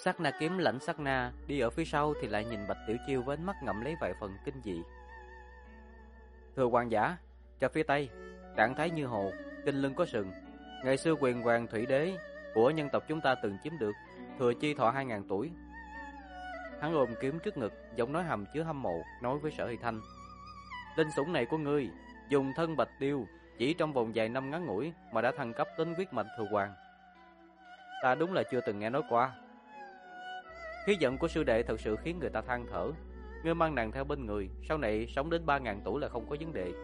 Sát na kiếm lãnh sát na đi ở phía sau thì lại nhìn Bạch Tiểu Chiêu với ánh mắt ngậm lấy vài phần kinh dị. Thưa quan giả, ra phía tây, trạng thái như hồ, kinh lưng có sừng. Ngày xưa quyền hoàng thủy đế của nhân tộc chúng ta từng chiếm được, thừa chi thọ 2000 tuổi. Hắn ôm kiếm trước ngực, giọng nói hầm chứa hâm mộ, nói với Sở Hy Thanh: linh sủng này của ngươi, dùng thân bạch điêu, chỉ trong vòng vài năm ngắn ngủi mà đã thăng cấp đến huyết mạch thừa hoàng. Ta đúng là chưa từng nghe nói qua. Khí giận của sư đệ thật sự khiến người ta than thở. Ngươi mang nàng theo bên người, sau này sống đến 3000 tuổi là không có vấn đề.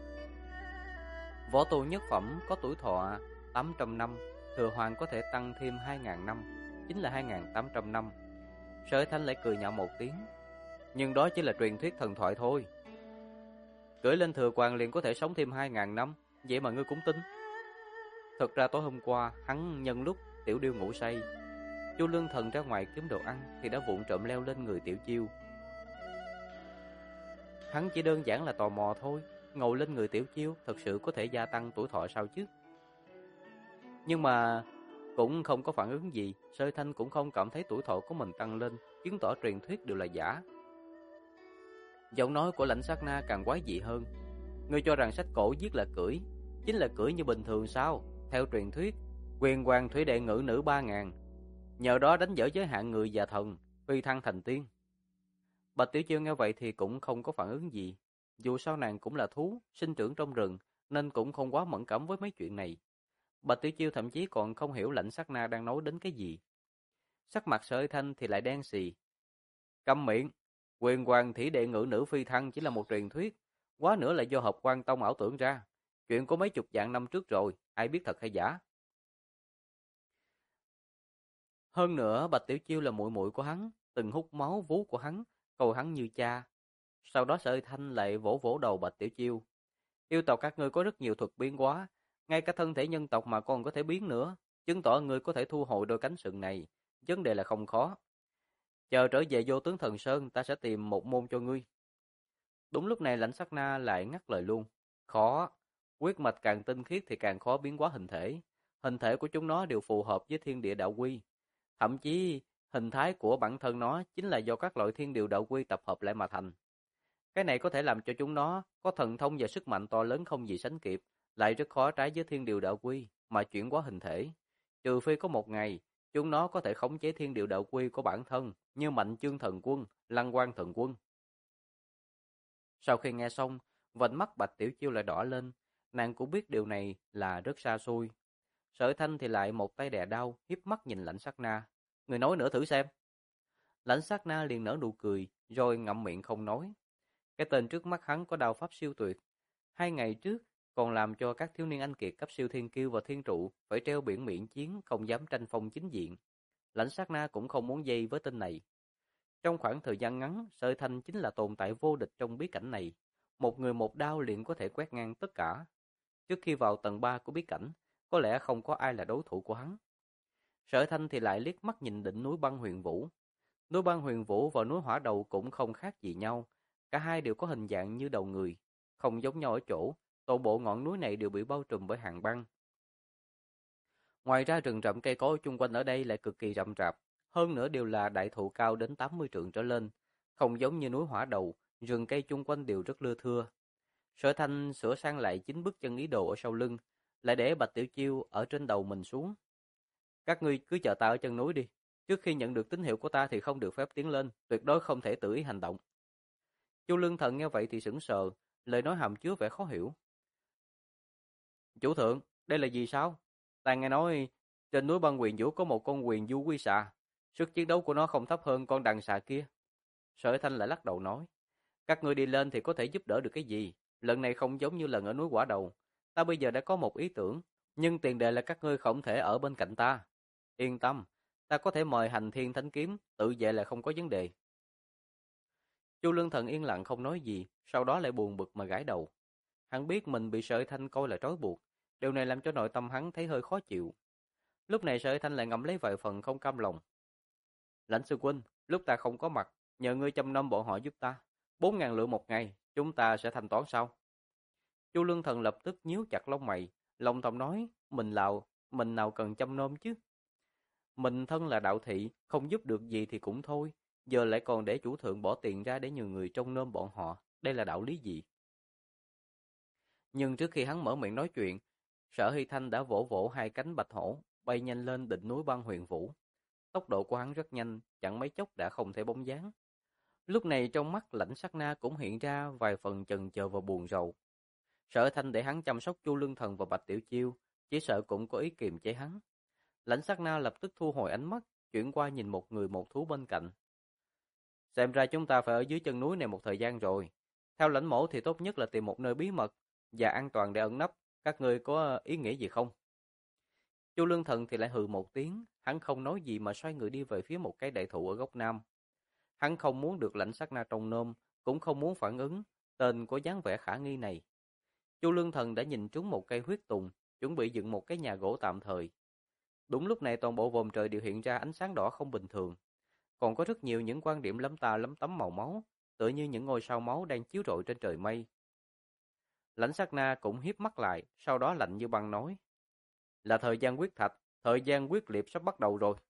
Võ tu nhất phẩm có tuổi thọ 800 năm, thừa hoàng có thể tăng thêm 2000 năm, chính là 2800 năm. Sở Thanh lại cười nhạo một tiếng. Nhưng đó chỉ là truyền thuyết thần thoại thôi. Cưỡi lên thừa hoàng liền có thể sống thêm 2000 năm, vậy mà ngươi cũng tin? Thật ra tối hôm qua, hắn nhân lúc Tiểu Điêu ngủ say, Chu Lương Thần ra ngoài kiếm đồ ăn thì đã vụng trộm leo lên người Tiểu Chiêu. Hắn chỉ đơn giản là tò mò thôi, ngồi lên người Tiểu Chiêu thật sự có thể gia tăng tuổi thọ sao chứ? Nhưng mà cũng không có phản ứng gì, Sơ Thanh cũng không cảm thấy tuổi thọ của mình tăng lên, chứng tỏ truyền thuyết đều là giả. Giọng nói của Lãnh Sát Na càng quái dị hơn. Ngươi cho rằng sách cổ viết là cưỡi, chính là cưỡi như bình thường sao? Theo truyền thuyết, quyền hoàng thủy đệ ngự nữ 3000, nhờ đó đánh vỡ giới hạn người và thần, phi thăng thành tiên. Bạch Tiểu Chiêu nghe vậy thì cũng không có phản ứng gì. Dù sao nàng cũng là thú, sinh trưởng trong rừng, nên cũng không quá mẫn cảm với mấy chuyện này. Bạch Tiểu Chiêu thậm chí còn không hiểu Lãnh Sát Na đang nói đến cái gì. Sắc mặt Sở Thanh thì lại đen xì. Câm miệng, quyền hoàng thủy đệ ngự nữ phi thăng chỉ là một truyền thuyết, quá nữa là do Hợp Quan Tông ảo tưởng ra. Chuyện của mấy chục vạn năm trước rồi, ai biết thật hay giả. Hơn nữa, Bạch Tiểu Chiêu là muội muội của hắn, từng hút máu vú của hắn, coi hắn như cha. Sau đó Sở Thanh lại vỗ vỗ đầu Bạch Tiểu Chiêu. Yêu tộc các ngươi có rất nhiều thuật biến hóa, ngay cả thân thể nhân tộc mà còn có thể biến nữa, chứng tỏ ngươi có thể thu hồi đôi cánh sừng này, vấn đề là không khó. Chờ trở về Vô Tướng Thần Sơn, ta sẽ tìm một môn cho ngươi. Đúng lúc này Lãnh Sát Na lại ngắt lời luôn. Khó, huyết mạch càng tinh khiết thì càng khó biến hóa hình thể. Hình thể của chúng nó đều phù hợp với thiên địa đạo quy. Thậm chí, hình thái của bản thân nó chính là do các loại thiên điều đạo quy tập hợp lại mà thành. Cái này có thể làm cho chúng nó có thần thông và sức mạnh to lớn không gì sánh kịp, lại rất khó trái với thiên điều đạo quy mà chuyển hóa hình thể. Trừ phi có một ngày, chúng nó có thể khống chế thiên điều đạo quy của bản thân, như Mạnh Chương Thần Quân, Lăng Quang Thần Quân. Sau khi nghe xong, vành mắt Bạch Tiểu Chiêu lại đỏ lên, nàng cũng biết điều này là rất xa xôi. Sở Thanh thì lại một tay đè đau, hiếp mắt nhìn Lãnh Sát Na. Người nói nữa thử xem. Lãnh Sát Na liền nở nụ cười, rồi ngậm miệng không nói. Cái tên trước mắt hắn có đao pháp siêu tuyệt. 2 ngày trước, còn làm cho các thiếu niên anh kiệt cấp siêu thiên kiêu và thiên trụ phải treo biển miệng chiến, không dám tranh phong chính diện. Lãnh Sát Na cũng không muốn dây với tên này. Trong khoảng thời gian ngắn, Sở Thanh chính là tồn tại vô địch trong bí cảnh này. Một người một đao liền có thể quét ngang tất cả. Trước khi vào tầng 3 của bí cảnh, có lẽ không có ai là đối thủ của hắn. Sở Thanh thì lại liếc mắt nhìn đỉnh núi Băng Huyền Vũ. Núi Băng Huyền Vũ và núi Hỏa Đầu cũng không khác gì nhau, cả hai đều có hình dạng như đầu người, không giống nhau ở chỗ, toàn bộ ngọn núi này đều bị bao trùm bởi hàng băng. Ngoài ra rừng rậm cây cối chung quanh ở đây lại cực kỳ rậm rạp, hơn nữa đều là đại thụ cao đến 80 trượng trở lên, không giống như núi Hỏa Đầu, rừng cây chung quanh đều rất lưa thưa. Sở Thanh sửa sang lại chính bước chân ý đồ ở sau lưng, lại để Bạch Tiểu Chiêu ở trên đầu mình xuống. Các ngươi cứ chờ ta ở chân núi đi, trước khi nhận được tín hiệu của ta thì không được phép tiến lên, tuyệt đối không thể tự ý hành động. Chu Lương Thần nghe vậy thì sững sờ, lời nói hàm chứa vẻ khó hiểu. Chủ thượng, đây là gì sao? Ta nghe nói trên núi Băng Huyền Vũ có một con huyền du quy xà, sức chiến đấu của nó không thấp hơn con đằng xà kia. Sở Thanh lại lắc đầu nói, các ngươi đi lên thì có thể giúp đỡ được cái gì? Lần này không giống như lần ở núi Quả Đầu. Ta bây giờ đã có một ý tưởng, nhưng tiền đề là các ngươi không thể ở bên cạnh ta. Yên tâm, ta có thể mời Hành Thiên Thánh Kiếm, tự vệ là không có vấn đề. Chu Lương Thần yên lặng không nói gì, sau đó lại buồn bực mà gãi đầu. Hắn biết mình bị Sở Thanh coi là trói buộc, điều này làm cho nội tâm hắn thấy hơi khó chịu. Lúc này Sở Thanh lại ngậm lấy vài phần không cam lòng. Lãnh sư huynh, lúc ta không có mặt, nhờ ngươi chăm nom bọn họ giúp ta. 4000 lượng một ngày, chúng ta sẽ thanh toán sau. Chu Lương Thần lập tức nhíu chặt lông mày, lòng thầm nói, mình nào cần chăm nom chứ. Mình thân là đạo thị, không giúp được gì thì cũng thôi, giờ lại còn để chủ thượng bỏ tiền ra để nhờ người trông nom bọn họ, đây là đạo lý gì? Nhưng trước khi hắn mở miệng nói chuyện, Sở Hy Thanh đã vỗ vỗ hai cánh bạch hổ, bay nhanh lên đỉnh núi Băng Huyền Vũ. Tốc độ của hắn rất nhanh, chẳng mấy chốc đã không thể bóng dáng. Lúc này trong mắt Lãnh Sắc Na cũng hiện ra vài phần chần chờ và buồn rầu. Sở Thanh để hắn chăm sóc Chu Lương Thần và Bạch Tiểu Chiêu, chỉ sợ cũng có ý kiềm chế hắn. Lãnh Sắc Na lập tức thu hồi ánh mắt, chuyển qua nhìn một người một thú bên cạnh. Xem ra chúng ta phải ở dưới chân núi này một thời gian rồi. Theo lãnh mẫu thì tốt nhất là tìm một nơi bí mật và an toàn để ẩn nấp. Các ngươi có ý nghĩa gì không? Chu Lương Thần thì lại hừ một tiếng, hắn không nói gì mà xoay người đi về phía một cái đại thụ ở góc nam. Hắn không muốn được Lãnh Sắc Na trông nom, cũng không muốn phản ứng tên có dáng vẻ khả nghi này. Chu Lương Thần đã nhìn trúng một cây huyết tùng, chuẩn bị dựng một cái nhà gỗ tạm thời. Đúng lúc này toàn bộ vòm trời đều hiện ra ánh sáng đỏ không bình thường, còn có rất nhiều những quan điểm lấm ta lấm tấm màu máu, tựa như những ngôi sao máu đang chiếu rọi trên trời mây. Lãnh Sát Na cũng hiếp mắt lại, sau đó lạnh như băng nói: "Là thời gian quyết thạch, thời gian quyết liệt sắp bắt đầu rồi."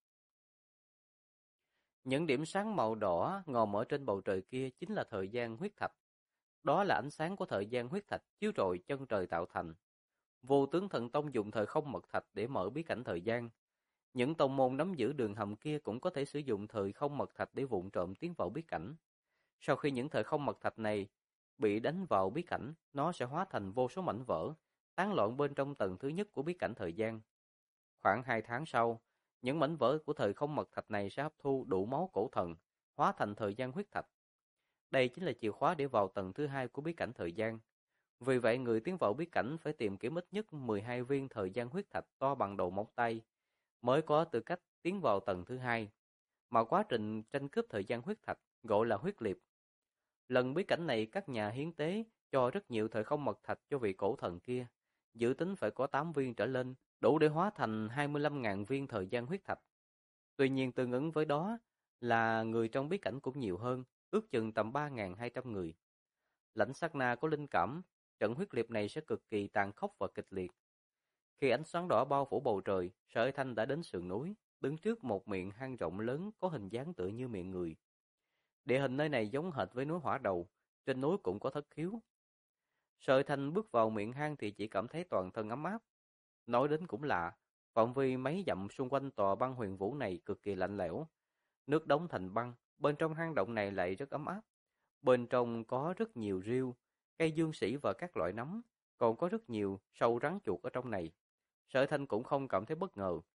Những điểm sáng màu đỏ ngòm ở trên bầu trời kia chính là thời gian huyết thạch. Đó là ánh sáng của thời gian huyết thạch chiếu rọi chân trời tạo thành. Vô Tướng Thần Tông dùng thời không mật thạch để mở bí cảnh thời gian. Những tông môn nắm giữ đường hầm kia cũng có thể sử dụng thời không mật thạch để vụng trộm tiến vào bí cảnh. Sau khi những thời không mật thạch này bị đánh vào bí cảnh, nó sẽ hóa thành vô số mảnh vỡ, tán loạn bên trong tầng thứ nhất của bí cảnh thời gian. Khoảng 2 tháng sau, những mảnh vỡ của thời không mật thạch này sẽ hấp thu đủ máu cổ thần, hóa thành thời gian huyết thạch. Đây chính là chìa khóa để vào tầng thứ hai của bí cảnh thời gian. Vì vậy, người tiến vào bí cảnh phải tìm kiếm ít nhất 12 viên thời gian huyết thạch to bằng đầu móng tay, mới có tư cách tiến vào tầng thứ hai. Mà quá trình tranh cướp thời gian huyết thạch gọi là huyết liệp. Lần bí cảnh này các nhà hiến tế cho rất nhiều thời không mật thạch cho vị cổ thần kia, dự tính phải có 8 viên trở lên, đủ để hóa thành 25.000 viên thời gian huyết thạch. Tuy nhiên tương ứng với đó là người trong bí cảnh cũng nhiều hơn, ước chừng tầm 3.200 người. Lãnh Sát Na có linh cảm, trận huyết liệt này sẽ cực kỳ tàn khốc và kịch liệt. Khi ánh sáng đỏ bao phủ bầu trời, Sở Thanh đã đến sườn núi, đứng trước một miệng hang rộng lớn có hình dáng tựa như miệng người. Địa hình nơi này giống hệt với núi Hỏa Đầu, trên núi cũng có thất khiếu. Sở Thanh bước vào miệng hang thì chỉ cảm thấy toàn thân ấm áp. Nói đến cũng lạ, phạm vi mấy dặm xung quanh tòa Băng Huyền Vũ này cực kỳ lạnh lẽo. Nước đóng thành băng, bên trong hang động này lại rất ấm áp. Bên trong có rất nhiều rêu, cây dương sỉ và các loại nấm, còn có rất nhiều sâu rắn chuột ở trong này. Sở Thanh cũng không cảm thấy bất ngờ.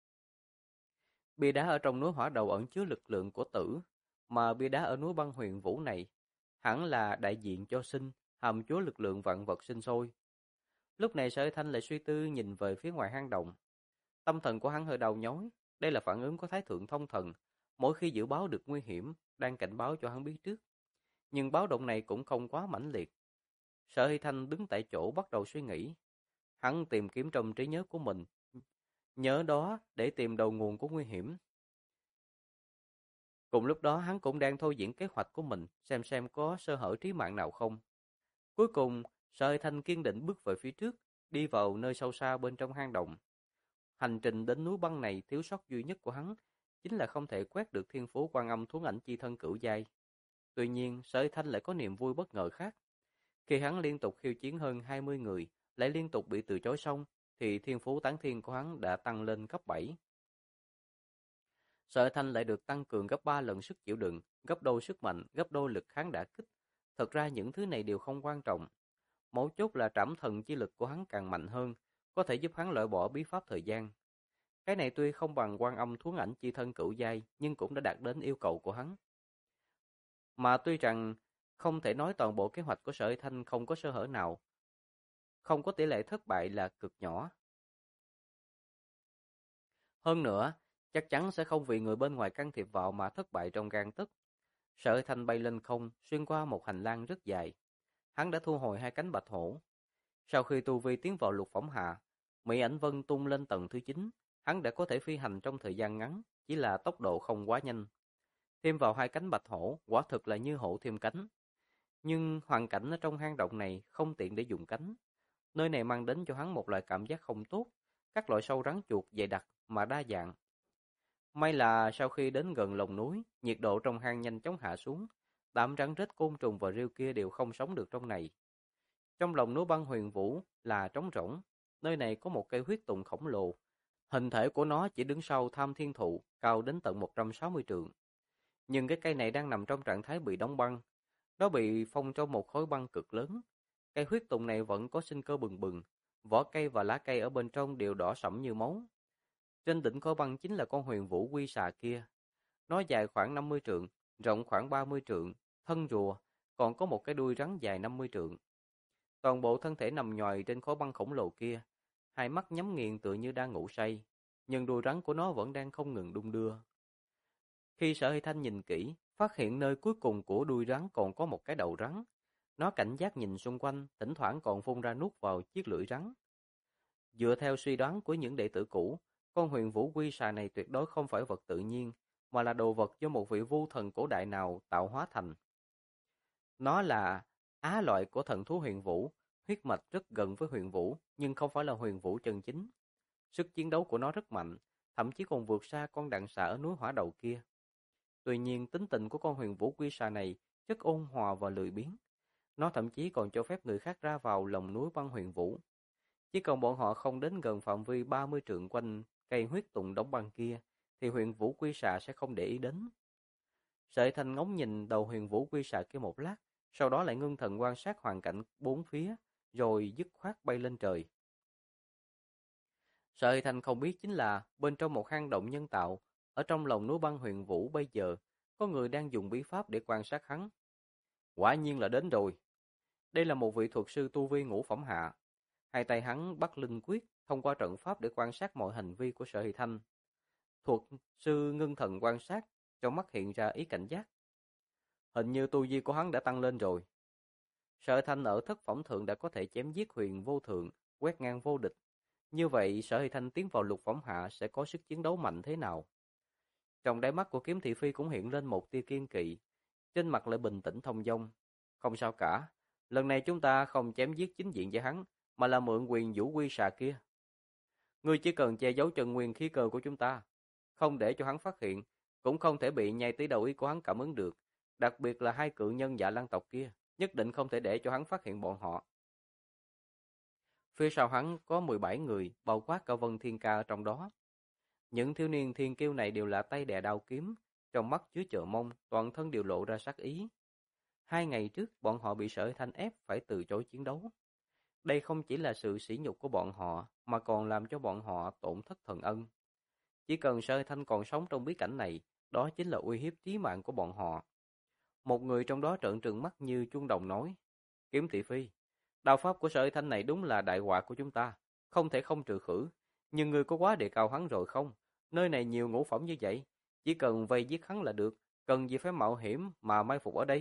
Bia đá ở trong núi Hỏa Đầu ẩn chứa lực lượng của tử, mà bia đá ở núi Băng Huyền Vũ này hẳn là đại diện cho sinh, hàm chứa lực lượng vạn vật sinh sôi. Lúc này Sở Thanh lại suy tư nhìn về phía ngoài hang động. Tâm thần của hắn hơi đau nhói, đây là phản ứng của Thái Thượng Thông Thần, mỗi khi dự báo được nguy hiểm, đang cảnh báo cho hắn biết trước. Nhưng báo động này cũng không quá mãnh liệt. Sở Hy Thanh đứng tại chỗ bắt đầu suy nghĩ. Hắn tìm kiếm trong trí nhớ của mình, nhớ đó để tìm đầu nguồn của nguy hiểm. Cùng lúc đó hắn cũng đang thôi diễn kế hoạch của mình, xem có sơ hở trí mạng nào không. Cuối cùng, Sở Hy Thanh kiên định bước về phía trước, đi vào nơi sâu xa bên trong hang động. Hành trình đến núi băng này thiếu sót duy nhất của hắn chính là không thể quét được thiên phú Quan Âm Thuấn Ảnh chi thân cửu giai. Tuy nhiên, Sở Hy Thanh lại có niềm vui bất ngờ khác. Khi hắn liên tục khiêu chiến hơn 20 người, lại liên tục bị từ chối xong, thì thiên phú tán thiên của hắn đã tăng lên cấp 7. Sở Thanh lại được tăng cường gấp 3 lần sức chịu đựng, gấp đôi sức mạnh, gấp đôi lực kháng đả kích. Thật ra những thứ này đều không quan trọng. Mấu chốt là trảm thần chi lực của hắn càng mạnh hơn, có thể giúp hắn loại bỏ bí pháp thời gian. Cái này tuy không bằng Quan Âm Thuấn Ảnh chi thân cửu giai, nhưng cũng đã đạt đến yêu cầu của hắn. Mà tuy rằng không thể nói toàn bộ kế hoạch của Sở Thanh không có sơ hở nào, không có tỷ lệ thất bại là cực nhỏ. Hơn nữa, chắc chắn sẽ không vì người bên ngoài can thiệp vào mà thất bại trong gang tấc. Sở Thanh bay lên không, xuyên qua một hành lang rất dài. Hắn đã thu hồi hai cánh bạch hổ. Sau khi tu vi tiến vào lục phẩm hạ, Mỹ Ảnh Vân tung lên tầng thứ 9, hắn đã có thể phi hành trong thời gian ngắn, chỉ là tốc độ không quá nhanh. Thêm vào hai cánh bạch hổ, quả thực là như hổ thêm cánh. Nhưng hoàn cảnh ở trong hang động này không tiện để dùng cánh. Nơi này mang đến cho hắn một loại cảm giác không tốt, các loại sâu rắn chuột dày đặc mà đa dạng. May là sau khi đến gần lòng núi, nhiệt độ trong hang nhanh chóng hạ xuống, đám rắn rết, côn trùng và rêu kia đều không sống được trong này. Trong lòng núi băng Huyền Vũ là trống rỗng, nơi này có một cây huyết tùng khổng lồ. Hình thể của nó chỉ đứng sau Tham Thiên Thụ, cao đến tận 160 trượng. Nhưng cái cây này đang nằm trong trạng thái bị đóng băng. Nó bị phong trong một khối băng cực lớn. Cây huyết tùng này vẫn có sinh cơ bừng bừng, vỏ cây và lá cây ở bên trong đều đỏ sẫm như máu. Trên đỉnh khối băng chính là con Huyền Vũ Quy Xà kia. Nó dài khoảng 50 trượng, rộng khoảng 30 trượng, thân rùa, còn có một cái đuôi rắn dài 50 trượng. Toàn bộ thân thể nằm nhòi trên khối băng khổng lồ kia, hai mắt nhắm nghiền tựa như đang ngủ say, nhưng đuôi rắn của nó vẫn đang không ngừng đung đưa. Khi Sở Hy Thanh nhìn kỹ, phát hiện nơi cuối cùng của đuôi rắn còn có một cái đầu rắn. Nó cảnh giác nhìn xung quanh, thỉnh thoảng còn phun ra nuốt vào chiếc lưỡi rắn. Dựa theo suy đoán của những đệ tử cũ, con Huyền Vũ Quy Xà này tuyệt đối không phải vật tự nhiên, mà là đồ vật do một vị vu thần cổ đại nào tạo hóa thành. Nó là á loại của thần thú Huyền Vũ, huyết mạch rất gần với Huyền Vũ, nhưng không phải là Huyền Vũ chân chính. Sức chiến đấu của nó rất mạnh, thậm chí còn vượt xa con đàn xà ở núi Hỏa Đầu kia. Tuy nhiên, tính tình của con Huyền Vũ Quy Xà này rất ôn hòa và lười biếng. Nó thậm chí còn cho phép người khác ra vào lòng núi băng Huyền Vũ. Chỉ cần bọn họ không đến gần phạm vi 30 trượng quanh cây huyết tùng đóng băng kia, thì Huyền Vũ Quy Xà sẽ không để ý đến. Sợi Thanh ngóng nhìn đầu Huyền Vũ Quy Xà kia một lát, sau đó lại ngưng thần quan sát hoàn cảnh bốn phía, rồi dứt khoát bay lên trời. Sợi Thanh không biết chính là bên trong một hang động nhân tạo, ở trong lòng núi băng Huyền Vũ bây giờ, có người đang dùng bí pháp để quan sát hắn. Quả nhiên là đến rồi. Đây là một vị thuật sư tu vi ngũ phẩm hạ. Hai tay hắn bắt linh quyết, thông qua trận pháp để quan sát mọi hành vi của Sở Hy Thanh. Thuật sư ngưng thần quan sát, trong mắt hiện ra ý cảnh giác. Hình như tu vi của hắn đã tăng lên rồi. Sở Thanh ở thất phẩm thượng đã có thể chém giết huyền vô thượng, quét ngang vô địch. Như vậy Sở Hy Thanh tiến vào lục phẩm hạ sẽ có sức chiến đấu mạnh thế nào? Trong đáy mắt của Kiếm Thị Phi cũng hiện lên một tia kiên kỵ, trên mặt lại bình tĩnh thông dong. Không sao cả, lần này chúng ta không chém giết chính diện với hắn, mà là mượn quyền Vũ Quy Xà kia. Ngươi chỉ cần che giấu chân nguyên khí cơ của chúng ta, không để cho hắn phát hiện, cũng không thể bị nhai tí đầu ý của hắn cảm ứng được, đặc biệt là hai cự nhân Dạ Lan tộc kia, nhất định không thể để cho hắn phát hiện bọn họ. Phía sau hắn có 17 người, bao quát cả Vân Thiên Ca trong đó. Những thiếu niên thiên kiêu này đều là tay đè đao kiếm, trong mắt chứa chờ mong, toàn thân đều lộ ra sát ý. 2 ngày trước, bọn họ bị Sở Thanh ép phải từ chối chiến đấu. Đây không chỉ là sự sỉ nhục của bọn họ, mà còn làm cho bọn họ tổn thất thần ân. Chỉ cần Sở Thanh còn sống trong bí cảnh này, đó chính là uy hiếp chí mạng của bọn họ. Một người trong đó trợn trừng mắt như chuông đồng nói, Kiếm Thị Phi, đạo pháp của Sở Thanh này đúng là đại họa của chúng ta, không thể không trừ khử. Nhưng người có quá đề cao hắn rồi không? Nơi này nhiều ngũ phẩm như vậy, chỉ cần vây giết hắn là được, cần gì phải mạo hiểm mà mai phục ở đây.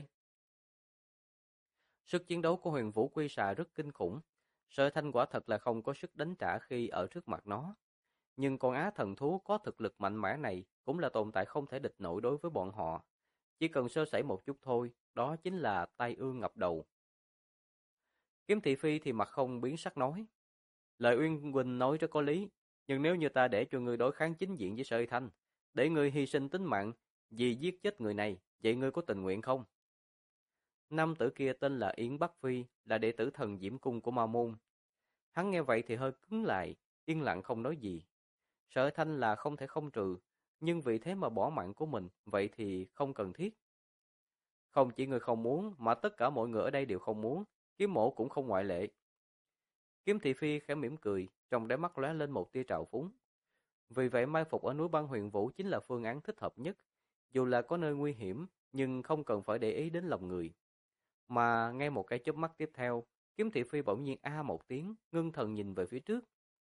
Sức chiến đấu của Huyền Vũ Quy Xà rất kinh khủng, Sở Thanh quả thật là không có sức đánh trả khi ở trước mặt nó. Nhưng con á thần thú có thực lực mạnh mẽ này cũng là tồn tại không thể địch nổi đối với bọn họ. Chỉ cần sơ sẩy một chút thôi, đó chính là tai ương ngập đầu. Kiếm Thị Phi thì mặt không biến sắc nói, lời Uyên Quỳnh nói rất có lý, nhưng nếu như ta để cho ngươi đối kháng chính diện với Sở Thanh, để ngươi hy sinh tính mạng vì giết chết người này, vậy ngươi có tình nguyện không? Nam tử kia tên là Yến Bắc Phi, là đệ tử Thần Diễm Cung của Ma Môn. Hắn nghe vậy thì hơi cứng lại, yên lặng không nói gì. Sở Thanh là không thể không trừ, nhưng vì thế mà bỏ mạng của mình, vậy thì không cần thiết. Không chỉ người không muốn, mà tất cả mọi người ở đây đều không muốn, Kiếm Mộ cũng không ngoại lệ. Kiếm Thị Phi khẽ mỉm cười, trong đáy mắt lóe lên một tia trào phúng. Vì vậy mai phục ở núi băng Huyền Vũ chính là phương án thích hợp nhất, dù là có nơi nguy hiểm, nhưng không cần phải để ý đến lòng người. Mà ngay một cái chớp mắt tiếp theo, Kiếm Thị Phi bỗng nhiên a một tiếng, ngưng thần nhìn về phía trước.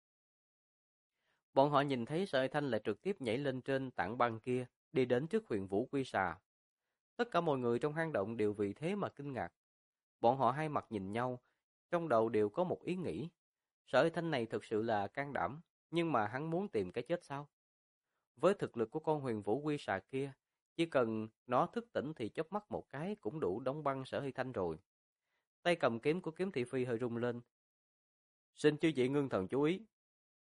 Bọn họ nhìn thấy Sợi Thanh lại trực tiếp nhảy lên trên tảng băng kia, đi đến trước Huyền Vũ Quy Xà. Tất cả mọi người trong hang động đều vì thế mà kinh ngạc. Bọn họ hai mặt nhìn nhau, trong đầu đều có một ý nghĩ. Sợi Thanh này thực sự là can đảm, nhưng mà hắn muốn tìm cái chết sao? Với thực lực của con Huyền Vũ Quy Xà kia, chỉ cần nó thức tỉnh thì chớp mắt một cái cũng đủ đóng băng Sở Thanh rồi. Tay cầm kiếm của Kiếm Thị Phi hơi rung lên. Xin chư vị ngưng thần chú ý.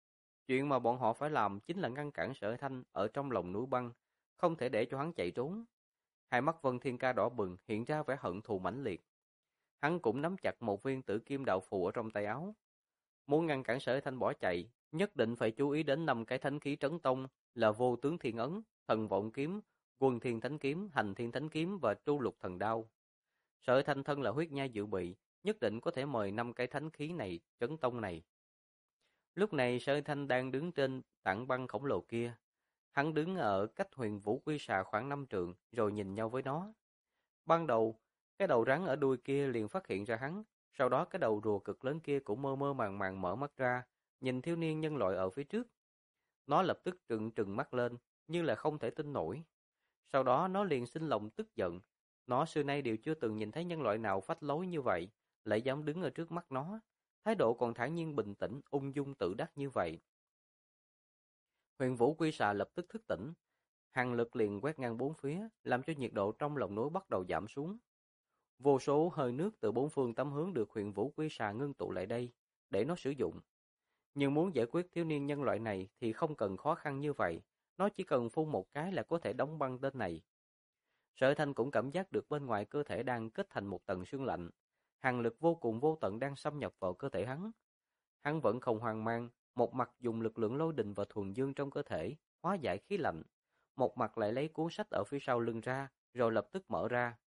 Chuyện mà bọn họ phải làm chính là ngăn cản Sở Thanh ở trong lòng núi băng, không thể để cho hắn chạy trốn. Hai mắt Vân Thiên Ca đỏ bừng, hiện ra vẻ hận thù mãnh liệt. Hắn cũng nắm chặt một viên tử kim đạo phù ở trong tay áo. Muốn ngăn cản Sở Thanh bỏ chạy, nhất định phải chú ý đến 5 cái thánh khí trấn tông là Vô Tướng Thiên Ấn, Thần Vọng Kiếm, Quân Thiên Thánh Kiếm, Hành Thiên Thánh Kiếm và Tru Lục Thần Đao. Sở Thanh thân là huyết nhai dự bị, nhất định có thể mời 5 cái thánh khí này trấn tông này. Lúc này Sở Thanh đang đứng trên tảng băng khổng lồ kia. Hắn đứng ở cách Huyền Vũ Quy Xà khoảng 5 trượng rồi nhìn nhau với nó. Ban đầu, cái đầu rắn ở đuôi kia liền phát hiện ra hắn, sau đó cái đầu rùa cực lớn kia cũng mơ mơ màng màng mở mắt ra, nhìn thiếu niên nhân loại ở phía trước. Nó lập tức trừng trừng mắt lên, như là không thể tin nổi. Sau đó nó liền sinh lòng tức giận. Nó xưa nay đều chưa từng nhìn thấy nhân loại nào phách lối như vậy, lại dám đứng ở trước mắt nó. Thái độ còn thản nhiên bình tĩnh, ung dung tự đắc như vậy. Huyền Vũ Quy Xà lập tức thức tỉnh. Hàn lực liền quét ngang bốn phía, làm cho nhiệt độ trong lòng núi bắt đầu giảm xuống. Vô số hơi nước từ bốn phương tám hướng được Huyền Vũ Quy Xà ngưng tụ lại đây, để nó sử dụng. Nhưng muốn giải quyết thiếu niên nhân loại này thì không cần khó khăn như vậy, nó chỉ cần phun một cái là có thể đóng băng tên này. Sở Thanh cũng cảm giác được bên ngoài cơ thể đang kết thành một tầng sương lạnh, hàn lực vô cùng vô tận đang xâm nhập vào cơ thể hắn. Hắn vẫn không hoang mang, một mặt dùng lực lượng lôi đình và thuần dương trong cơ thể, hóa giải khí lạnh, một mặt lại lấy cuốn sách ở phía sau lưng ra, rồi lập tức mở ra.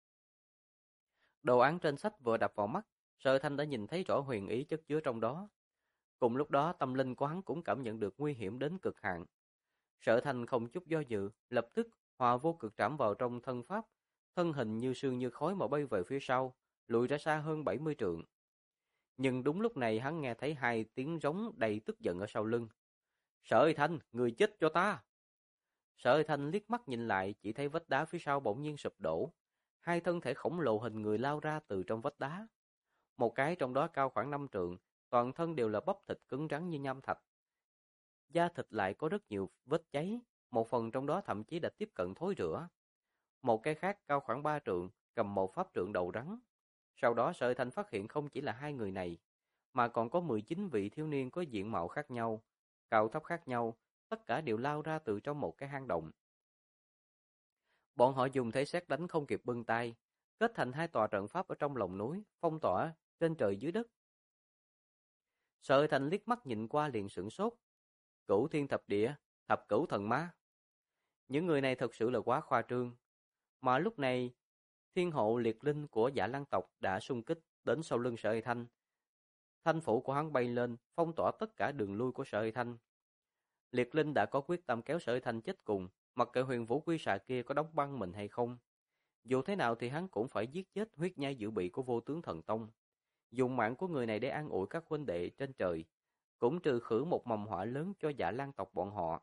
Đồ án trên sách vừa đập vào mắt, Sở Thanh đã nhìn thấy rõ huyền ý chất chứa trong đó. Cùng lúc đó tâm linh của hắn cũng cảm nhận được nguy hiểm đến cực hạn. Sở Thanh không chút do dự, lập tức hòa vô cực trảm vào trong thân pháp, thân hình như sương như khói mà bay về phía sau, lùi ra xa hơn 70 trượng. Nhưng đúng lúc này hắn nghe thấy hai tiếng rống đầy tức giận ở sau lưng. Sở Thanh, người chết cho ta! Sở Thanh liếc mắt nhìn lại, chỉ thấy vách đá phía sau bỗng nhiên sụp đổ. Hai thân thể khổng lồ hình người lao ra từ trong vách đá. Một cái trong đó cao khoảng 5 trượng, toàn thân đều là bắp thịt cứng rắn như nham thạch. Da thịt lại có rất nhiều vết cháy, một phần trong đó thậm chí đã tiếp cận thối rữa. Một cái khác cao khoảng 3 trượng, cầm một pháp trượng đầu rắn. Sau đó Sở Thanh phát hiện không chỉ là hai người này, mà còn có 19 vị thiếu niên có diện mạo khác nhau, cao thấp khác nhau, tất cả đều lao ra từ trong một cái hang động. Bọn họ dùng thế sét đánh không kịp bưng tay, kết thành hai tòa trận pháp ở trong lòng núi, phong tỏa trên trời dưới đất. Sở Thành liếc mắt nhìn qua liền sửng sốt. Cửu thiên thập địa, thập cửu thần ma. Những người này thật sự là quá khoa trương. Mà lúc này, thiên hộ liệt linh của Dạ Lăng tộc đã xung kích đến sau lưng Sở Thanh. Thanh phủ của hắn bay lên, phong tỏa tất cả đường lui của Sở Thanh. Liệt linh đã có quyết tâm kéo Sở Thanh chết cùng, mặc kệ Huyền Vũ Quy Xà kia có đóng băng mình hay không. Dù thế nào thì hắn cũng phải giết chết huyết nhai dự bị của Vô Tướng Thần Tông. Dùng mạng của người này để an ủi các huynh đệ trên trời, cũng trừ khử một mầm họa lớn cho Dạ Lan tộc bọn họ.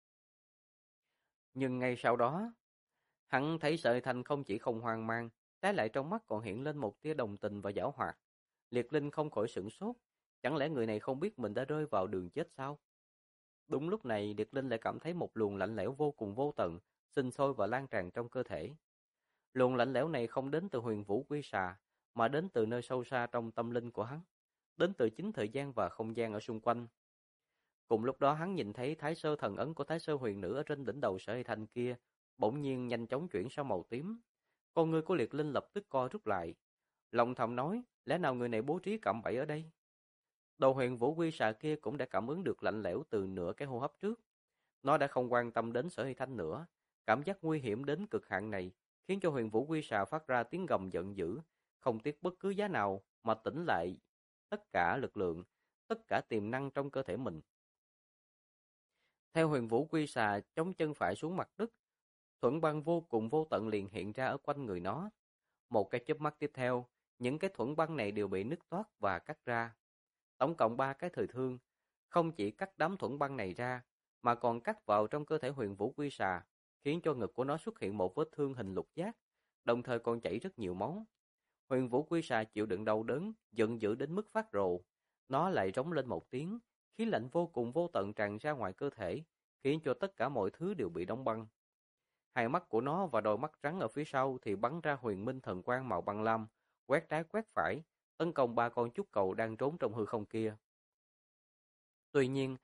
Nhưng ngay sau đó, hắn thấy Sở Thanh không chỉ không hoang mang, trái lại trong mắt còn hiện lên một tia đồng tình và giảo hoạt. Liệt Linh không khỏi sửng sốt, chẳng lẽ người này không biết mình đã rơi vào đường chết sao? Đúng lúc này, Liệt Linh lại cảm thấy một luồng lạnh lẽo vô cùng vô tận, sinh sôi và lan tràn trong cơ thể. Luồng lạnh lẽo này không đến từ Huyền Vũ Quy Xà, mà đến từ nơi sâu xa trong tâm linh của hắn, đến từ chính thời gian và không gian ở xung quanh. Cùng lúc đó hắn nhìn thấy Thái Sơ thần ấn của Thái Sơ huyền nữ ở trên đỉnh đầu Sở Thanh kia, bỗng nhiên nhanh chóng chuyển sang màu tím. Con ngươi của Liệt Linh lập tức co rút lại. Lòng thầm nói, lẽ nào người này bố trí cạm bẫy ở đây? Đầu Huyền Vũ Quy Xà kia cũng đã cảm ứng được lạnh lẽo từ nửa cái hô hấp trước. Nó đã không quan tâm đến Sở Thanh nữa. Cảm giác nguy hiểm đến cực hạn này khiến cho Huyền Vũ Quy Xà phát ra tiếng gầm giận dữ, không tiếc bất cứ giá nào mà tỉnh lại tất cả lực lượng, tất cả tiềm năng trong cơ thể mình. Theo Huyền Vũ Quy Xà chống chân phải xuống mặt đất, thuẫn băng vô cùng vô tận liền hiện ra ở quanh người nó. Một cái chớp mắt tiếp theo, những cái thuẫn băng này đều bị nứt toác và cắt ra. Tổng cộng 3 cái thời thương, không chỉ cắt đám thuẫn băng này ra, mà còn cắt vào trong cơ thể Huyền Vũ Quy Xà, khiến cho ngực của nó xuất hiện một vết thương hình lục giác, đồng thời còn chảy rất nhiều máu. Huyền Vũ Quy Xà chịu đựng đau đớn, giận dữ đến mức phát rồ. Nó lại rống lên một tiếng, khí lạnh vô cùng vô tận tràn ra ngoài cơ thể, khiến cho tất cả mọi thứ đều bị đóng băng. Hai mắt của nó và đôi mắt trắng ở phía sau thì bắn ra huyền minh thần quang màu băng lam, quét trái quét phải, tấn công 3 con trúc cầu đang trốn trong hư không kia. Tuy nhiên,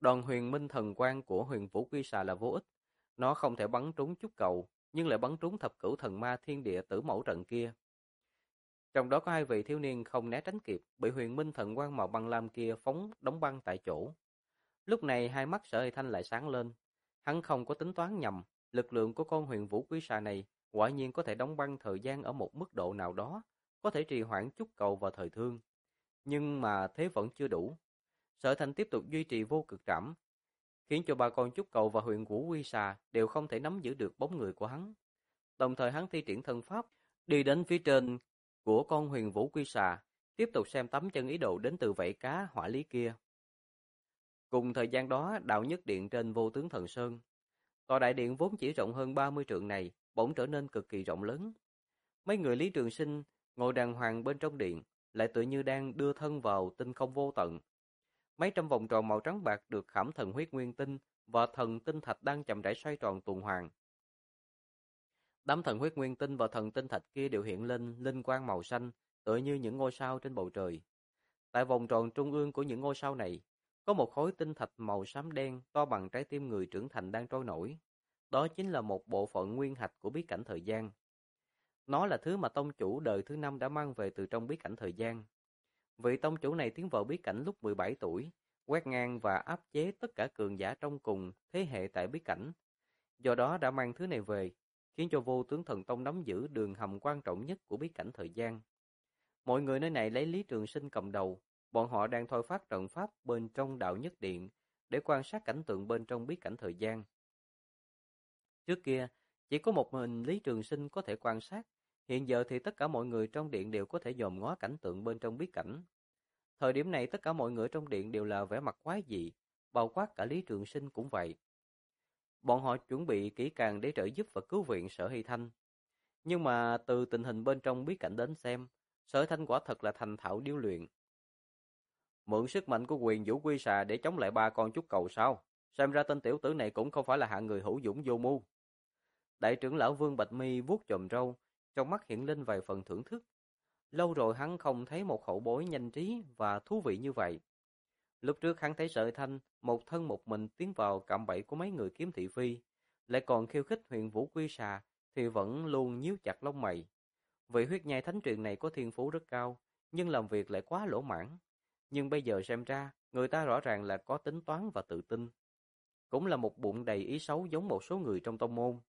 Đòn huyền minh thần quang của huyền vũ quy xà là vô ích. Nó không thể bắn trúng trúc cầu, nhưng lại bắn trúng thập cửu thần ma thiên địa tử mẫu trận kia. Trong đó có hai vị thiếu niên không né tránh kịp, bị huyền minh thần quang màu băng lam kia phóng đóng băng tại chỗ. Lúc này hai mắt Sở Hy Thanh lại sáng lên. Hắn không có tính toán nhầm, lực lượng của con huyền vũ quý xà này quả nhiên có thể đóng băng thời gian ở một mức độ nào đó, có thể trì hoãn trúc cầu và thời thương. Nhưng mà thế vẫn chưa đủ. Sở Hy Thanh tiếp tục duy trì vô cực trảm, khiến cho ba con trúc cầu và huyền vũ quy xà đều không thể nắm giữ được bóng người của hắn. Đồng thời hắn thi triển thân pháp, đi đến phía trên của con huyền vũ quy xà, tiếp tục xem tấm chân ý đồ đến từ vảy cá hỏa lý kia. Cùng thời gian đó, đạo nhất điện trên Vô Tướng Thần Sơn, tòa đại điện vốn chỉ rộng hơn 30 trượng này, bỗng trở nên cực kỳ rộng lớn. Mấy người Lý Trường Sinh ngồi đàng hoàng bên trong điện, lại tự như đang đưa thân vào tinh không vô tận. Mấy trăm vòng tròn màu trắng bạc được khảm thần huyết nguyên tinh và thần tinh thạch đang chậm rãi xoay tròn tuần hoàn. Đám thần huyết nguyên tinh và thần tinh thạch kia đều hiện lên linh quang màu xanh, tựa như những ngôi sao trên bầu trời. Tại vòng tròn trung ương của những ngôi sao này, có một khối tinh thạch màu xám đen to bằng trái tim người trưởng thành đang trôi nổi. Đó chính là một bộ phận nguyên hạch của bí cảnh thời gian. Nó là thứ mà tông chủ đời thứ 5 đã mang về từ trong bí cảnh thời gian. Vị tông chủ này tiến vào bí cảnh lúc 17 tuổi, quét ngang và áp chế tất cả cường giả trong cùng thế hệ tại bí cảnh. Do đó đã mang thứ này về, khiến cho Vô Tướng Thần Tông nắm giữ đường hầm quan trọng nhất của bí cảnh thời gian. Mọi người nơi này lấy Lý Trường Sinh cầm đầu, bọn họ đang thôi phát trận pháp bên trong đạo nhất điện để quan sát cảnh tượng bên trong bí cảnh thời gian. Trước kia, chỉ có một mình Lý Trường Sinh có thể quan sát, hiện giờ thì tất cả mọi người trong điện đều có thể dòm ngó cảnh tượng bên trong bí cảnh. Thời điểm này tất cả mọi người trong điện đều là vẻ mặt quái dị, bao quát cả Lý Trường Sinh cũng vậy. Bọn họ chuẩn bị kỹ càng để trợ giúp và cứu viện Sở Hy Thanh. Nhưng mà từ tình hình bên trong bí cảnh đến xem, Sở Hy Thanh quả thật là thành thạo điêu luyện. Mượn sức mạnh của quyền vũ quy xà để chống lại ba con trúc cầu sao? Xem ra tên tiểu tử này cũng không phải là hạng người hữu dũng vô mưu. Đại trưởng lão Vương Bạch Mi vuốt chòm râu, trong mắt hiện lên vài phần thưởng thức. Lâu rồi hắn không thấy một hậu bối nhanh trí và thú vị như vậy. Lúc trước hắn thấy Sở Hy Thanh một thân một mình tiến vào cạm bẫy của mấy người kiếm thị phi, lại còn khiêu khích huyền vũ quy xà, thì vẫn luôn nhíu chặt lông mày. Vị huyết nhai thánh truyền này có thiên phú rất cao, nhưng làm việc lại quá lỗ mãng. Nhưng bây giờ xem ra, người ta rõ ràng là có tính toán và tự tin. Cũng là một bụng đầy ý xấu giống một số người trong tông môn.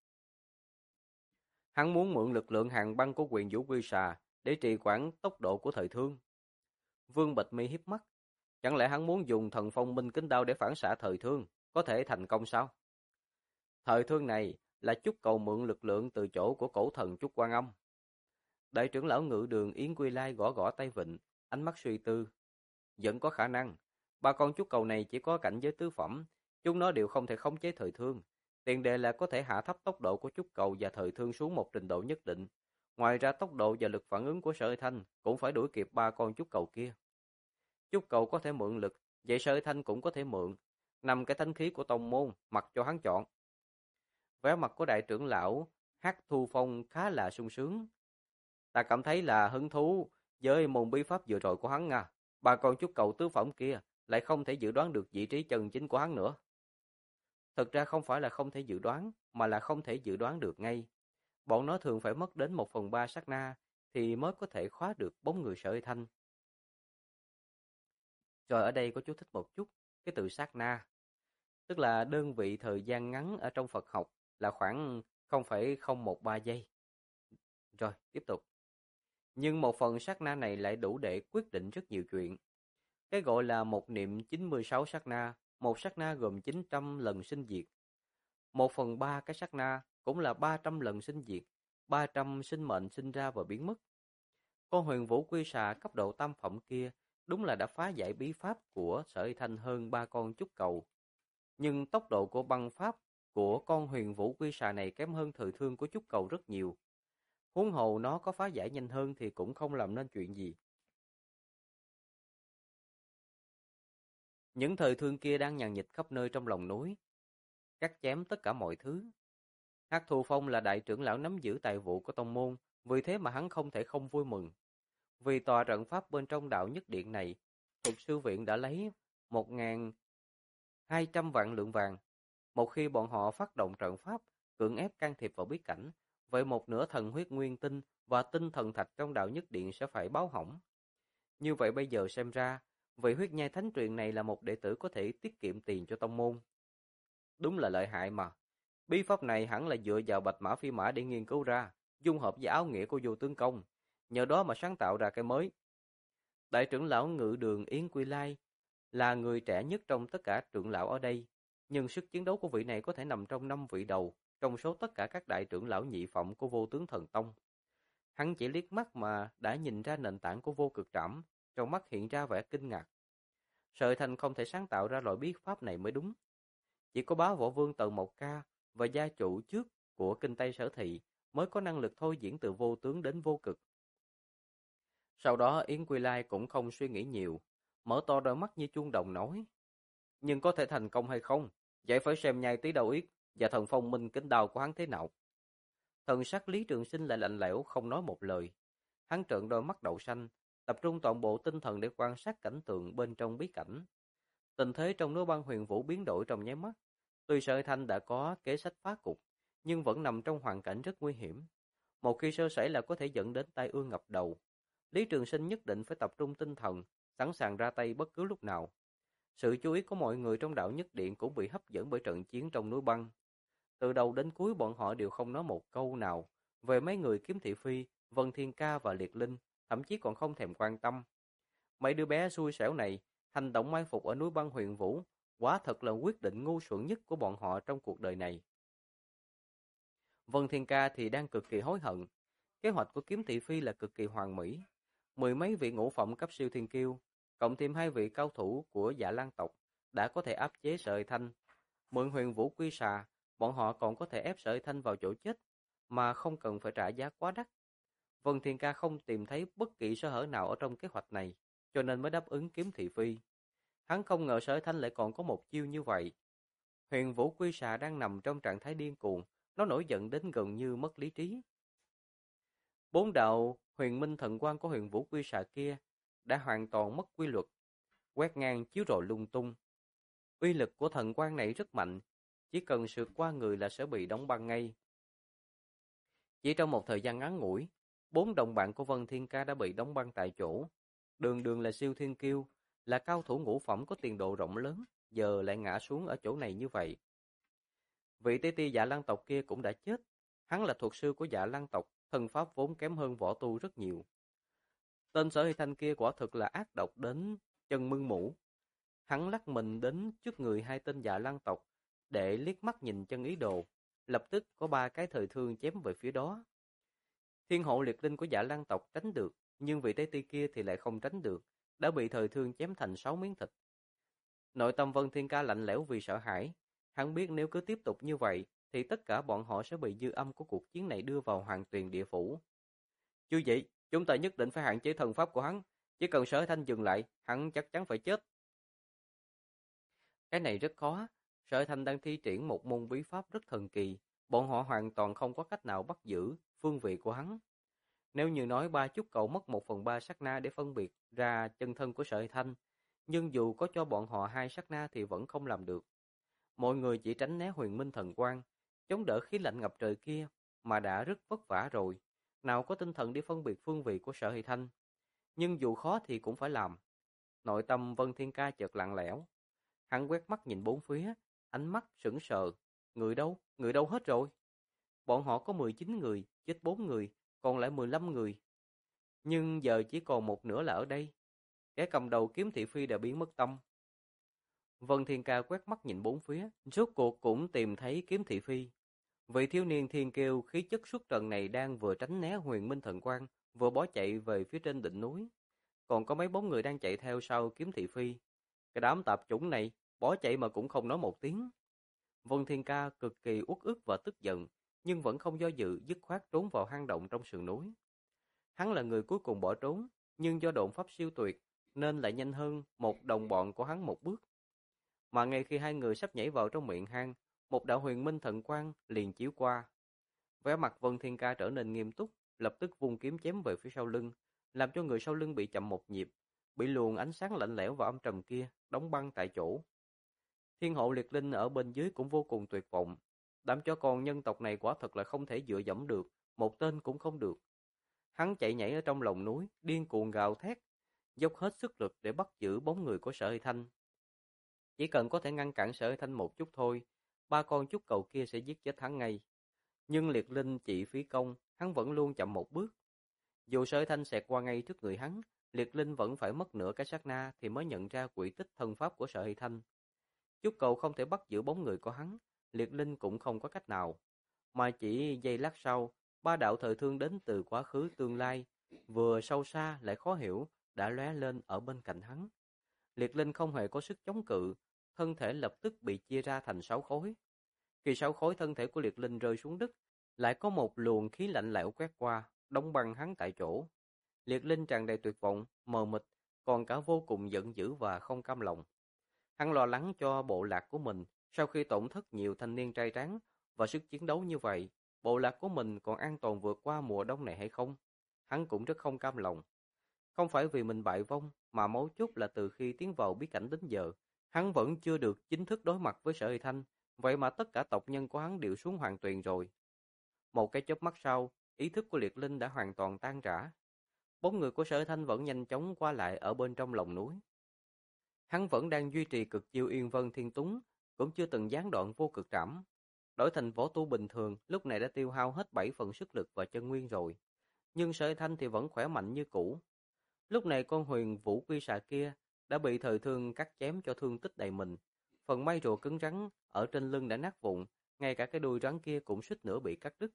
Hắn muốn mượn lực lượng hàng băng của quyền vũ quy xà để trì hoãn tốc độ của thời thương. Vương Bạch Mi hiếp mắt. Chẳng lẽ hắn muốn dùng thần phong minh kính đao để phản xạ thời thương, có thể thành công sao? Thời thương này là chút cầu mượn lực lượng từ chỗ của cổ thần Trúc Quan Âm. Đại trưởng lão Ngự Đường Yến Quy Lai gõ gõ tay vịn, ánh mắt suy tư. Vẫn có khả năng, ba con trúc cầu này chỉ có cảnh giới tứ phẩm, chúng nó đều không thể khống chế thời thương. Tiền đề là có thể hạ thấp tốc độ của trúc cầu và thời thương xuống một trình độ nhất định. Ngoài ra tốc độ và lực phản ứng của Sở Hy Thanh cũng phải đuổi kịp ba con trúc cầu kia. Trúc cầu có thể mượn lực, vậy Sở Hy Thanh cũng có thể mượn. Nằm cái thánh khí của tông môn, mặc cho hắn chọn. Vẻ mặt của đại trưởng lão Hắc Thu Phong khá là sung sướng. Ta cảm thấy là hứng thú với môn bí pháp vừa rồi của hắn à. Ba con trúc cầu tứ phẩm kia lại không thể dự đoán được vị trí chân chính của hắn nữa. Thực ra không phải là không thể dự đoán, mà là không thể dự đoán được ngay. Bọn nó thường phải mất đến 1/3 sát na thì mới có thể khóa được bóng người Sở Hy Thanh. Rồi ở đây có chú thích một chút, cái từ sát na, tức là đơn vị thời gian ngắn ở trong Phật học là khoảng 0,013 giây. Rồi, tiếp tục. Nhưng một phần sát na này lại đủ để quyết định rất nhiều chuyện. Cái gọi là một niệm 96 sát na, một sát na gồm 900 lần sinh diệt. 1/3 cái sát na cũng là 300 lần sinh diệt, 300 sinh mệnh sinh ra và biến mất. Con huyền vũ quy xà cấp độ tam phẩm kia đúng là đã phá giải bí pháp của Sở Hy Thanh hơn ba con trúc cầu. Nhưng tốc độ của băng pháp của con huyền vũ quy xà này kém hơn thời thương của trúc cầu rất nhiều. Huống hồ nó có phá giải nhanh hơn thì cũng không làm nên chuyện gì. Những thời thương kia đang nhàn nhịch khắp nơi trong lòng núi, cắt chém tất cả mọi thứ. Hắc Thù Phong là đại trưởng lão nắm giữ tài vụ của tông môn, vì thế mà hắn không thể không vui mừng. Vì tòa trận pháp bên trong đạo nhất điện này, Thuật sư viện đã lấy 1.200 200 vạn lượng vàng. Một khi bọn họ phát động trận pháp, cưỡng ép can thiệp vào bí cảnh, vậy một nửa thần huyết nguyên tinh và tinh thần thạch trong đạo nhất điện sẽ phải báo hỏng. Như vậy bây giờ xem ra, vị huyết nhai thánh truyền này là một đệ tử có thể tiết kiệm tiền cho tông môn. Đúng là lợi hại mà. Bí pháp này hẳn là dựa vào bạch mã phi mã để nghiên cứu ra, dung hợp với áo nghĩa của vô tướng công, nhờ đó mà sáng tạo ra cái mới. Đại trưởng lão Ngự Đường Yến Quy Lai là người trẻ nhất trong tất cả trưởng lão ở đây, nhưng sức chiến đấu của vị này có thể nằm trong 5 vị đầu trong số tất cả các đại trưởng lão nhị phẩm của Vô Tướng Thần Tông. Hắn chỉ liếc mắt mà đã nhìn ra nền tảng của Vô Cực Trảm, trong mắt hiện ra vẻ kinh ngạc. Sợi Thành không thể sáng tạo ra loại bí pháp này mới đúng. Chỉ có bá võ vương Tần Mộc Ca và gia chủ trước của Kinh Tây Sở Thị mới có năng lực thôi diễn từ vô tướng đến vô cực. Sau đó Yến Quy Lai cũng không suy nghĩ nhiều, mở to đôi mắt như chuông đồng nói. Nhưng có thể thành công hay không, vậy phải xem nhai tí đầu yết và thần phong minh kính đao của hắn thế nào. Thần sắc Lý Trường Sinh lại lạnh lẽo không nói một lời. Hắn trợn đôi mắt đậu xanh, tập trung toàn bộ tinh thần để quan sát cảnh tượng bên trong bí cảnh. Tình thế trong núi băng Huyền Vũ biến đổi trong nháy mắt. Tuy Sợi Thanh đã có kế sách phá cục, nhưng vẫn nằm trong hoàn cảnh rất nguy hiểm. Một khi sơ sẩy là có thể dẫn đến tai ương ngập đầu. Lý Trường Sinh nhất định phải tập trung tinh thần, sẵn sàng ra tay bất cứ lúc nào. Sự chú ý của mọi người trong đạo nhất điện cũng bị hấp dẫn bởi trận chiến trong núi băng. Từ đầu đến cuối bọn họ đều không nói một câu nào về mấy người Kiếm Thị Phi, Vân Thiên Ca và Liệt Linh, thậm chí còn không thèm quan tâm. Mấy đứa bé xui xẻo này, hành động mai phục ở núi băng Huyền Vũ, quả thật là quyết định ngu xuẩn nhất của bọn họ trong cuộc đời này. Vân Thiên Ca thì đang cực kỳ hối hận. Kế hoạch của Kiếm Thị Phi là cực kỳ hoàn mỹ. Mười mấy vị ngũ phẩm cấp siêu thiên kiêu, cộng thêm 2 vị cao thủ của Dạ Lan tộc đã có thể áp chế Sợi Thanh. Mượn Huyền Vũ Quy Xà, bọn họ còn có thể ép Sợi Thanh vào chỗ chết mà không cần phải trả giá quá đắt. Vân Thiên Ca không tìm thấy bất kỳ sơ hở nào ở trong kế hoạch này, cho nên mới đáp ứng Kiếm Thị Phi. Hắn không ngờ Sợi Thanh lại còn có một chiêu như vậy. Huyền Vũ Quy Xà đang nằm trong trạng thái điên cuồng, nó nổi giận đến gần như mất lý trí. Bốn đạo Huyền Minh Thần Quang của Huyền Vũ Quy Xà kia đã hoàn toàn mất quy luật, quét ngang chiếu rọi lung tung. Uy lực của thần quang này rất mạnh, chỉ cần sượt qua người là sẽ bị đóng băng ngay. Chỉ trong một thời gian ngắn ngủi, 4 đồng bạn của Vân Thiên Ca đã bị đóng băng tại chỗ. Đường Đường là siêu thiên kiêu, là cao thủ ngũ phẩm có tiền độ rộng lớn, giờ lại ngã xuống ở chỗ này như vậy. Vị tế ti Dạ Lan tộc kia cũng đã chết, hắn là thuật sư của Dạ Lan tộc, thần pháp vốn kém hơn võ tu rất nhiều. Tên Sở Hy Thanh kia quả thực là ác độc đến chân mưng mũ. Hắn lắc mình đến trước người 2 tên Dạ Lan tộc để liếc mắt nhìn chân ý đồ, lập tức có 3 cái thời thương chém về phía đó. Thiên hộ liệt linh của Dạ Lan tộc tránh được, nhưng vị tế ti kia thì lại không tránh được, đã bị thời thương chém thành 6 miếng thịt. Nội tâm Vân Thiên Ca lạnh lẽo vì sợ hãi, hắn biết nếu cứ tiếp tục như vậy thì tất cả bọn họ sẽ bị dư âm của cuộc chiến này đưa vào Hoàng Tuyền địa phủ. Chứ vậy, chúng ta nhất định phải hạn chế thần pháp của hắn, chỉ cần Sở Thanh dừng lại, hắn chắc chắn phải chết. Cái này rất khó, Sở Thanh đang thi triển một môn bí pháp rất thần kỳ, bọn họ hoàn toàn không có cách nào bắt giữ phương vị của hắn. Nếu như nói ba chút cậu mất 1/3 sát na để phân biệt ra chân thân của Sở Thanh, nhưng dù có cho bọn họ 2 sát na thì vẫn không làm được. Mọi người chỉ tránh né Huyền Minh Thần Quang, chống đỡ khí lạnh ngập trời kia mà đã rất vất vả rồi, nào có tinh thần đi phân biệt phương vị của Sở Hy Thanh. Nhưng dù khó thì cũng phải làm. Nội tâm Vân Thiên Ca chợt lặng lẽo. Hắn quét mắt nhìn bốn phía, ánh mắt sững sờ. Người đâu? Người đâu hết rồi? Bọn họ có 19 người, chết 4 người, còn lại 15 người. Nhưng giờ chỉ còn một nửa là ở đây. Kẻ cầm đầu Kiếm Thị Phi đã biến mất tâm. Vân Thiên Ca quét mắt nhìn bốn phía, rốt cuộc cũng tìm thấy Kiếm Thị Phi. Vị thiếu niên thiên kiêu khí chất xuất trần này đang vừa tránh né Huyền Minh Thần Quang, vừa bỏ chạy về phía trên đỉnh núi. Còn có mấy bóng người đang chạy theo sau Kiếm Thị Phi. Cái đám tạp chủng này, bỏ chạy mà cũng không nói một tiếng. Vân Thiên Ca cực kỳ uất ức và tức giận, nhưng vẫn không do dự, dứt khoát trốn vào hang động trong sườn núi. Hắn là người cuối cùng bỏ trốn, nhưng do độn pháp siêu tuyệt, nên lại nhanh hơn một đồng bọn của hắn một bước. Mà ngay khi hai người sắp nhảy vào trong miệng hang, một đạo huyền minh thần quang liền chiếu qua. Vẻ mặt Vân Thiên Ca trở nên nghiêm túc, lập tức vung kiếm chém về phía sau lưng, làm cho người sau lưng bị chậm một nhịp, bị luồng ánh sáng lạnh lẽo và âm trầm kia đóng băng tại chỗ. Thiên hộ Liệt Linh ở bên dưới cũng vô cùng tuyệt vọng. Đám chó con nhân tộc này quả thật là không thể dựa dẫm được, một tên cũng không được. Hắn chạy nhảy ở trong lòng núi, điên cuồng gào thét, dốc hết sức lực để bắt giữ bóng người của Sở Hy Thanh. Chỉ cần có thể ngăn cản Sở Hy Thanh một chút thôi, ba con chúc cầu kia sẽ giết chết hắn ngay. Nhưng Liệt Linh chỉ phí công, hắn vẫn luôn chậm một bước. Dù Sở Hy Thanh xẹt qua ngay trước người hắn, Liệt Linh vẫn phải mất nửa cái sát na thì mới nhận ra quỷ tích thân pháp của Sở Hy Thanh. Chúc cầu không thể bắt giữ bóng người của hắn, Liệt Linh cũng không có cách nào. Mà chỉ giây lát sau, ba đạo thời thương đến từ quá khứ tương lai, vừa sâu xa lại khó hiểu, đã lóe lên ở bên cạnh hắn. Liệt Linh không hề có sức chống cự, thân thể lập tức bị chia ra thành 6 khối. Khi 6 khối thân thể của Liệt Linh rơi xuống đất, lại có một luồng khí lạnh lẽo quét qua, đóng băng hắn tại chỗ. Liệt Linh tràn đầy tuyệt vọng, mờ mịt, còn cả vô cùng giận dữ và không cam lòng. Hắn lo lắng cho bộ lạc của mình, sau khi tổn thất nhiều thanh niên trai tráng và sức chiến đấu như vậy, bộ lạc của mình còn an toàn vượt qua mùa đông này hay không? Hắn cũng rất không cam lòng. Không phải vì mình bại vong, mà mấu chốt là từ khi tiến vào bí cảnh đến giờ, hắn vẫn chưa được chính thức đối mặt với Sở Hy Thanh, vậy mà tất cả tộc nhân của hắn đều xuống hoàng tuyền rồi. Một cái chớp mắt sau, ý thức của Liệt Linh đã hoàn toàn tan rã. Bóng người của Sở Hy Thanh vẫn nhanh chóng qua lại ở bên trong lòng núi. Hắn vẫn đang duy trì cực chiêu Yên Vân Thiên Túng, cũng chưa từng gián đoạn vô cực trảm. Đổi thành võ tu bình thường, lúc này đã tiêu hao hết 7 phần sức lực và chân nguyên rồi. Nhưng Sở Hy Thanh thì vẫn khỏe mạnh như cũ. Lúc này con Huyền Vũ Quy Xà kia đã bị thời thương cắt chém cho thương tích đầy mình. Phần may rùa cứng rắn ở trên lưng đã nát vụn, ngay cả cái đuôi rắn kia cũng suýt nữa bị cắt đứt.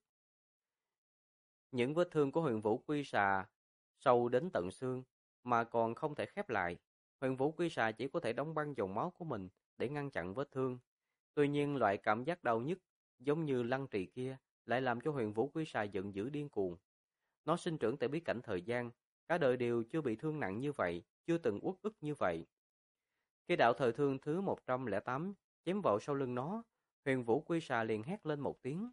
Những vết thương của Huyền Vũ Quy Xà sâu đến tận xương mà còn không thể khép lại. Huyền Vũ Quy Xà chỉ có thể đóng băng dòng máu của mình để ngăn chặn vết thương. Tuy nhiên loại cảm giác đau nhức giống như lăng trì kia lại làm cho Huyền Vũ Quy Xà giận dữ điên cuồng. Nó sinh trưởng tại bí cảnh thời gian, cả đời đều chưa bị thương nặng như vậy, chưa từng uất ức như vậy. Khi đạo thời thương thứ 108 chém vào sau lưng nó, Huyền Vũ Quy Xà liền hét lên một tiếng.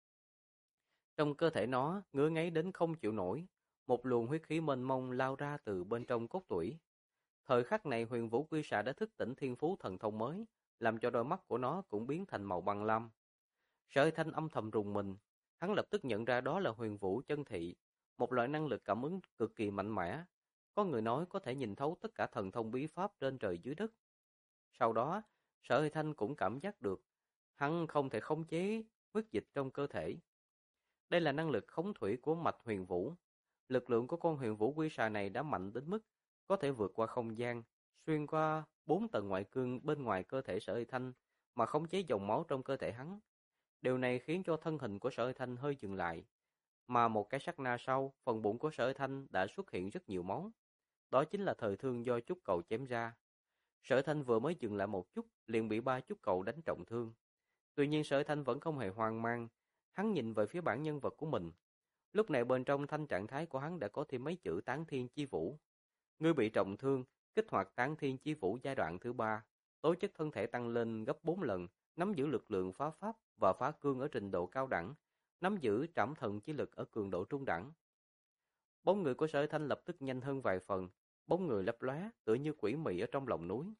Trong cơ thể nó ngứa ngáy đến không chịu nổi, một luồng huyết khí mênh mông lao ra từ bên trong cốt tủy. Thời khắc này Huyền Vũ Quy Xà đã thức tỉnh thiên phú thần thông mới, làm cho đôi mắt của nó cũng biến thành màu băng lam. Sở Hy Thanh âm thầm rùng mình, hắn lập tức nhận ra đó là Huyền Vũ chân thị, một loại năng lực cảm ứng cực kỳ mạnh mẽ. Có người nói có thể nhìn thấu tất cả thần thông bí pháp trên trời dưới đất. Sau đó, Sở Hy Thanh cũng cảm giác được, hắn không thể khống chế huyết dịch trong cơ thể. Đây là năng lực khống thủy của mạch Huyền Vũ. Lực lượng của con Huyền Vũ Quy Xà này đã mạnh đến mức có thể vượt qua không gian, xuyên qua 4 tầng ngoại cương bên ngoài cơ thể Sở Hy Thanh mà khống chế dòng máu trong cơ thể hắn. Điều này khiến cho thân hình của Sở Hy Thanh hơi dừng lại, mà một cái sát na sau, phần bụng của Sở Hy Thanh đã xuất hiện rất nhiều máu. Đó chính là thời thương do chúc cầu chém ra. Sở Hy Thanh vừa mới dừng lại một chút, liền bị ba chúc cầu đánh trọng thương. Tuy nhiên Sở Hy Thanh vẫn không hề hoang mang, hắn nhìn về phía bản nhân vật của mình. Lúc này bên trong thanh trạng thái của hắn đã có thêm mấy chữ Tán Thiên Chi Vũ. Ngươi bị trọng thương, kích hoạt Tán Thiên Chi Vũ giai đoạn thứ 3, tố chất thân thể tăng lên gấp 4 lần, nắm giữ lực lượng phá pháp và phá cương ở trình độ cao đẳng, nắm giữ trảm thần chí lực ở cường độ trung đẳng. Bóng người của Sở Thanh lập tức nhanh hơn vài phần, bóng người lấp lóe, tựa như quỷ mị ở trong lòng núi.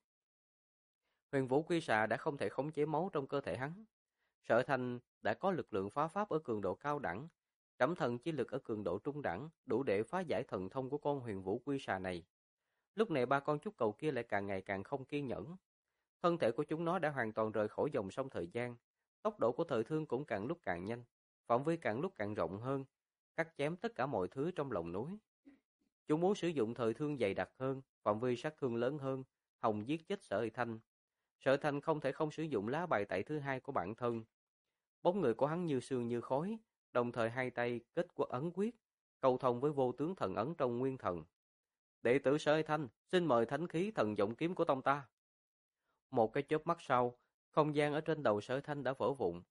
Huyền Vũ Quy Xà đã không thể khống chế máu trong cơ thể hắn. Sở Thanh đã có lực lượng phá pháp ở cường độ cao đẳng, trảm thần chí lực ở cường độ trung đẳng, đủ để phá giải thần thông của con Huyền Vũ Quy Xà này. Lúc này ba con trúc cầu kia lại càng ngày càng không kiên nhẫn. Thân thể của chúng nó đã hoàn toàn rời khỏi dòng sông thời gian, tốc độ của thời thương cũng càng lúc càng nhanh, phạm vi càng lúc càng rộng hơn, cắt chém tất cả mọi thứ trong lòng núi. Chúng muốn sử dụng thời thương dày đặc hơn, phạm vi sát thương lớn hơn, hòng giết chết Sở Hy Thanh. Sở Hy Thanh không thể không sử dụng lá bài tẩy thứ hai của bản thân. Bóng người của hắn như sương như khói, đồng thời hai tay kết của ấn quyết, cầu thông với vô tướng thần ấn trong nguyên thần. Đệ tử Sở Hy Thanh, xin mời thánh khí thần giọng kiếm của tông ta. Một cái chớp mắt sau, không gian ở trên đầu Sở Hy Thanh đã vỡ vụn.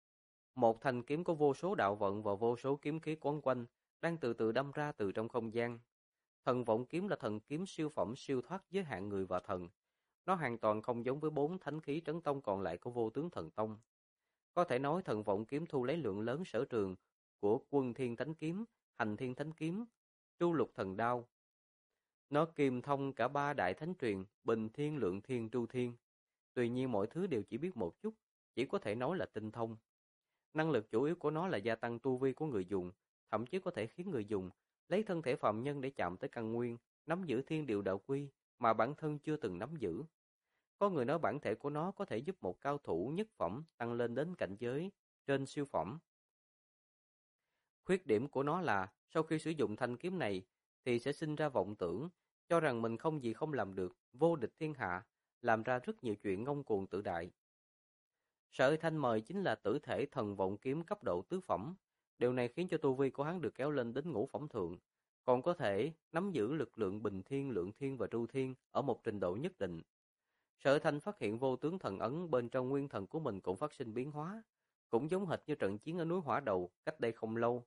Một thanh kiếm có vô số đạo vận và vô số kiếm khí quấn quanh, đang từ từ đâm ra từ trong không gian. Thần vọng kiếm là thần kiếm siêu phẩm siêu thoát giới hạn người và thần. Nó hoàn toàn không giống với 4 thánh khí trấn tông còn lại của vô tướng thần tông. Có thể nói thần vọng kiếm thu lấy lượng lớn sở trường của quân thiên thánh kiếm, hành thiên thánh kiếm, tru lục thần đao. Nó kiềm thông cả ba đại thánh truyền, bình thiên, lượng thiên, tru thiên. Tuy nhiên mọi thứ đều chỉ biết một chút, chỉ có thể nói là tinh thông. Năng lực chủ yếu của nó là gia tăng tu vi của người dùng, thậm chí có thể khiến người dùng lấy thân thể phàm nhân để chạm tới căn nguyên, nắm giữ thiên điều đạo quy mà bản thân chưa từng nắm giữ. Có người nói bản thể của nó có thể giúp một cao thủ nhất phẩm tăng lên đến cảnh giới trên siêu phẩm. Khuyết điểm của nó là sau khi sử dụng thanh kiếm này thì sẽ sinh ra vọng tưởng, cho rằng mình không gì không làm được, vô địch thiên hạ, làm ra rất nhiều chuyện ngông cuồng tự đại. Sở Thanh mời chính là tử thể thần vọng kiếm cấp độ tứ phẩm. Điều này khiến cho tu vi của hắn được kéo lên đến ngũ phẩm thượng, còn có thể nắm giữ lực lượng bình thiên, lượng thiên và tru thiên ở một trình độ nhất định. Sở Thanh phát hiện vô tướng thần ấn bên trong nguyên thần của mình cũng phát sinh biến hóa, cũng giống hệt như trận chiến ở núi Hỏa Đầu cách đây không lâu.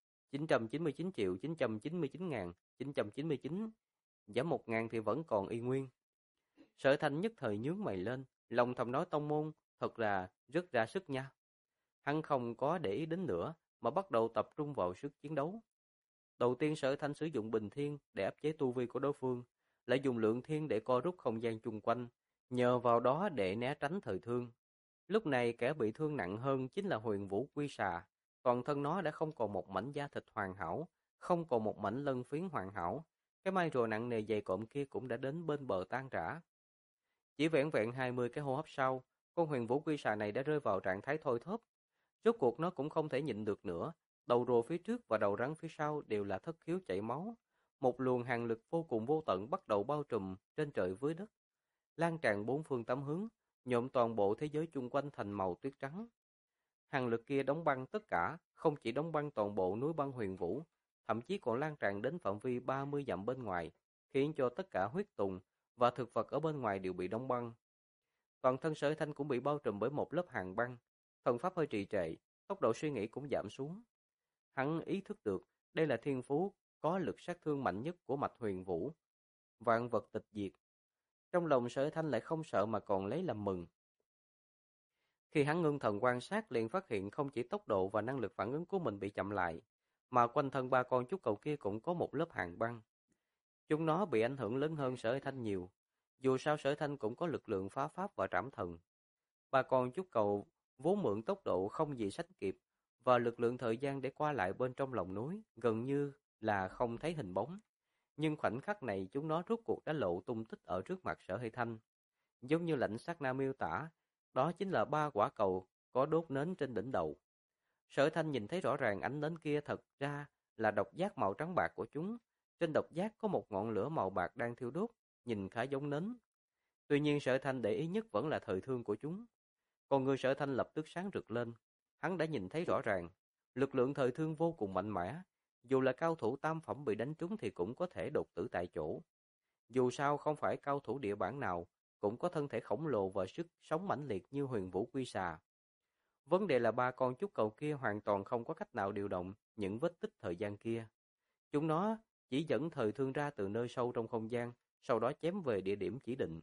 999.999.999, giảm 1.000 thì vẫn còn y nguyên. Sở Thanh nhất thời nhướng mày lên, lòng thầm nói tông môn thật là rất ra sức nha. Hắn không có để ý đến nữa mà bắt đầu tập trung vào sức chiến đấu. Đầu tiên Sở Thanh sử dụng bình thiên để áp chế tu vi của đối phương, lại dùng lượng thiên để co rút không gian chung quanh, nhờ vào đó để né tránh thời thương. Lúc này kẻ bị thương nặng hơn chính là Huyền Vũ Quy Xà, toàn thân nó đã không còn một mảnh da thịt hoàn hảo, không còn một mảnh lân phiến hoàn hảo, cái mai rùa nặng nề dày cộm kia cũng đã đến bên bờ tan rã. Chỉ vẻn vẹn 20 cái hô hấp sau, con Huyền Vũ Quy Xà này đã rơi vào trạng thái thôi thóp. Rốt cuộc nó cũng không thể nhịn được nữa, đầu rùa phía trước và đầu rắn phía sau đều là thất khiếu chảy máu. Một luồng hàn lực vô cùng vô tận bắt đầu bao trùm trên trời dưới đất, lan tràn bốn phương tám hướng, nhuộm toàn bộ thế giới chung quanh thành màu tuyết trắng. Hàn lực kia đóng băng tất cả, không chỉ đóng băng toàn bộ núi băng Huyền Vũ, thậm chí còn lan tràn đến phạm vi 30 dặm bên ngoài, khiến cho tất cả huyết tùng và thực vật ở bên ngoài đều bị đóng băng. Toàn thân Sở Thanh cũng bị bao trùm bởi một lớp hàn băng, thần pháp hơi trì trệ, tốc độ suy nghĩ cũng giảm xuống. Hắn ý thức được đây là thiên phú có lực sát thương mạnh nhất của mạch Huyền Vũ, vạn vật tịch diệt. Trong lòng Sở Thanh lại không sợ mà còn lấy làm mừng. Khi hắn ngưng thần quan sát liền phát hiện không chỉ tốc độ và năng lực phản ứng của mình bị chậm lại, mà quanh thân ba con trúc cầu kia cũng có một lớp hàn băng. Chúng nó bị ảnh hưởng lớn hơn Sở Thanh nhiều. Dù sao Sở Thanh cũng có lực lượng phá pháp và trảm thần. Ba con trúc cầu vốn mượn tốc độ không gì sánh kịp và lực lượng thời gian để qua lại bên trong lòng núi gần như là không thấy hình bóng. Nhưng khoảnh khắc này chúng nó rốt cuộc đã lộ tung tích ở trước mặt Sở Thanh. Giống như lãnh sát na miêu tả, đó chính là ba quả cầu có đốt nến trên đỉnh đầu. Sở Thanh nhìn thấy rõ ràng ánh nến kia thật ra là độc giác màu trắng bạc của chúng. Trên độc giác có một ngọn lửa màu bạc đang thiêu đốt, nhìn khá giống nến. Tuy nhiên Sở Thanh để ý nhất vẫn là thời thương của chúng. Còn người Sở Thanh lập tức sáng rực lên. Hắn đã nhìn thấy rõ ràng, lực lượng thời thương vô cùng mạnh mẽ. Dù là cao thủ tam phẩm bị đánh trúng thì cũng có thể đột tử tại chỗ. Dù sao không phải cao thủ địa bản nào cũng có thân thể khổng lồ và sức sống mãnh liệt như Huyền Vũ Quy Xà. Vấn đề là ba con trúc cầu kia hoàn toàn không có cách nào điều động những vết tích thời gian kia. Chúng nó chỉ dẫn thời thương ra từ nơi sâu trong không gian, sau đó chém về địa điểm chỉ định.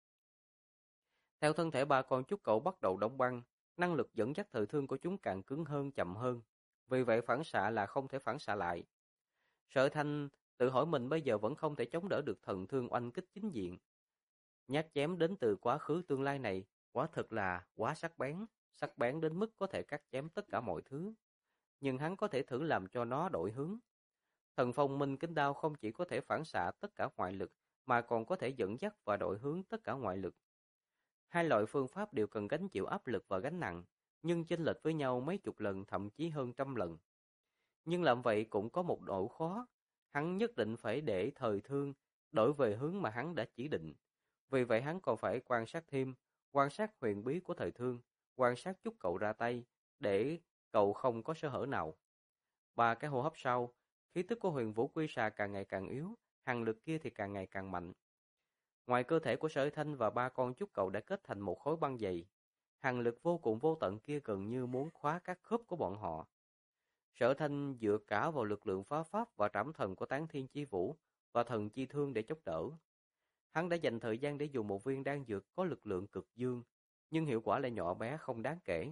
Theo thân thể ba con trúc cầu bắt đầu đóng băng, năng lực dẫn dắt thời thương của chúng càng cứng hơn, chậm hơn. Vì vậy phản xạ là không thể phản xạ lại. Sở Thanh tự hỏi mình bây giờ vẫn không thể chống đỡ được thần thương oanh kích chính diện. Nhát chém đến từ quá khứ tương lai này, quả thực là quá sắc bén đến mức có thể cắt chém tất cả mọi thứ. Nhưng hắn có thể thử làm cho nó đổi hướng. Thần phong minh kính đao không chỉ có thể phản xạ tất cả ngoại lực, mà còn có thể dẫn dắt và đổi hướng tất cả ngoại lực. Hai loại phương pháp đều cần gánh chịu áp lực và gánh nặng, nhưng chênh lệch với nhau mấy chục lần thậm chí hơn trăm lần. Nhưng làm vậy cũng có một độ khó, hắn nhất định phải để thời thương đổi về hướng mà hắn đã chỉ định. Vì vậy hắn còn phải quan sát thêm, quan sát huyền bí của thời thương, quan sát chút cậu ra tay, để cậu không có sơ hở nào. Ba cái hô hấp sau, khí tức của Huyền Vũ Quy Xà càng ngày càng yếu, hàn lực kia thì càng ngày càng mạnh. Ngoài cơ thể của Sở Thanh và ba con trúc cầu đã kết thành một khối băng dày, hàn lực vô cùng vô tận kia gần như muốn khóa các khớp của bọn họ. Sở Thanh dựa cả vào lực lượng phá pháp và trảm thần của Tán Thiên Chi Vũ và thần chi thương để chống đỡ. Hắn đã dành thời gian để dùng một viên đan dược có lực lượng cực dương, nhưng hiệu quả lại nhỏ bé không đáng kể.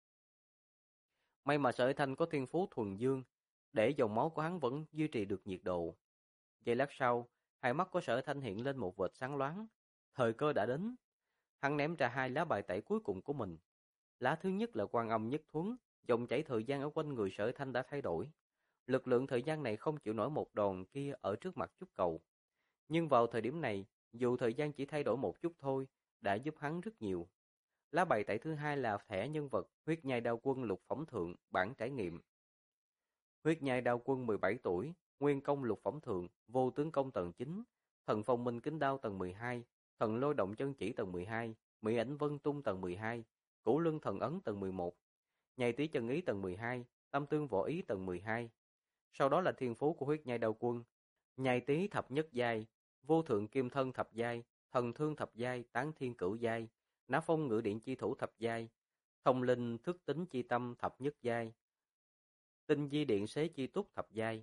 May mà Sở Thanh có thiên phú thuần dương, để dòng máu của hắn vẫn duy trì được nhiệt độ. Giây lát sau, hai mắt của Sở Thanh hiện lên một vệt sáng loáng. Thời cơ đã đến. Hắn ném ra 2 lá bài tẩy cuối cùng của mình. Lá thứ nhất là Quan Âm Nhất Thuấn, dòng chảy thời gian ở quanh người Sở Thanh đã thay đổi. Lực lượng thời gian này không chịu nổi một đòn kia ở trước mặt trúc cầu. Nhưng vào thời điểm này, dù thời gian chỉ thay đổi một chút thôi, đã giúp hắn rất nhiều. Lá bài tẩy thứ hai là thẻ nhân vật Huyết Nhai Đao Quân Lục Phẩm Thượng bản trải nghiệm. Huyết Nhai Đao Quân 17 tuổi, Nguyên Công Lục Phẩm Thượng, Vô Tướng Công tầng 9, Thần Phong Minh Kính Đao tầng 12, Thần Lôi Động Chân Chỉ tầng 12, Mỹ Ảnh Vân Tung tầng 12, Cửu Lưng Thần Ấn tầng 11, Nhai Tí Chân Ý tầng 12, Tâm Tương Võ Ý tầng 12. Sau đó là thiên phú của Huyết Nhai Đao Quân, Nhai Tí thập nhất giai, Vô Thượng Kim Thân thập giai, Thần Thương thập giai, Tán Thiên Cửu giai, Nã Phong Ngự Điện Chi Thủ thập giai, Thông Linh Thức Tính Chi Tâm thập nhất giai, Tinh Di Điện Xế Chi Túc thập giai.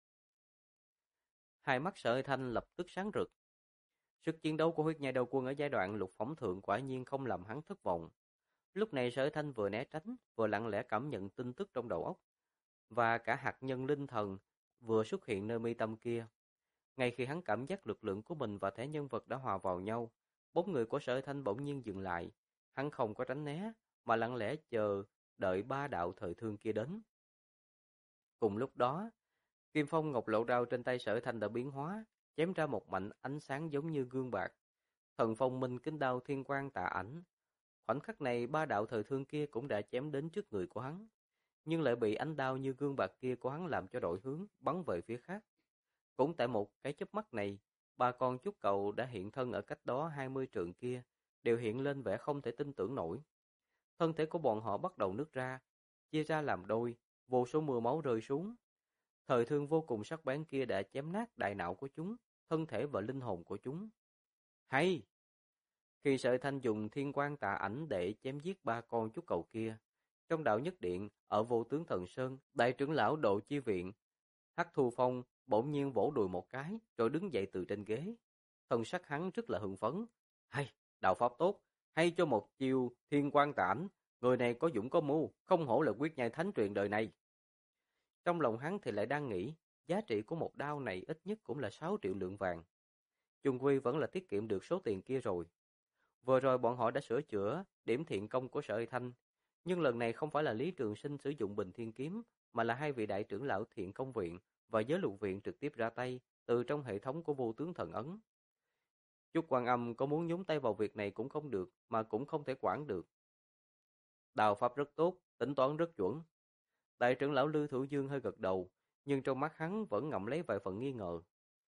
Hai mắt Sở Thanh lập tức sáng rực. Sức chiến đấu của Huyết Nhai Đao Quân ở giai đoạn lục phẩm thượng quả nhiên không làm hắn thất vọng. Lúc này Sở Thanh vừa né tránh, vừa lặng lẽ cảm nhận tin tức trong đầu óc, và cả hạt nhân linh thần vừa xuất hiện nơi mi tâm kia. Ngay khi hắn cảm giác lực lượng của mình và thể nhân vật đã hòa vào nhau, bóng người của Sở Thanh bỗng nhiên dừng lại. Hắn không có tránh né, mà lặng lẽ chờ đợi 3 đạo thời thương kia đến. Cùng lúc đó, Kim Phong Ngọc Lộ Đao trên tay Sở Thanh đã biến hóa, chém ra một mảnh ánh sáng giống như gương bạc. Thần Phong Minh Kính Đao Thiên Quang Tà Ảnh. Khoảnh khắc này 3 đạo thời thương kia cũng đã chém đến trước người của hắn, nhưng lại bị ánh đao như gương bạc kia của hắn làm cho đổi hướng, bắn về phía khác. Cũng tại một cái chớp mắt này, 3 con trúc cầu đã hiện thân ở cách đó 20 trượng kia, đều hiện lên vẻ không thể tin tưởng nổi. Thân thể của bọn họ bắt đầu nứt ra, chia ra làm đôi, vô số mưa máu rơi xuống. Thời thương vô cùng sắc bén kia đã chém nát đại não của chúng, thân thể và linh hồn của chúng. Hay! Khi Sở Thanh dùng Thiên Quang Tà Ảnh để chém giết 3 con trúc cầu kia, trong đạo nhất điện ở Vô Tướng Thần Sơn, đại trưởng lão Độ Chi Viện, Hắc Thu Phong bỗng nhiên vỗ đùi một cái, rồi đứng dậy từ trên ghế. Thần sắc hắn rất là hưng phấn. Hay, đạo pháp tốt, hay cho một chiêu Thiên Quang Tà Ảnh, người này có dũng có mưu, không hổ là quyết nhai thánh truyền đời này. Trong lòng hắn thì lại đang nghĩ, giá trị của một đao này ít nhất cũng là 6 triệu lượng vàng. Chung quy vẫn là tiết kiệm được số tiền kia rồi. Vừa rồi bọn họ đã sửa chữa điểm thiện công của Sở Thanh, nhưng lần này không phải là Lý Trường Sinh sử dụng Bình Thiên Kiếm, mà là 2 vị đại trưởng lão Thiện Công Viện và Giới Luật Viện trực tiếp ra tay từ trong hệ thống của Vô Tướng Thần Ấn. Chúc Quan Âm có muốn nhúng tay vào việc này cũng không được, mà cũng không thể quản được. Đào pháp rất tốt, tính toán rất chuẩn. Đại trưởng lão Lư Thủ Dương hơi gật đầu, nhưng trong mắt hắn vẫn ngậm lấy vài phần nghi ngờ.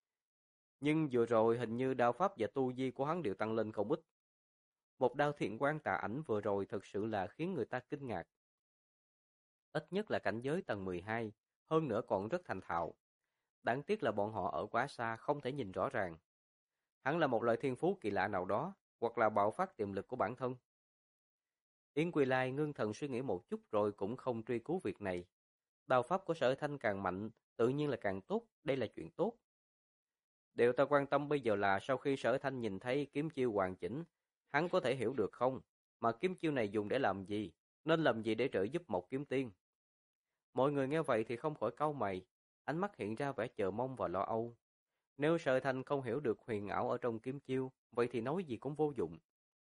Nhưng vừa rồi hình như đao pháp và tu vi của hắn đều tăng lên không ít. Một đao Thiện Quang Tà Ảnh vừa rồi thật sự là khiến người ta kinh ngạc. Ít nhất là cảnh giới tầng 12, hơn nữa còn rất thành thạo. Đáng tiếc là bọn họ ở quá xa không thể nhìn rõ ràng. Hắn là một loại thiên phú kỳ lạ nào đó, hoặc là bạo phát tiềm lực của bản thân. Yến Quy Lai ngưng thần suy nghĩ một chút rồi cũng không truy cứu việc này. Đao pháp của Sở Thanh càng mạnh, tự nhiên là càng tốt, đây là chuyện tốt. Điều ta quan tâm bây giờ là sau khi Sở Thanh nhìn thấy kiếm chiêu hoàn chỉnh, hắn có thể hiểu được không? Mà kiếm chiêu này dùng để làm gì? Nên làm gì để trợ giúp một kiếm tiên? Mọi người nghe vậy thì không khỏi cau mày, ánh mắt hiện ra vẻ chờ mong và lo âu. Nếu Sở Thanh không hiểu được huyền ảo ở trong kiếm chiêu, vậy thì nói gì cũng vô dụng.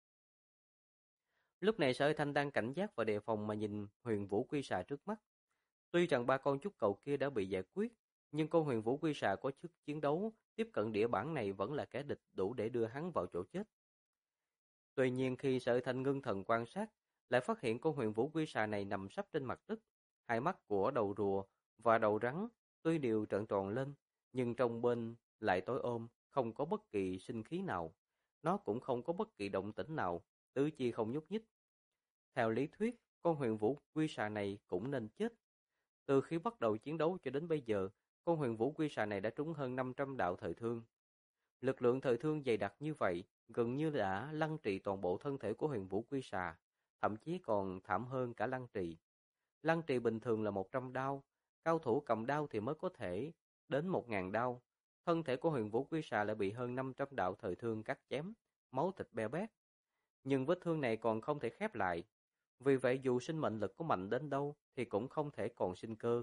Lúc này Sở Thanh đang cảnh giác và đề phòng mà nhìn Huyền Vũ Quy Xà trước mắt. Tuy rằng 3 con trúc cầu kia đã bị giải quyết, nhưng con Huyền Vũ Quy Xà có sức chiến đấu, tiếp cận địa bản này vẫn là kẻ địch đủ để đưa hắn vào chỗ chết. Tuy nhiên khi Sở Thanh ngưng thần quan sát, lại phát hiện con Huyền Vũ Quy Xà này nằm sấp trên mặt đất, hai mắt của đầu rùa và đầu rắn tuy đều trợn tròn lên, nhưng trong bên lại tối ôm, không có bất kỳ sinh khí nào. Nó cũng không có bất kỳ động tĩnh nào, tứ chi không nhúc nhích. Theo lý thuyết, con Huyền Vũ Quy Xà này cũng nên chết. Từ khi bắt đầu chiến đấu cho đến bây giờ, con Huyền Vũ Quy Xà này đã trúng hơn 500 đạo thời thương. Lực lượng thời thương dày đặc như vậy, gần như đã lăng trì toàn bộ thân thể của Huyền Vũ Quy Xà, thậm chí còn thảm hơn cả lăng trì. Lăng trì bình thường là 100 đao, cao thủ cầm đao thì mới có thể đến 1000 đao. Thân thể của Huyền Vũ Quy Xà lại bị hơn 500 đạo thời thương cắt chém, máu thịt be bét. Nhưng vết thương này còn không thể khép lại. Vì vậy dù sinh mệnh lực có mạnh đến đâu thì cũng không thể còn sinh cơ.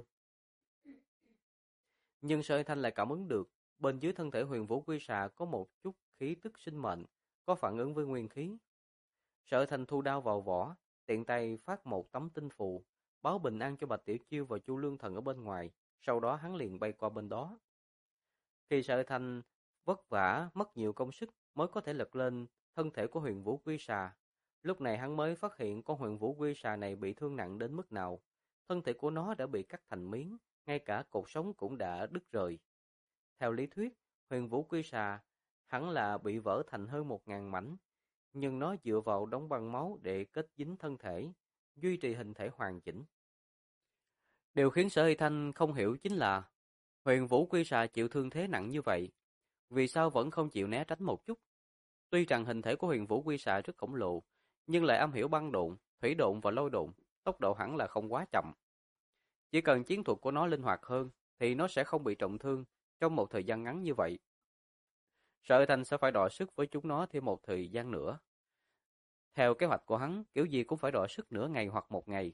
Nhưng Sở Thanh lại cảm ứng được, bên dưới thân thể Huyền Vũ Quy Xà có một chút khí tức sinh mệnh, có phản ứng với nguyên khí. Sở Thành thu đao vào vỏ, tiện tay phát một tấm tinh phù, báo bình an cho Bạch Tiểu Chiêu và Chu Lương Thần ở bên ngoài, sau đó hắn liền bay qua bên đó. Khi Sở Thành vất vả mất nhiều công sức mới có thể lật lên thân thể của Huyền Vũ Quy Xà, lúc này hắn mới phát hiện con Huyền Vũ Quy Xà này bị thương nặng đến mức nào. Thân thể của nó đã bị cắt thành miếng, ngay cả cột sống cũng đã đứt rời. Theo lý thuyết, Huyền Vũ Quy Xà hẳn là bị vỡ thành hơn 1.000 mảnh, nhưng nó dựa vào đóng băng máu để kết dính thân thể, duy trì hình thể hoàn chỉnh. Điều khiến Sở Hy Thanh không hiểu chính là Huyền Vũ Quy Xà chịu thương thế nặng như vậy, vì sao vẫn không chịu né tránh một chút? Tuy rằng hình thể của Huyền Vũ Quy Xà rất khổng lồ, nhưng lại am hiểu băng độn, thủy độn và lôi độn, tốc độ hẳn là không quá chậm. Chỉ cần chiến thuật của nó linh hoạt hơn, thì nó sẽ không bị trọng thương trong một thời gian ngắn như vậy. Sở Hy Thanh sẽ phải đọ sức với chúng nó thêm một thời gian nữa. Theo kế hoạch của hắn, kiểu gì cũng phải đọ sức nửa ngày hoặc một ngày.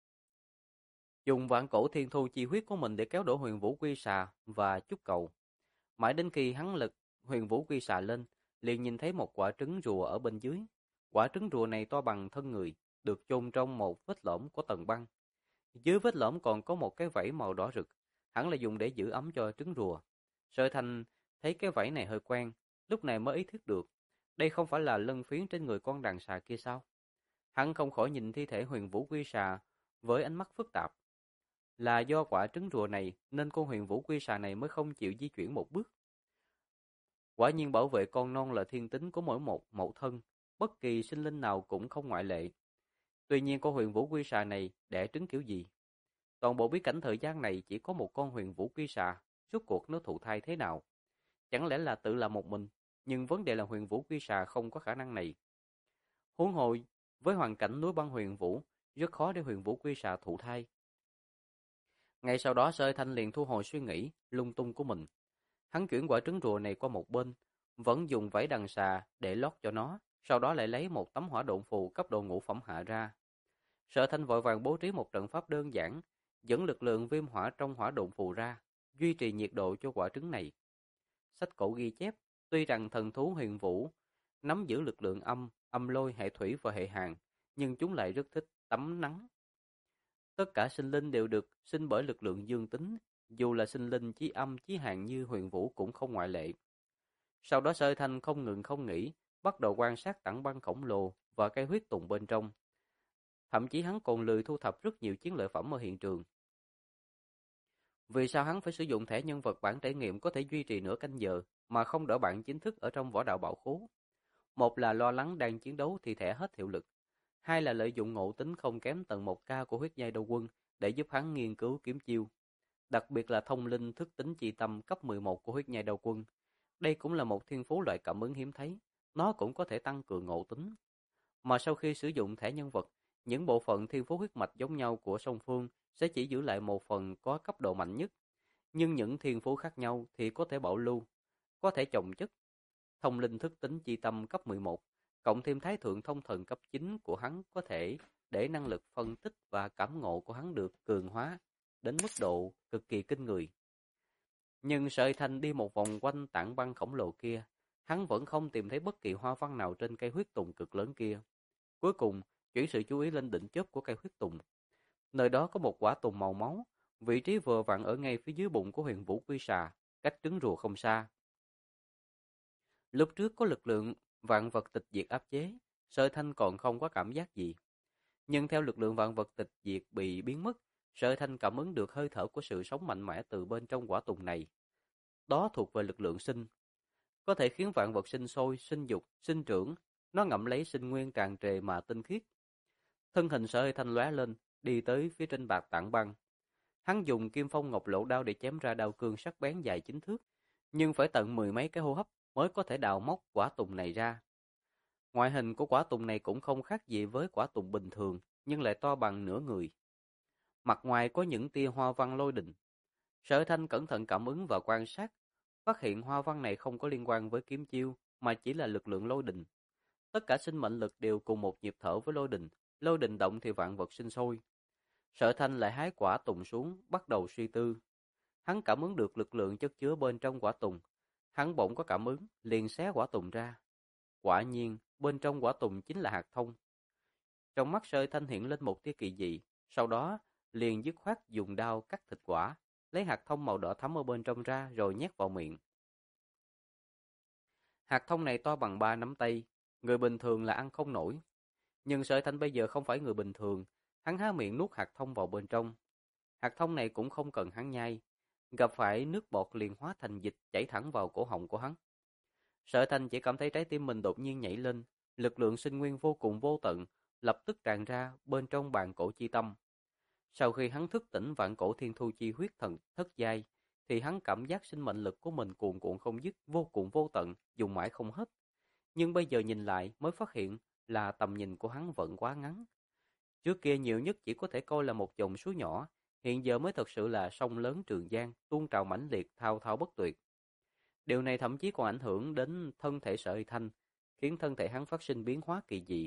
Dùng vạn cổ thiên thu chi huyết của mình để kéo đổ Huyền Vũ Quy Xà và chút cầu. Mãi đến khi hắn lực Huyền Vũ Quy Xà lên, liền nhìn thấy một quả trứng rùa ở bên dưới. Quả trứng rùa này to bằng thân người, được chôn trong một vết lõm của tầng băng. Dưới vết lõm còn có một cái vảy màu đỏ rực, hẳn là dùng để giữ ấm cho trứng rùa. Sở Thành thấy cái vảy này hơi quen, lúc này mới ý thức được, đây không phải là lân phiến trên người con đàn xà kia sao? Hắn không khỏi nhìn thi thể Huyền Vũ Quy Xà với ánh mắt phức tạp. Là do quả trứng rùa này nên con Huyền Vũ Quy Xà này mới không chịu di chuyển một bước. Quả nhiên bảo vệ con non là thiên tính của mỗi một mẫu thân, bất kỳ sinh linh nào cũng không ngoại lệ. Tuy nhiên con Huyền Vũ Quy Xà này đẻ trứng kiểu gì? Toàn bộ bí cảnh thời gian này chỉ có một con Huyền Vũ Quy Xà, rốt cuộc nó thụ thai thế nào? Chẳng lẽ là tự làm một mình? Nhưng vấn đề là Huyền Vũ Quy Xà không có khả năng này. Huống hồ với hoàn cảnh núi băng Huyền Vũ, rất khó để Huyền Vũ Quy Xà thụ thai. Ngay sau đó Sơ Thanh liền thu hồi suy nghĩ lung tung của mình. Hắn chuyển quả trứng rùa này qua một bên, vẫn dùng vảy đằng xà để lót cho nó, sau đó lại lấy một tấm hỏa độn phù cấp độ ngũ phẩm hạ ra. Sở Thanh vội vàng bố trí một trận pháp đơn giản, dẫn lực lượng viêm hỏa trong hỏa độn phù ra, duy trì nhiệt độ cho quả trứng này. Sách cổ ghi chép, tuy rằng thần thú Huyền Vũ nắm giữ lực lượng âm, âm lôi, hệ thủy và hệ hàn, nhưng chúng lại rất thích tắm nắng. Tất cả sinh linh đều được sinh bởi lực lượng dương tính, dù là sinh linh chí âm chí hàn như Huyền Vũ cũng không ngoại lệ. Sau đó Sở Thanh không ngừng không nghỉ, bắt đầu quan sát tảng băng khổng lồ và cây huyết tùng bên trong. Thậm chí hắn còn lười thu thập rất nhiều chiến lợi phẩm ở hiện trường. Vì sao hắn phải sử dụng thẻ nhân vật bản trải nghiệm có thể duy trì nửa canh giờ mà không đổi bản chính thức ở trong võ đạo bảo khố? Một là lo lắng đang chiến đấu thì thẻ hết hiệu lực. Hai là lợi dụng ngộ tính không kém tầng 1K của huyết nhai đầu quân để giúp hắn nghiên cứu kiếm chiêu. Đặc biệt là thông linh thức tính chi tâm cấp 11 của huyết nhai đầu quân. Đây cũng là một thiên phú loại cảm ứng hiếm thấy. Nó cũng có thể tăng cường ngộ tính. Mà sau khi sử dụng thẻ nhân vật, những bộ phận thiên phú huyết mạch giống nhau của song phương sẽ chỉ giữ lại một phần có cấp độ mạnh nhất. Nhưng những thiên phú khác nhau thì có thể bảo lưu, có thể chồng chất. Thông linh thức tính chi tâm cấp 11, cộng thêm thái thượng thông thần cấp 9 của hắn có thể để năng lực phân tích và cảm ngộ của hắn được cường hóa đến mức độ cực kỳ kinh người. Nhưng Sợi Thanh đi một vòng quanh tảng băng khổng lồ kia, hắn vẫn không tìm thấy bất kỳ hoa văn nào trên cây huyết tùng cực lớn kia. Cuối cùng, chuyển sự chú ý lên đỉnh chóp của cây huyết tùng. Nơi đó có một quả tùng màu máu, vị trí vừa vặn ở ngay phía dưới bụng của Huyền Vũ Quy Xà, cách trứng rùa không xa. Lúc trước có lực lượng vạn vật tịch diệt áp chế, Sở Thanh còn không có cảm giác gì. Nhưng theo lực lượng vạn vật tịch diệt bị biến mất, Sở Thanh cảm ứng được hơi thở của sự sống mạnh mẽ từ bên trong quả tùng này. Đó thuộc về lực lượng sinh, có thể khiến vạn vật sinh sôi, sinh dục, sinh trưởng, nó ngậm lấy sinh nguyên tràn trề mà tinh khiết. Thân hình Sở Thanh lóe lên, đi tới phía trên bạc tảng băng. Hắn dùng kim phong ngọc lộ đao để chém ra đao cương sắc bén dài 9 thước, nhưng phải tận mười mấy cái hô hấp mới có thể đào móc quả tùng này ra. Ngoại hình của quả tùng này cũng không khác gì với quả tùng bình thường, nhưng lại to bằng nửa người. Mặt ngoài có những tia hoa văn lôi đình. Sở Thanh cẩn thận cảm ứng và quan sát, phát hiện hoa văn này không có liên quan với kiếm chiêu, mà chỉ là lực lượng lôi đình. Tất cả sinh mệnh lực đều cùng một nhịp thở với lôi đình động thì vạn vật sinh sôi. Sở Thanh lại hái quả tùng xuống, bắt đầu suy tư. Hắn cảm ứng được lực lượng chất chứa bên trong quả tùng. Hắn bỗng có cảm ứng, liền xé quả tùng ra. Quả nhiên, bên trong quả tùng chính là hạt thông. Trong mắt Sợi Thanh hiện lên một tia kỳ dị, sau đó liền dứt khoát dùng đao cắt thịt quả, lấy hạt thông màu đỏ thắm ở bên trong ra rồi nhét vào miệng. Hạt thông này to bằng 3 nắm tay, người bình thường là ăn không nổi. Nhưng Sợi Thanh bây giờ không phải người bình thường, hắn há miệng nuốt hạt thông vào bên trong. Hạt thông này cũng không cần hắn nhai, gặp phải nước bọt liền hóa thành dịch chảy thẳng vào cổ họng của hắn. Sở Thành chỉ cảm thấy trái tim mình đột nhiên nhảy lên, lực lượng sinh nguyên vô cùng vô tận, lập tức tràn ra bên trong bàn cổ chi tâm. Sau khi hắn thức tỉnh vạn cổ thiên thu chi huyết thần thất giai, thì hắn cảm giác sinh mệnh lực của mình cuồn cuộn không dứt, vô cùng vô tận, dùng mãi không hết. Nhưng bây giờ nhìn lại mới phát hiện là tầm nhìn của hắn vẫn quá ngắn. Trước kia nhiều nhất chỉ có thể coi là một dòng suối nhỏ, hiện giờ mới thật sự là sông lớn Trường Giang, tuôn trào mãnh liệt, thao thao bất tuyệt. Điều này thậm chí còn ảnh hưởng đến thân thể Sợi Thanh, khiến thân thể hắn phát sinh biến hóa kỳ dị.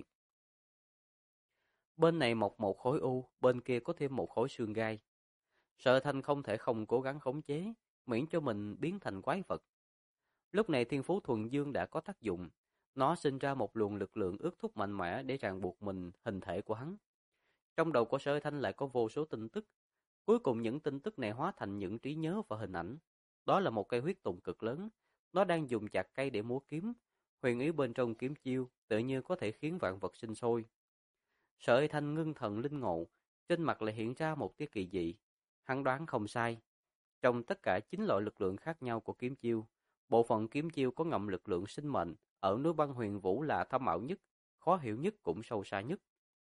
Bên này mọc một khối u, bên kia có thêm một khối xương gai. Sợi Thanh không thể không cố gắng khống chế, miễn cho mình biến thành quái vật. Lúc này Thiên Phú Thuần Dương đã có tác dụng, nó sinh ra một luồng lực lượng ước thúc mạnh mẽ để ràng buộc mình hình thể của hắn. Trong đầu của Sợi Thanh lại có vô số tin tức, cuối cùng những tin tức này hóa thành những trí nhớ và hình ảnh. Đó là một cây huyết tùng cực lớn, nó đang dùng chặt cây để múa kiếm, huyền ý bên trong kiếm chiêu tự như có thể khiến vạn vật sinh sôi. Sợi Thanh ngưng thần linh ngộ, trên mặt lại hiện ra một tia kỳ dị. Hắn đoán không sai, trong tất cả 9 loại lực lượng khác nhau của kiếm chiêu, bộ phận kiếm chiêu có ngầm lực lượng sinh mệnh ở núi băng huyền vũ là thâm ảo nhất, khó hiểu nhất cũng sâu xa nhất.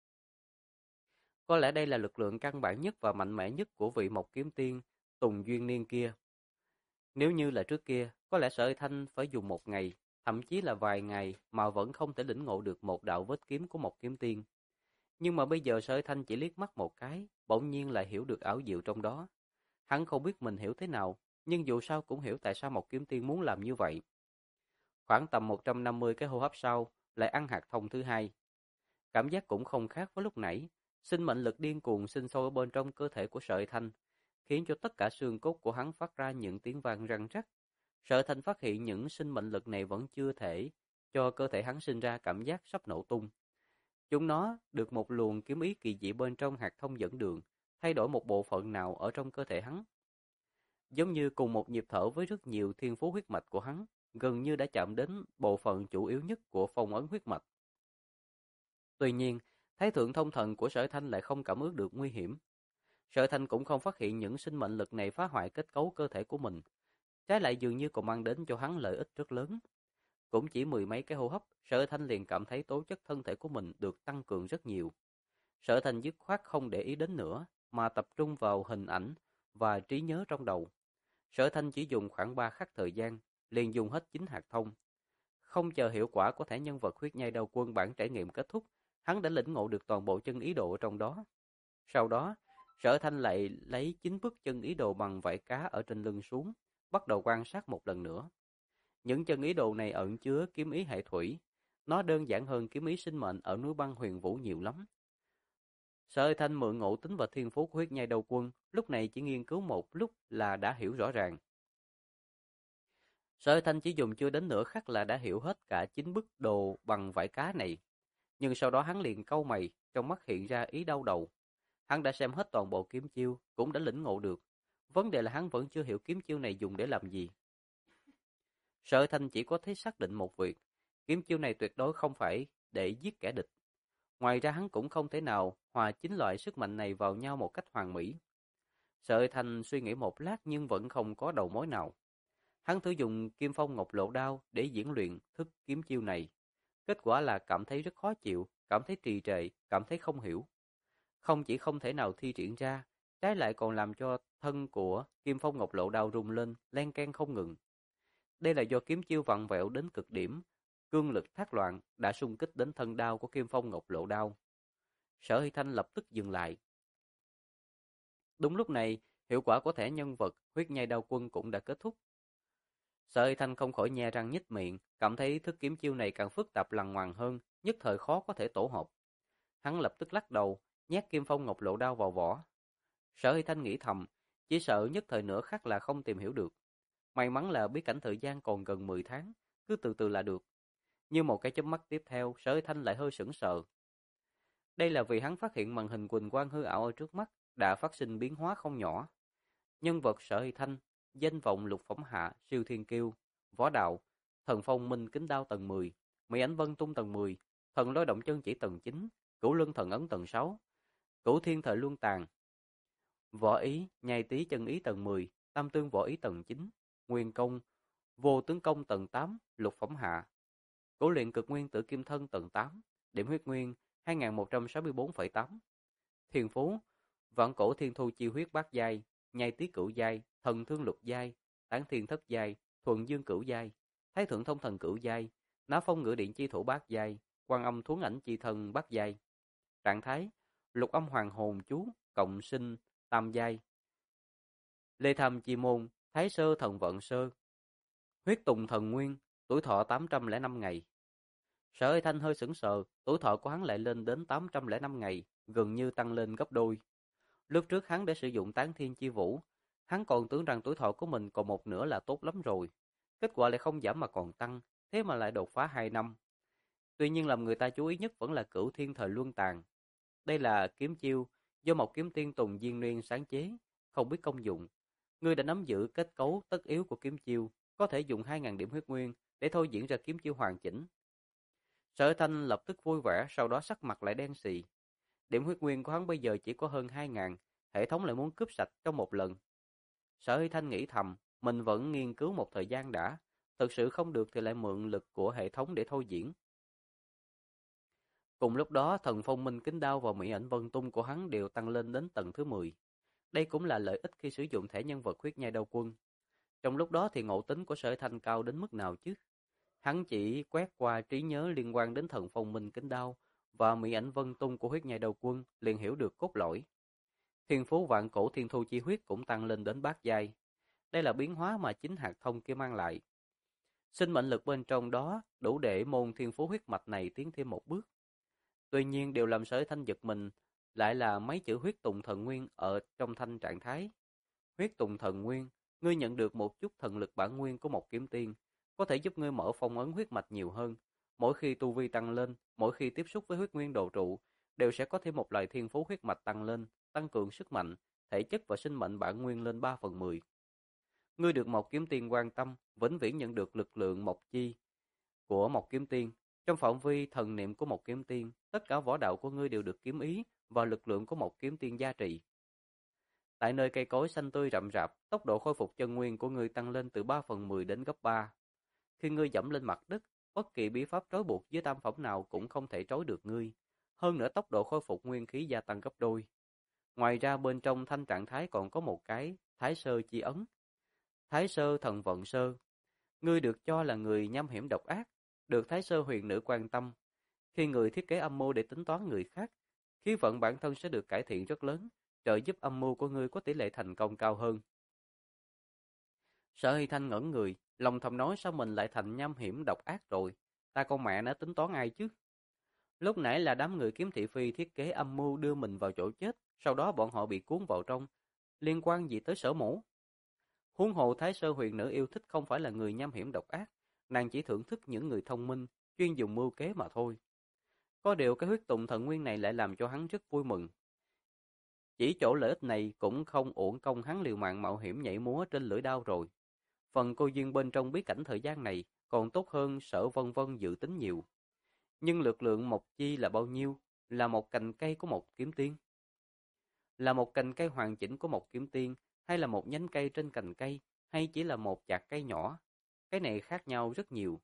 Có lẽ đây là lực lượng căn bản nhất và mạnh mẽ nhất của vị Mộc Kiếm Tiên Tùng Duyên Niên kia. Nếu như là trước kia, có lẽ Sở Thanh phải dùng một ngày, thậm chí là vài ngày mà vẫn không thể lĩnh ngộ được một đạo vết kiếm của Mộc Kiếm Tiên. Nhưng mà bây giờ Sở Thanh chỉ liếc mắt một cái, bỗng nhiên lại hiểu được ảo diệu trong đó. Hắn không biết mình hiểu thế nào, nhưng dù sao cũng hiểu tại sao Mộc Kiếm Tiên muốn làm như vậy. Khoảng tầm 150 cái hô hấp sau, lại ăn hạt thông thứ hai. Cảm giác cũng không khác với lúc nãy, sinh mệnh lực điên cuồng sinh sôi ở bên trong cơ thể của Sợi Thanh, khiến cho tất cả xương cốt của hắn phát ra những tiếng vang răng rắc. Sợi Thanh phát hiện những sinh mệnh lực này vẫn chưa thể cho cơ thể hắn sinh ra cảm giác sắp nổ tung. Chúng nó được một luồng kiếm ý kỳ dị bên trong hạt thông dẫn đường, thay đổi một bộ phận nào ở trong cơ thể hắn. Giống như cùng một nhịp thở với rất nhiều thiên phú huyết mạch của hắn, gần như đã chạm đến bộ phận chủ yếu nhất của phong ấn huyết mạch. Tuy nhiên, Thái thượng thông thần của Sở Thanh lại không cảm ứng được nguy hiểm. Sở Thanh cũng không phát hiện những sinh mệnh lực này phá hoại kết cấu cơ thể của mình, trái lại dường như còn mang đến cho hắn lợi ích rất lớn. Cũng chỉ mười mấy cái hô hấp, Sở Thanh liền cảm thấy tố chất thân thể của mình được tăng cường rất nhiều. Sở Thanh dứt khoát không để ý đến nữa, mà tập trung vào hình ảnh và trí nhớ trong đầu. Sở Thanh chỉ dùng khoảng 3 khắc thời gian, liền dùng hết 9 hạt thông. Không chờ hiệu quả của thẻ nhân vật huyết nhai đầu quân bản trải nghiệm kết thúc, hắn đã lĩnh ngộ được toàn bộ chân ý đồ ở trong đó. Sau đó, Sở Thanh lại lấy 9 bức chân ý đồ bằng vảy cá ở trên lưng xuống, bắt đầu quan sát một lần nữa. Những chân ý đồ này ẩn chứa kiếm ý hệ thủy, nó đơn giản hơn kiếm ý sinh mệnh ở núi băng huyền vũ nhiều lắm. Sở Thanh mượn ngộ tính và thiên phú của huyết nhai đầu quân, lúc này chỉ nghiên cứu một lúc là đã hiểu rõ ràng. Sở Thanh chỉ dùng chưa đến nửa khắc là đã hiểu hết cả 9 bức đồ bằng vảy cá này. Nhưng sau đó hắn liền cau mày, trong mắt hiện ra ý đau đầu. Hắn đã xem hết toàn bộ kiếm chiêu, cũng đã lĩnh ngộ được. Vấn đề là hắn vẫn chưa hiểu kiếm chiêu này dùng để làm gì. Sở Thanh chỉ có thể xác định một việc, kiếm chiêu này tuyệt đối không phải để giết kẻ địch. Ngoài ra hắn cũng không thể nào hòa 9 loại sức mạnh này vào nhau một cách hoàn mỹ. Sở Thanh suy nghĩ một lát nhưng vẫn không có đầu mối nào. Hắn thử dùng Kim Phong Ngọc Lộ Đao để diễn luyện thức kiếm chiêu này. Kết quả là cảm thấy rất khó chịu, cảm thấy trì trệ, cảm thấy không hiểu. Không chỉ không thể nào thi triển ra, trái lại còn làm cho thân của Kim Phong Ngọc Lộ Đao rung lên, len keng không ngừng. Đây là do kiếm chiêu vặn vẹo đến cực điểm, cương lực thác loạn đã xung kích đến thân đao của Kim Phong Ngọc Lộ Đao. Sở Hy Thanh lập tức dừng lại. Đúng lúc này, hiệu quả của thẻ nhân vật huyết nhai đao quân cũng đã kết thúc. Sở Hy Thanh không khỏi nhe răng nhếch miệng, cảm thấy thức kiếm chiêu này càng phức tạp lằng ngoằng hơn, nhất thời khó có thể tổ hợp. Hắn lập tức lắc đầu, nhét Kim Phong Ngọc Lộ Đao vào vỏ. Sở Hy Thanh nghĩ thầm, chỉ sợ nhất thời nửa khắc là không tìm hiểu được. May mắn là bí cảnh thời gian còn gần 10 tháng, cứ từ từ là được. Như một cái chớp mắt tiếp theo, Sở Huy Thanh lại hơi sững sờ. Đây là vì hắn phát hiện màn hình Quỳnh quang hư ảo ở trước mắt đã phát sinh biến hóa không nhỏ. Nhân vật Sở Huy Thanh, danh vọng Lục Phẩm Hạ, Siêu Thiên Kiêu, Võ Đạo, Thần Phong Minh Kính Đao tầng 10, Mỹ Ảnh Vân Tung tầng 10, Thần Lôi Động Chân Chỉ tầng 9, Cửu Luân Thần Ấn tầng 6, Cửu Thiên Thời Luân Tàn, Võ Ý, Nhai Tý Chân Ý tầng 10, Tam Tương Võ Ý tầng 9, Nguyên Công, Vô Tướng Công tầng 8, Lục Phẩm Hạ, Cổ Luyện Cực Nguyên Tử Kim Thân tầng 8, điểm huyết nguyên 2164,8, Thiên Phú, Vạn Cổ Thiên Thu Chi Huyết bát giai, Nhai Tý cửu giai, Thần Thương lục giai, Tán Thiên thất giai, Thuần Dương cửu giai, Thái Thượng Thông Thần cửu giai, Ná Phong Ngự Điện Chi Thủ bát giai, Quan Âm Thuấn Ảnh Chi Thân bát giai. Trạng thái: Lục Âm Hoàng Hồn Chú cộng sinh tam giai. Lê Tham Chi Môn, Thái Sơ Thần Vận Sơ. Huyết Tùng Thần Nguyên, tuổi thọ 805 ngày. Sở Huy Thanh hơi sững sờ, tuổi thọ của hắn lại lên đến 805 ngày, gần như tăng lên gấp đôi. Lúc trước hắn đã sử dụng Tán Thiên Chi Vũ, hắn còn tưởng rằng tuổi thọ của mình còn một nửa là tốt lắm rồi. Kết quả lại không giảm mà còn tăng, thế mà lại đột phá 2 năm. Tuy nhiên làm người ta chú ý nhất vẫn là Cửu Thiên Thời Luân Tàn. Đây là kiếm chiêu do một kiếm tiên Tùng Diên Nguyên sáng chế, không biết công dụng. Ngươi đã nắm giữ kết cấu tất yếu của kiếm chiêu, có thể dùng 2.000 điểm huyết nguyên để thôi diễn ra kiếm chiêu hoàn chỉnh. Sở Thanh lập tức vui vẻ, sau đó sắc mặt lại đen xì. Điểm huyết nguyên của hắn bây giờ chỉ có hơn 2.000, hệ thống lại muốn cướp sạch trong một lần. Sở Huy Thanh nghĩ thầm, mình vẫn nghiên cứu một thời gian đã, thực sự không được thì lại mượn lực của hệ thống để thôi diễn. Cùng lúc đó, Thần Phong Minh Kính Đao và Mỹ Ảnh Vân Tung của hắn đều tăng lên đến tầng thứ 10. Đây cũng là lợi ích khi sử dụng thẻ nhân vật huyết nhai đao quân. Trong lúc đó thì ngộ tính của Sở Huy Thanh cao đến mức nào chứ? Hắn chỉ quét qua trí nhớ liên quan đến Thần Phong Minh Kính Đao và Mỹ Ảnh Vân Tung của huyết nhai đao quân, liền hiểu được cốt lõi. Thiên Phú Vạn Cổ Thiên Thu Chi Huyết cũng tăng lên đến bát giai. Đây là biến hóa mà chính hạt thông kia mang lại. Sinh mệnh lực bên trong đó đủ để môn Thiên Phú huyết mạch này tiến thêm một bước. Tuy nhiên điều làm Sở Huy Thanh giật mình lại là mấy chữ huyết tùng thần nguyên ở trong thanh trạng thái. Huyết tùng thần nguyên, ngươi nhận được một chút thần lực bản nguyên của một kiếm tiên, có thể giúp ngươi mở phong ấn huyết mạch nhiều hơn. Mỗi khi tu vi tăng lên, mỗi khi tiếp xúc với huyết nguyên đồ trụ, đều sẽ có thêm một loại thiên phú huyết mạch tăng lên, tăng cường sức mạnh, thể chất và sinh mệnh bản nguyên lên 3/10. Ngươi được một kiếm tiên quan tâm, vĩnh viễn nhận được lực lượng mộc chi của một kiếm tiên. Trong phạm vi thần niệm của một kiếm tiên, tất cả võ đạo của ngươi đều được kiếm ý và lực lượng của một kiếm tiên gia trì. Tại nơi cây cối xanh tươi rậm rạp, tốc độ khôi phục chân nguyên của ngươi tăng lên từ 3/10 đến gấp 3. Khi ngươi dẫm lên mặt đất, bất kỳ bí pháp trói buộc với tam phẩm nào cũng không thể trói được ngươi. Hơn nữa tốc độ khôi phục nguyên khí gia tăng gấp đôi. Ngoài ra bên trong thanh trạng thái còn có một cái Thái Sơ Chi Ấn. Thái Sơ Thần Vận Sơ. Ngươi được cho là người nham hiểm độc ác, được Thái Sơ Huyền Nữ quan tâm. Khi người thiết kế âm mưu để tính toán người khác, khí vận bản thân sẽ được cải thiện rất lớn, trợ giúp âm mưu của ngươi có tỷ lệ thành công cao hơn. Sở Huy Thanh ngẩn người, lòng thầm nói sao mình lại thành nham hiểm độc ác rồi, ta con mẹ nó tính toán ai chứ? Lúc nãy là đám người kiếm thị phi thiết kế âm mưu đưa mình vào chỗ chết, sau đó bọn họ bị cuốn vào trong, liên quan gì tới Sở Mổ? Huống hồ Thái Sơ Huyền Nữ yêu thích không phải là người nham hiểm độc ác, nàng chỉ thưởng thức những người thông minh, chuyên dùng mưu kế mà thôi. Có điều cái huyết tùng thần nguyên này lại làm cho hắn rất vui mừng. Chỉ chỗ lợi ích này cũng không uổng công hắn liều mạng mạo hiểm nhảy múa trên lưỡi đao rồi. Phần cô duyên bên trong bí cảnh thời gian này còn tốt hơn Sở Vân Vân dự tính nhiều. Nhưng lực lượng mộc chi là bao nhiêu? Là một cành cây của một kiếm tiên? Là một cành cây hoàn chỉnh của một kiếm tiên, hay là một nhánh cây trên cành cây, hay chỉ là một chạc cây nhỏ? Cái này khác nhau rất nhiều.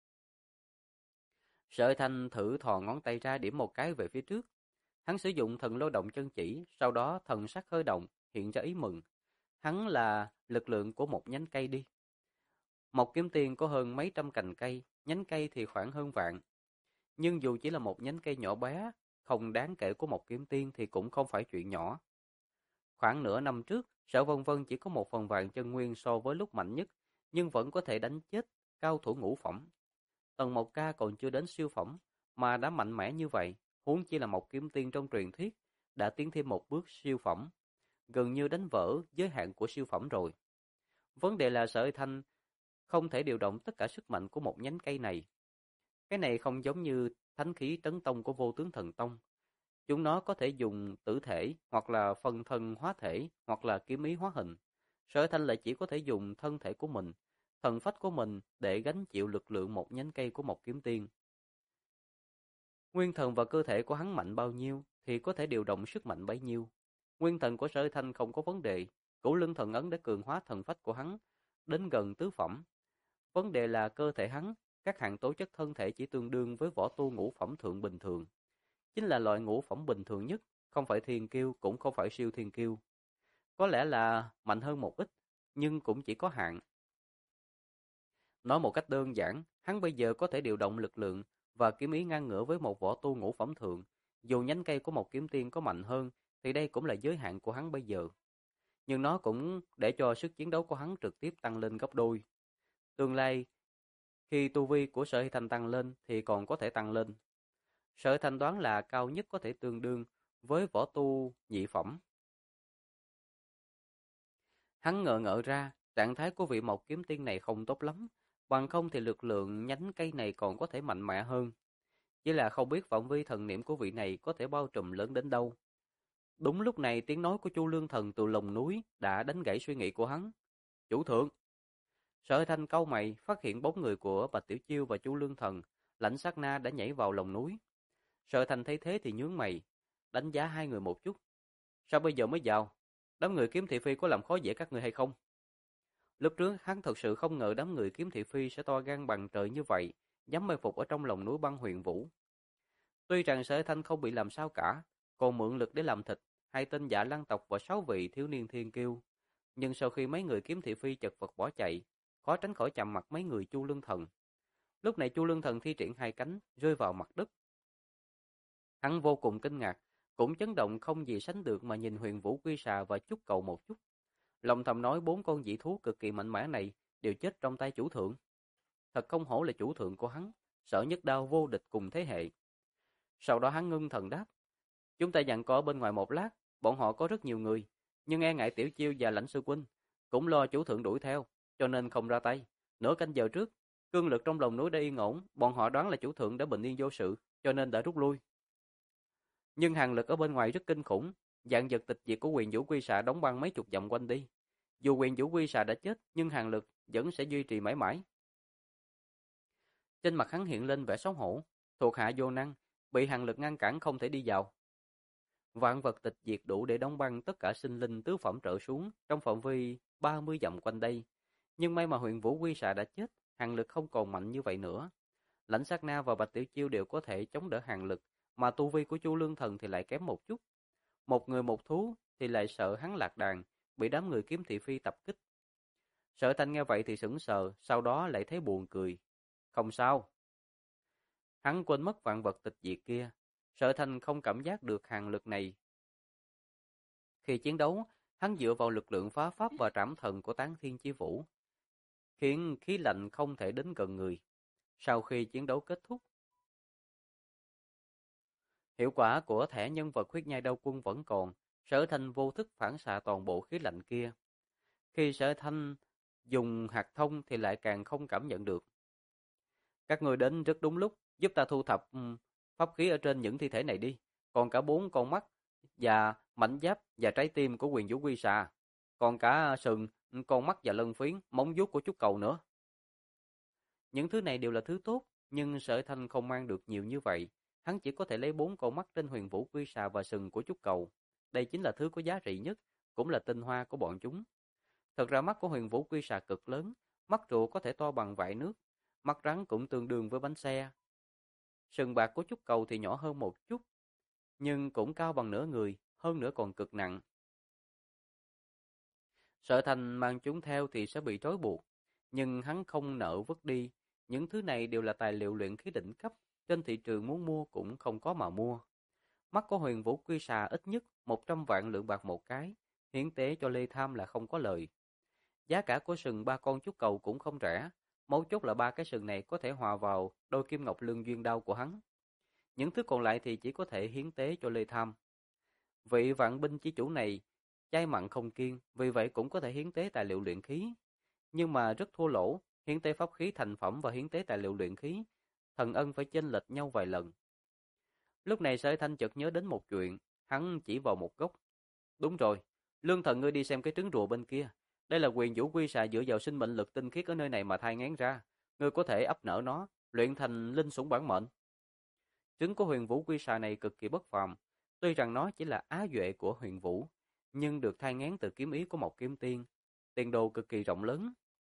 Sở Thanh thử thò ngón tay ra điểm một cái về phía trước. Hắn sử dụng thần lôi động chân chỉ, sau đó thần sắc hơi động, hiện ra ý mừng. Hắn là lực lượng của một nhánh cây đi. Một kiếm tiên có hơn mấy trăm cành cây, nhánh cây thì khoảng hơn vạn. Nhưng dù chỉ là một nhánh cây nhỏ bé, không đáng kể của một kiếm tiên thì cũng không phải chuyện nhỏ. Khoảng nửa năm trước, Sở Vân Vân chỉ có 1/1000 chân nguyên so với lúc mạnh nhất, nhưng vẫn có thể đánh chết cao thủ ngũ phẩm. Tầng 1K còn chưa đến siêu phẩm, mà đã mạnh mẽ như vậy, huống chi là một kiếm tiên trong truyền thuyết, đã tiến thêm một bước siêu phẩm, gần như đánh vỡ giới hạn của siêu phẩm rồi. Vấn đề là Sở Thanh không thể điều động tất cả sức mạnh của một nhánh cây này. Cái này không giống như thánh khí tấn tông của Vô Tướng Thần Tông. Chúng nó có thể dùng tử thể, hoặc là phân thân hóa thể, hoặc là kiếm ý hóa hình. Sở Thanh lại chỉ có thể dùng thân thể của mình, thần phách của mình để gánh chịu lực lượng một nhánh cây của một kiếm tiên. Nguyên thần và cơ thể của hắn mạnh bao nhiêu thì có thể điều động sức mạnh bấy nhiêu. Nguyên thần của Sở Thanh không có vấn đề, Cửu Lưng Thần Ấn đã cường hóa thần phách của hắn đến gần tứ phẩm. Vấn đề là cơ thể hắn, các hạng tố chất thân thể chỉ tương đương với võ tu ngũ phẩm thượng bình thường. Chính là loại ngũ phẩm bình thường nhất, không phải thiên kiêu cũng không phải siêu thiên kiêu. Có lẽ là mạnh hơn một ít, nhưng cũng chỉ có hạn. Nói một cách đơn giản, hắn bây giờ có thể điều động lực lượng và kiếm ý ngang ngửa với một võ tu ngũ phẩm thượng. Dù nhánh cây của một kiếm tiên có mạnh hơn, thì đây cũng là giới hạn của hắn bây giờ. Nhưng nó cũng để cho sức chiến đấu của hắn trực tiếp tăng lên gấp đôi. Tương lai, khi tu vi của Sở Hy Thanh tăng lên thì còn có thể tăng lên. Sở Hy Thanh đoán là cao nhất có thể tương đương với võ tu nhị phẩm. Hắn ngờ ngợ ra, trạng thái của vị Mộc Kiếm Tiên này không tốt lắm, bằng không thì lực lượng nhánh cây này còn có thể mạnh mẽ hơn. Chỉ là không biết phạm vi thần niệm của vị này có thể bao trùm lớn đến đâu. Đúng lúc này tiếng nói của Chu Lương Thần từ lồng núi đã đánh gãy suy nghĩ của hắn. Chủ thượng! Sở Thanh cau mày phát hiện bóng người của Bạch Tiểu Chiêu và Chu Lương Thần, Lãnh Sát Na đã nhảy vào lồng núi. Sở Thanh thấy thế thì nhướng mày, đánh giá hai người một chút. Sao bây giờ mới vào? Đám người kiếm thị phi có làm khó dễ các người hay không? Lúc trước hắn thật sự không ngờ đám người kiếm thị phi sẽ to gan bằng trời như vậy, dám mai phục ở trong lòng núi băng Huyền Vũ. Tuy rằng Sở Thanh không bị làm sao cả, còn mượn lực để làm thịt hai tên Dạ Lăng tộc và 6 vị thiếu niên thiên kiêu, nhưng sau khi mấy người kiếm thị phi chật vật bỏ chạy, khó tránh khỏi chạm mặt mấy người Chu Lương Thần. Lúc này Chu Lương Thần thi triển hai cánh, rơi vào mặt đất. Hắn vô cùng kinh ngạc, cũng chấn động không gì sánh được mà nhìn Huyền Vũ Quy Xà và Chúc Cầu một chút. Lòng thầm nói 4 con dị thú cực kỳ mạnh mẽ này đều chết trong tay chủ thượng. Thật không hổ là chủ thượng của hắn, Sở Nhất Đao vô địch cùng thế hệ. Sau đó hắn ngưng thần đáp, chúng ta dặn co ở bên ngoài một lát, bọn họ có rất nhiều người, nhưng e ngại Tiểu Chiêu và Lãnh sư huynh, cũng lo chủ thượng đuổi theo, cho nên không ra tay. Nửa canh giờ trước, cương lực trong lòng núi đã yên ổn, bọn họ đoán là chủ thượng đã bình yên vô sự, cho nên đã rút lui. Nhưng hàng lực ở bên ngoài rất kinh khủng, dạng vật tịch diệt của Quyền Vũ Quy Xà đóng băng mấy chục dặm quanh đi. Dù Quyền Vũ Quy Xà đã chết, nhưng hàng lực vẫn sẽ duy trì mãi mãi. Trên mặt hắn hiện lên vẻ xấu hổ, thuộc hạ vô năng, bị hàng lực ngăn cản không thể đi vào. Vạn vật tịch diệt đủ để đóng băng tất cả sinh linh tứ phẩm trở xuống trong phạm vi 30 dặm quanh đây. Nhưng may mà Huyền Vũ Quy Xà đã chết, hàng lực không còn mạnh như vậy nữa. Lãnh Sát Na và Bạch Tiểu Chiêu đều có thể chống đỡ hàng lực, mà tu vi của Chu Lương Thần thì lại kém một chút. Một người một thú thì lại sợ hắn lạc đàn, bị đám người kiếm thị phi tập kích. Sở Thanh nghe vậy thì sững sờ, sau đó lại thấy buồn cười. Không sao. Hắn quên mất vạn vật tịch diệt kia. Sở Thanh không cảm giác được hàng lực này. Khi chiến đấu, hắn dựa vào lực lượng phá pháp và trảm thần của Tán Thiên Chi Vũ, khiến khí lạnh không thể đến gần người. Sau khi chiến đấu kết thúc, hiệu quả của thẻ nhân vật huyết nhai đao quân vẫn còn, Sở Thanh vô thức phản xạ toàn bộ khí lạnh kia. Khi Sở Thanh dùng hạt thông thì lại càng không cảm nhận được. Các người đến rất đúng lúc, giúp ta thu thập pháp khí ở trên những thi thể này đi. Còn cả 4 con mắt và mảnh giáp và trái tim của Quyền Vũ Quy Xà. Còn cả sừng, con mắt và lân phiến, móng vuốt của Trúc Cầu nữa. Những thứ này đều là thứ tốt, nhưng Sở Thanh không mang được nhiều như vậy. Hắn chỉ có thể lấy 4 con mắt trên Huyền Vũ Quy Xà và sừng của Trúc Cầu. Đây chính là thứ có giá trị nhất, cũng là tinh hoa của bọn chúng. Thật ra mắt của Huyền Vũ Quy Xà cực lớn, mắt rùa có thể to bằng vại nước, mắt rắn cũng tương đương với bánh xe. Sừng bạc của Trúc Cầu thì nhỏ hơn một chút, nhưng cũng cao bằng nửa người, hơn nữa còn cực nặng. Sở Thành mang chúng theo thì sẽ bị trói buộc, nhưng hắn không nỡ vứt đi. Những thứ này đều là tài liệu luyện khí đỉnh cấp, trên thị trường muốn mua cũng không có mà mua. Mắt của Huyền Vũ Quy Xà ít nhất 100 vạn lượng bạc một cái, hiến tế cho Lê Tham là không có lời. Giá cả của sừng 3 con Trúc Cầu cũng không rẻ, mấu chốt là 3 cái sừng này có thể hòa vào đôi kim ngọc lương duyên đao của hắn. Những thứ còn lại thì chỉ có thể hiến tế cho Lê Tham. Vị vạn binh chí chủ này chay mặn không kiêng, vì vậy cũng có thể hiến tế tài liệu luyện khí, nhưng mà rất thua lỗ, hiến tế pháp khí thành phẩm và hiến tế tài liệu luyện khí, thần ân phải chênh lệch nhau vài lần. Lúc này Sở Thanh chợt nhớ đến một chuyện, hắn chỉ vào một góc. Đúng rồi, Lương thần ngươi đi xem cái trứng rùa bên kia. Đây là quyền vũ quy xà dựa vào sinh mệnh lực tinh khiết ở nơi này mà thai nghén ra. Ngươi có thể ấp nở nó, luyện thành linh sủng bản mệnh. Trứng của huyền vũ quy xà này cực kỳ bất phàm. Tuy rằng nó chỉ là á duệ của huyền vũ, nhưng được thai nghén từ kiếm ý của một kiếm tiên. Tiền đồ cực kỳ rộng lớn.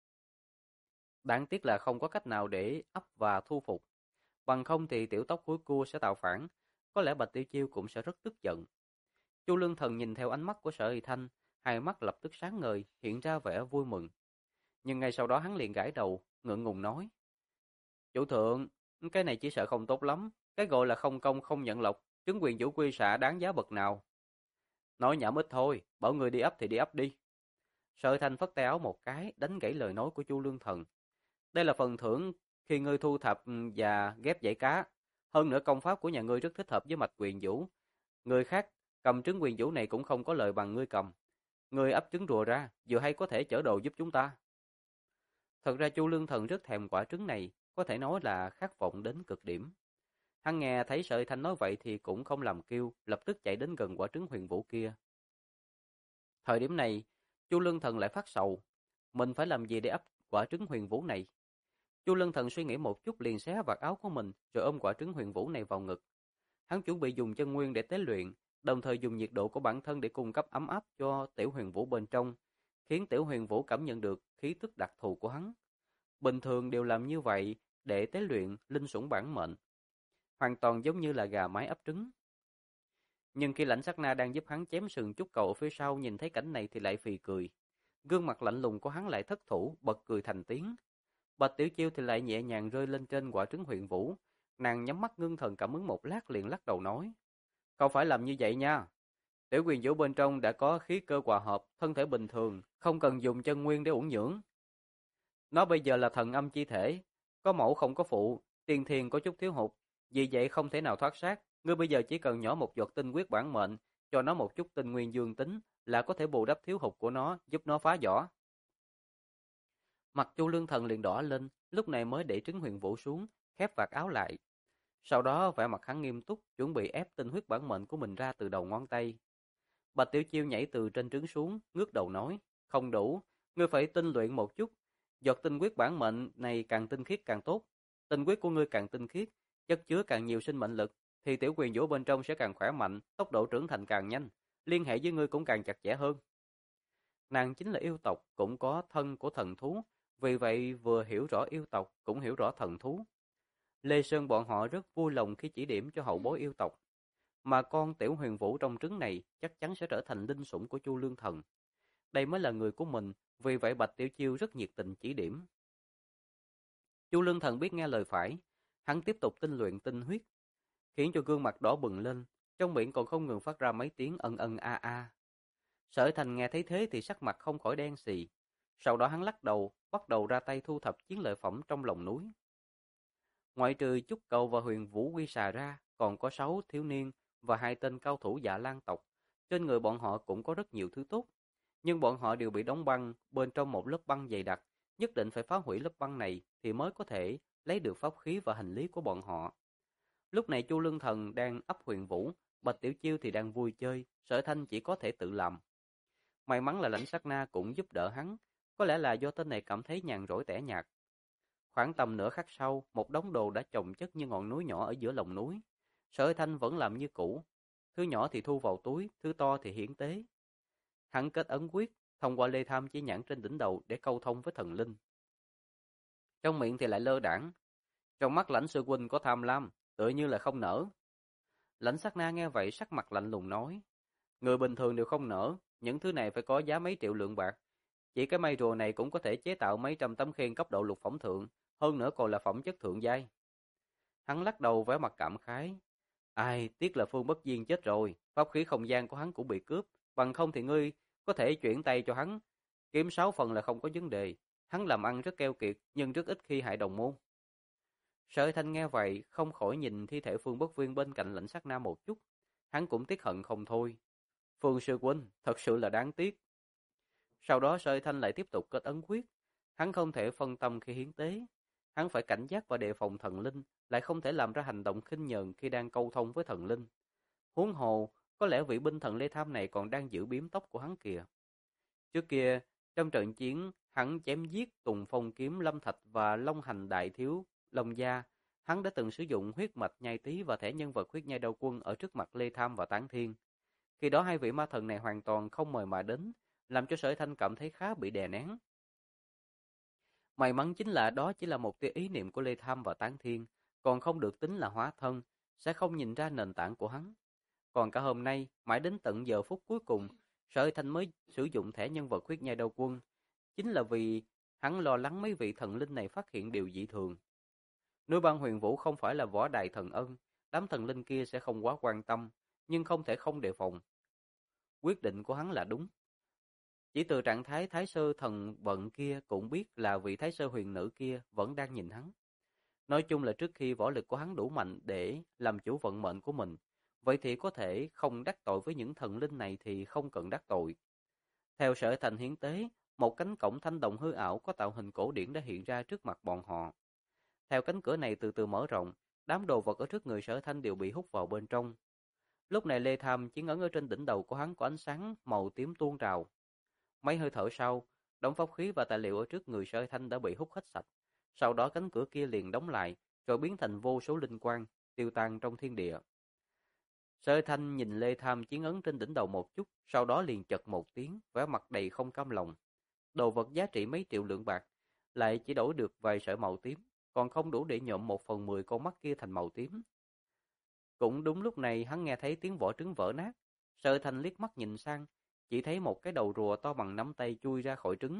Đáng tiếc là không có cách nào để ấp và thu phục. Bằng không thì tiểu tóc húi cua sẽ tạo phản. Có lẽ Bạch Tiểu Chiêu cũng sẽ rất tức giận. Chu Lương Thần nhìn theo ánh mắt của Sở Y Thanh, hai mắt lập tức sáng ngời, hiện ra vẻ vui mừng. Nhưng ngay sau đó hắn liền gãi đầu, ngượng ngùng nói: "Chủ thượng, cái này chỉ sợ không tốt lắm, cái gọi là không công không nhận lộc, trứng quyền vũ quy xạ đáng giá bậc nào?" Nói nhảm ít thôi, bảo người đi ấp thì đi ấp đi. Sở Y Thanh phất tay áo một cái, đánh gãy lời nói của Chu Lương Thần. Đây là phần thưởng khi ngươi thu thập và ghép dãy cá. Hơn nữa công pháp của nhà ngươi rất thích hợp với mạch quyền vũ. Người khác cầm trứng quyền vũ này cũng không có lợi bằng ngươi cầm. Ngươi ấp trứng rùa ra, vừa hay có thể chở đồ giúp chúng ta. Thật ra Chu Lương Thần rất thèm quả trứng này, có thể nói là khát vọng đến cực điểm. Hắn nghe thấy Sợi Thanh nói vậy thì cũng không làm kêu, lập tức chạy đến gần quả trứng huyền vũ kia. Thời điểm này, Chu Lương Thần lại phát sầu, mình phải làm gì để ấp quả trứng huyền vũ này? Chu Lương Thần suy nghĩ một chút liền xé vạt áo của mình, rồi ôm quả trứng huyền vũ này vào ngực. Hắn chuẩn bị dùng chân nguyên để tế luyện, đồng thời dùng nhiệt độ của bản thân để cung cấp ấm áp cho tiểu huyền vũ bên trong, khiến tiểu huyền vũ cảm nhận được khí tức đặc thù của hắn. Bình thường đều làm như vậy để tế luyện linh sủng bản mệnh, hoàn toàn giống như là gà mái ấp trứng. Nhưng khi Lãnh Sát Na đang giúp hắn chém sừng trúc cầu ở phía sau nhìn thấy cảnh này thì lại phì cười. Gương mặt lạnh lùng của hắn lại thất thủ, bật cười thành tiếng. Bạch Tiểu Chiêu thì lại nhẹ nhàng rơi lên trên quả trứng huyền vũ. Nàng nhắm mắt ngưng thần cảm ứng một lát liền lắc đầu nói: "Không phải làm như vậy nha. Tiểu huyền vũ bên trong đã có khí cơ hòa hợp, thân thể bình thường, không cần dùng chân nguyên để uẩn dưỡng. Nó bây giờ là thần âm chi thể, có mẫu không có phụ, tiên thiên có chút thiếu hụt, vì vậy không thể nào thoát xác. Ngươi bây giờ chỉ cần nhỏ một giọt tinh huyết bản mệnh, cho nó một chút tinh nguyên dương tính là có thể bù đắp thiếu hụt của nó, giúp nó phá vỏ." Mặt Chu Lương Thần liền đỏ lên, lúc này mới để trứng huyền vũ xuống, khép vạt áo lại. Sau đó vẻ mặt hắn nghiêm túc, chuẩn bị ép tinh huyết bản mệnh của mình ra từ đầu ngón tay. Bạch Tiểu Chiêu nhảy từ trên trứng xuống, ngước đầu nói: "Không đủ, ngươi phải tinh luyện một chút. Giọt tinh huyết bản mệnh này càng tinh khiết càng tốt. Tinh huyết của ngươi càng tinh khiết, chất chứa càng nhiều sinh mệnh lực, thì tiểu quyền vũ bên trong sẽ càng khỏe mạnh, tốc độ trưởng thành càng nhanh, liên hệ với ngươi cũng càng chặt chẽ hơn." Nàng chính là yêu tộc, cũng có thân của thần thú, vì vậy vừa hiểu rõ yêu tộc, cũng hiểu rõ thần thú. Lê Sơn bọn họ rất vui lòng khi chỉ điểm cho hậu bối yêu tộc, mà con tiểu huyền vũ trong trứng này chắc chắn sẽ trở thành linh sủng của Chu Lương Thần. Đây mới là người của mình, vì vậy Bạch Tiểu Chiêu rất nhiệt tình chỉ điểm. Chu Lương Thần biết nghe lời phải, hắn tiếp tục tinh luyện tinh huyết, khiến cho gương mặt đỏ bừng lên, trong miệng còn không ngừng phát ra mấy tiếng ân ân a a. Sở Thành nghe thấy thế thì sắc mặt không khỏi đen xì. Sau đó hắn lắc đầu, bắt đầu ra tay thu thập chiến lợi phẩm trong lòng núi. Ngoại trừ Trúc Cầu và Huyền Vũ Quy Xà ra, còn có 6 thiếu niên và 2 tên cao thủ Dạ Lan tộc. Trên người bọn họ cũng có rất nhiều thứ tốt, nhưng bọn họ đều bị đóng băng bên trong một lớp băng dày đặc, nhất định phải phá hủy lớp băng này thì mới có thể lấy được pháp khí và hành lý của bọn họ. Lúc này Chu Lương Thần đang ấp Huyền Vũ, Bạch Tiểu Chiêu thì đang vui chơi, Sở Thanh chỉ có thể tự làm. May mắn là Lãnh Sát Na cũng giúp đỡ hắn, có lẽ là do tên này cảm thấy nhàn rỗi tẻ nhạt. Khoảng tầm nửa khắc sau, một đống đồ đã chồng chất như ngọn núi nhỏ ở giữa lòng núi. Sở Thanh vẫn làm như cũ, thứ nhỏ thì thu vào túi, thứ to thì hiến tế. Hắn kết ấn quyết, thông qua lê tham chỉ nhãn trên đỉnh đầu để câu thông với thần linh. Trong miệng thì lại lơ đãng. Trong mắt Lãnh sư huynh có tham lam, tựa như là không nở. Lãnh Sát Na nghe vậy sắc mặt lạnh lùng nói: "Người bình thường đều không nở, những thứ này phải có giá mấy triệu lượng bạc. Chỉ cái mây rùa này cũng có thể chế tạo mấy trăm tấm khiên cấp độ lục phẩm thượng, hơn nữa còn là phẩm chất thượng giai." Hắn lắc đầu vẻ mặt cảm khái. Ai, tiếc là Phương Bất Diên chết rồi, pháp khí không gian của hắn cũng bị cướp, bằng không thì ngươi có thể chuyển tay cho hắn, kiếm 6 phần là không có vấn đề. Hắn làm ăn rất keo kiệt, nhưng rất ít khi hại đồng môn. Sở Thanh nghe vậy, không khỏi nhìn thi thể Phương Bất Viên bên cạnh Lãnh Sát Na một chút, hắn cũng tiếc hận không thôi. Phương sư huynh, thật sự là đáng tiếc. Sau đó Sở Thanh lại tiếp tục kết ấn quyết, hắn không thể phân tâm khi hiến tế. Hắn phải cảnh giác và đề phòng thần linh, lại không thể làm ra hành động khinh nhờn khi đang câu thông với thần linh. Huống hồ, có lẽ vị binh thần Lê Tham này còn đang giữ biếm tóc của hắn kìa. Trước kia, trong trận chiến, hắn chém giết Tùng Phong Kiếm Lâm Thạch và Long Hành Đại Thiếu Long Gia. Hắn đã từng sử dụng huyết mạch nhai tí và thẻ nhân vật huyết nhai đao quân ở trước mặt Lê Tham và Tán Thiên. Khi đó hai vị ma thần này hoàn toàn không mời mà đến, làm cho Sở Thanh cảm thấy khá bị đè nén. May mắn chính là đó chỉ là một tia ý niệm của Lê Tham và Tán Thiên, còn không được tính là hóa thân, sẽ không nhìn ra nền tảng của hắn. Còn cả hôm nay, mãi đến tận giờ phút cuối cùng, Sở Thanh mới sử dụng thẻ nhân vật huyết nhai đao quân, chính là vì hắn lo lắng mấy vị thần linh này phát hiện điều dị thường. Núi Băng Huyền Vũ không phải là võ đài thần ân, đám thần linh kia sẽ không quá quan tâm, nhưng không thể không đề phòng. Quyết định của hắn là đúng. Chỉ từ trạng thái Thái Sơ thần vận kia cũng biết là vị Thái Sơ huyền nữ kia vẫn đang nhìn hắn. Nói chung là trước khi võ lực của hắn đủ mạnh để làm chủ vận mệnh của mình, vậy thì có thể không đắc tội với những thần linh này thì không cần đắc tội. Theo Sở Thành hiến tế, một cánh cổng thanh đồng hư ảo có tạo hình cổ điển đã hiện ra trước mặt bọn họ. Theo cánh cửa này từ từ mở rộng, đám đồ vật ở trước người Sở Thanh đều bị hút vào bên trong. Lúc này Lê Tham chiến ấn ở trên đỉnh đầu của hắn có ánh sáng màu tím tuôn trào. Mấy hơi thở sau, đống pháp khí và tài liệu ở trước người Sở Thanh đã bị hút hết sạch. Sau đó cánh cửa kia liền đóng lại, rồi biến thành vô số linh quang, tiêu tan trong thiên địa. Sở Thanh nhìn Lê Tham chiến ấn trên đỉnh đầu một chút, sau đó liền chật một tiếng, vẻ mặt đầy không cam lòng. Đồ vật giá trị mấy triệu lượng bạc, lại chỉ đổi được vài sợi màu tím, còn không đủ để nhuộm 1/10 con mắt kia thành màu tím. Cũng đúng lúc này hắn nghe thấy tiếng vỏ trứng vỡ nát. Sở Thanh liếc mắt nhìn sang, chỉ thấy một cái đầu rùa to bằng nắm tay chui ra khỏi trứng.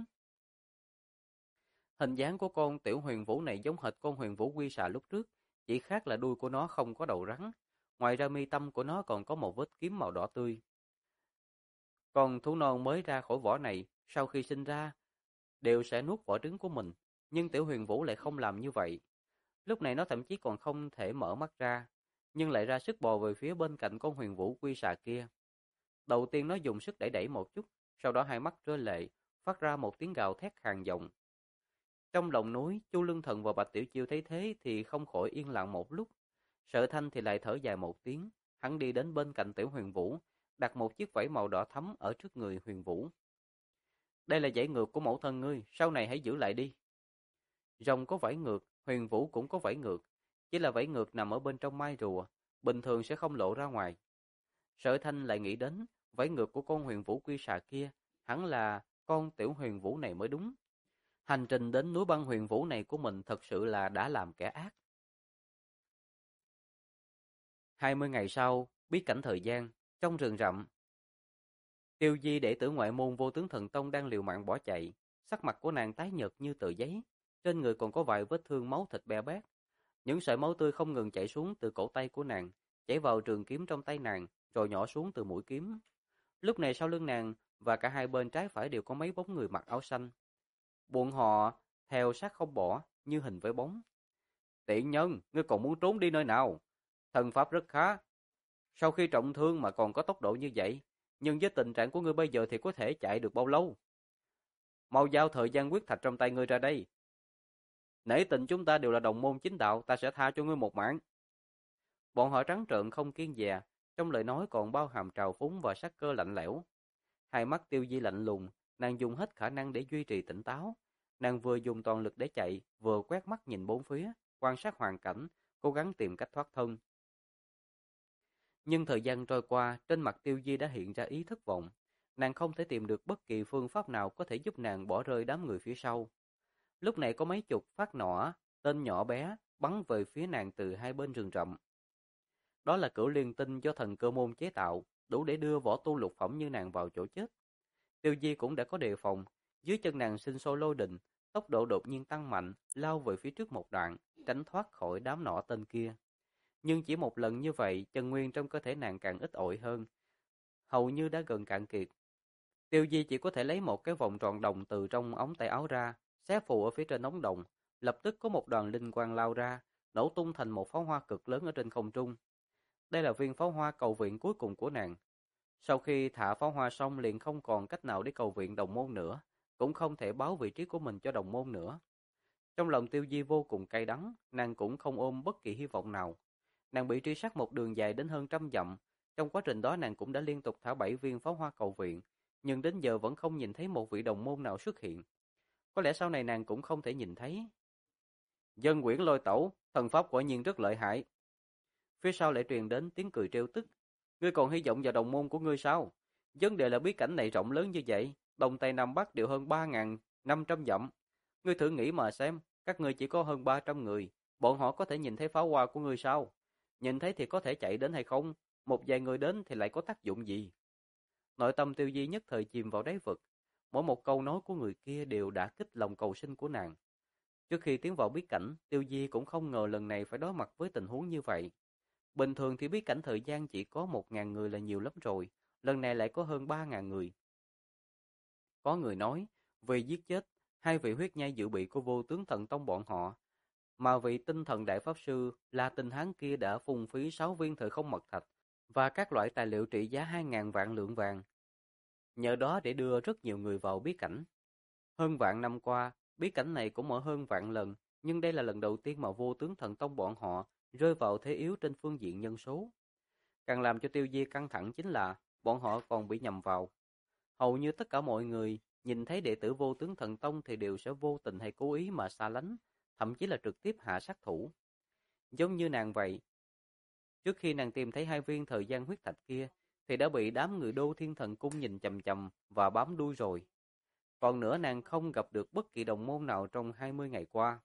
Hình dáng của con tiểu huyền vũ này giống hệt con huyền vũ quy xà lúc trước, chỉ khác là đuôi của nó không có đầu rắn. Ngoài ra mi tâm của nó còn có một vết kiếm màu đỏ tươi. Con thú non mới ra khỏi vỏ này, sau khi sinh ra, đều sẽ nuốt vỏ trứng của mình. Nhưng tiểu huyền vũ lại không làm như vậy. Lúc này nó thậm chí còn không thể mở mắt ra, nhưng lại ra sức bò về phía bên cạnh con huyền vũ quy xà kia. Đầu tiên nó dùng sức đẩy đẩy một chút, sau đó hai mắt rơi lệ, phát ra một tiếng gào thét khàn giọng. Trong lòng núi, Chu Lương Thần và Bạch Tiểu Chiêu thấy thế thì không khỏi yên lặng một lúc. Sở Thanh thì lại thở dài một tiếng, hắn đi đến bên cạnh Tiểu Huyền Vũ, đặt một chiếc vảy màu đỏ thắm ở trước người Huyền Vũ. Đây là vảy ngược của mẫu thân ngươi, sau này hãy giữ lại đi. Rồng có vảy ngược, Huyền Vũ cũng có vảy ngược, chỉ là vảy ngược nằm ở bên trong mai rùa, bình thường sẽ không lộ ra ngoài. Sở Thanh lại nghĩ đến vảy ngược của con Huyền Vũ quy xà kia, hẳn là con Tiểu Huyền Vũ này mới đúng. Hành trình đến núi Băng Huyền Vũ này của mình thật sự là đã làm kẻ ác. 20 ngày sau, bí cảnh thời gian, trong rừng rậm. Tiêu Di đệ tử ngoại môn Vô Tướng Thần Tông đang liều mạng bỏ chạy, sắc mặt của nàng tái nhợt như tờ giấy, trên người còn có vài vết thương máu thịt be bét. Những sợi máu tươi không ngừng chảy xuống từ cổ tay của nàng, chảy vào trường kiếm trong tay nàng, rồi nhỏ xuống từ mũi kiếm. Lúc này sau lưng nàng và cả hai bên trái phải đều có mấy bóng người mặc áo xanh. Bọn họ theo sát không bỏ, như hình với bóng. Tiện nhân, ngươi còn muốn trốn đi nơi nào? Thần pháp rất khá. Sau khi trọng thương mà còn có tốc độ như vậy, nhưng với tình trạng của ngươi bây giờ thì có thể chạy được bao lâu? Mau giao thời gian quyết thạch trong tay ngươi ra đây. Nể tình chúng ta đều là đồng môn chính đạo, ta sẽ tha cho ngươi một mạng. Bọn họ trắng trợn không kiêng dè, trong lời nói còn bao hàm trào phúng và sắc cơ lạnh lẽo. Hai mắt Tiêu Di lạnh lùng, nàng dùng hết khả năng để duy trì tỉnh táo. Nàng vừa dùng toàn lực để chạy, vừa quét mắt nhìn bốn phía, quan sát hoàn cảnh, cố gắng tìm cách thoát thân. Nhưng thời gian trôi qua, trên mặt Tiêu Di đã hiện ra ý thất vọng. Nàng không thể tìm được bất kỳ phương pháp nào có thể giúp nàng bỏ rơi đám người phía sau. Lúc này có mấy chục phát nỏ, tên nhỏ bé, bắn về phía nàng từ hai bên rừng rậm. Đó là cửu liên tinh do thần cơ môn chế tạo, đủ để đưa võ tu lục phẩm như nàng vào chỗ chết. Tiêu Di cũng đã có đề phòng, dưới chân nàng sinh sôi lôi đình, tốc độ đột nhiên tăng mạnh, lao về phía trước một đoạn, tránh thoát khỏi đám nỏ tên kia. Nhưng chỉ một lần như vậy, chân nguyên trong cơ thể nàng càng ít ỏi hơn, hầu như đã gần cạn kiệt. Tiêu Di chỉ có thể lấy một cái vòng tròn đồng từ trong ống tay áo ra, xé phù ở phía trên ống đồng, lập tức có một đoàn linh quang lao ra, nổ tung thành một pháo hoa cực lớn ở trên không trung. Đây là viên pháo hoa cầu viện cuối cùng của nàng. Sau khi thả pháo hoa xong liền không còn cách nào để cầu viện đồng môn nữa, cũng không thể báo vị trí của mình cho đồng môn nữa. Trong lòng Tiêu Di vô cùng cay đắng, nàng cũng không ôm bất kỳ hy vọng nào. Nàng bị truy sát một đường dài đến hơn 100 dặm, trong quá trình đó nàng cũng đã liên tục thả 7 viên pháo hoa cầu viện, nhưng đến giờ vẫn không nhìn thấy một vị đồng môn nào xuất hiện. Có lẽ sau này nàng cũng không thể nhìn thấy. Dân Quyển Lôi Tẩu, thần pháp quả nhiên rất lợi hại. Phía sau lại truyền đến tiếng cười trêu tức. Ngươi còn hy vọng vào đồng môn của ngươi sao? Vấn đề là bí cảnh này rộng lớn như vậy, Đông Tây Nam Bắc đều hơn 3.500 dặm. Ngươi thử nghĩ mà xem, các ngươi chỉ có hơn 300 người, bọn họ có thể nhìn thấy pháo hoa của ngươi sao? Nhìn thấy thì có thể chạy đến hay không? Một vài người đến thì lại có tác dụng gì? Nội tâm Tiêu Di nhất thời chìm vào đáy vực. Mỗi một câu nói của người kia đều đã kích lòng cầu sinh của nàng. Trước khi tiến vào bí cảnh, Tiêu Di cũng không ngờ lần này phải đối mặt với tình huống như vậy. Bình thường thì bí cảnh thời gian chỉ có 1.000 người là nhiều lắm rồi, lần này lại có hơn 3.000 người. Có người nói, vì giết chết, hai vị huyết nhai dự bị của vô tướng thần tông bọn họ, mà vị tinh thần đại pháp sư là Tinh Hán kia đã phung phí 6 viên thời không mật thạch và các loại tài liệu trị giá 2.000 vạn lượng vàng. Nhờ đó để đưa rất nhiều người vào bí cảnh. Hơn vạn năm qua, bí cảnh này cũng mở hơn vạn lần, nhưng đây là lần đầu tiên mà vô tướng thần tông bọn họ rơi vào thế yếu trên phương diện nhân số. Càng làm cho Tiêu Di căng thẳng chính là bọn họ còn bị nhầm vào. Hầu như tất cả mọi người nhìn thấy đệ tử vô tướng thần tông thì đều sẽ vô tình hay cố ý mà xa lánh, thậm chí là trực tiếp hạ sát thủ. Giống như nàng vậy. Trước khi nàng tìm thấy 2 viên thời gian huyết thạch kia, thì đã bị đám người Đô Thiên Thần Cung nhìn chằm chằm và bám đuôi rồi. Còn nữa nàng không gặp được bất kỳ đồng môn nào trong 20 ngày qua.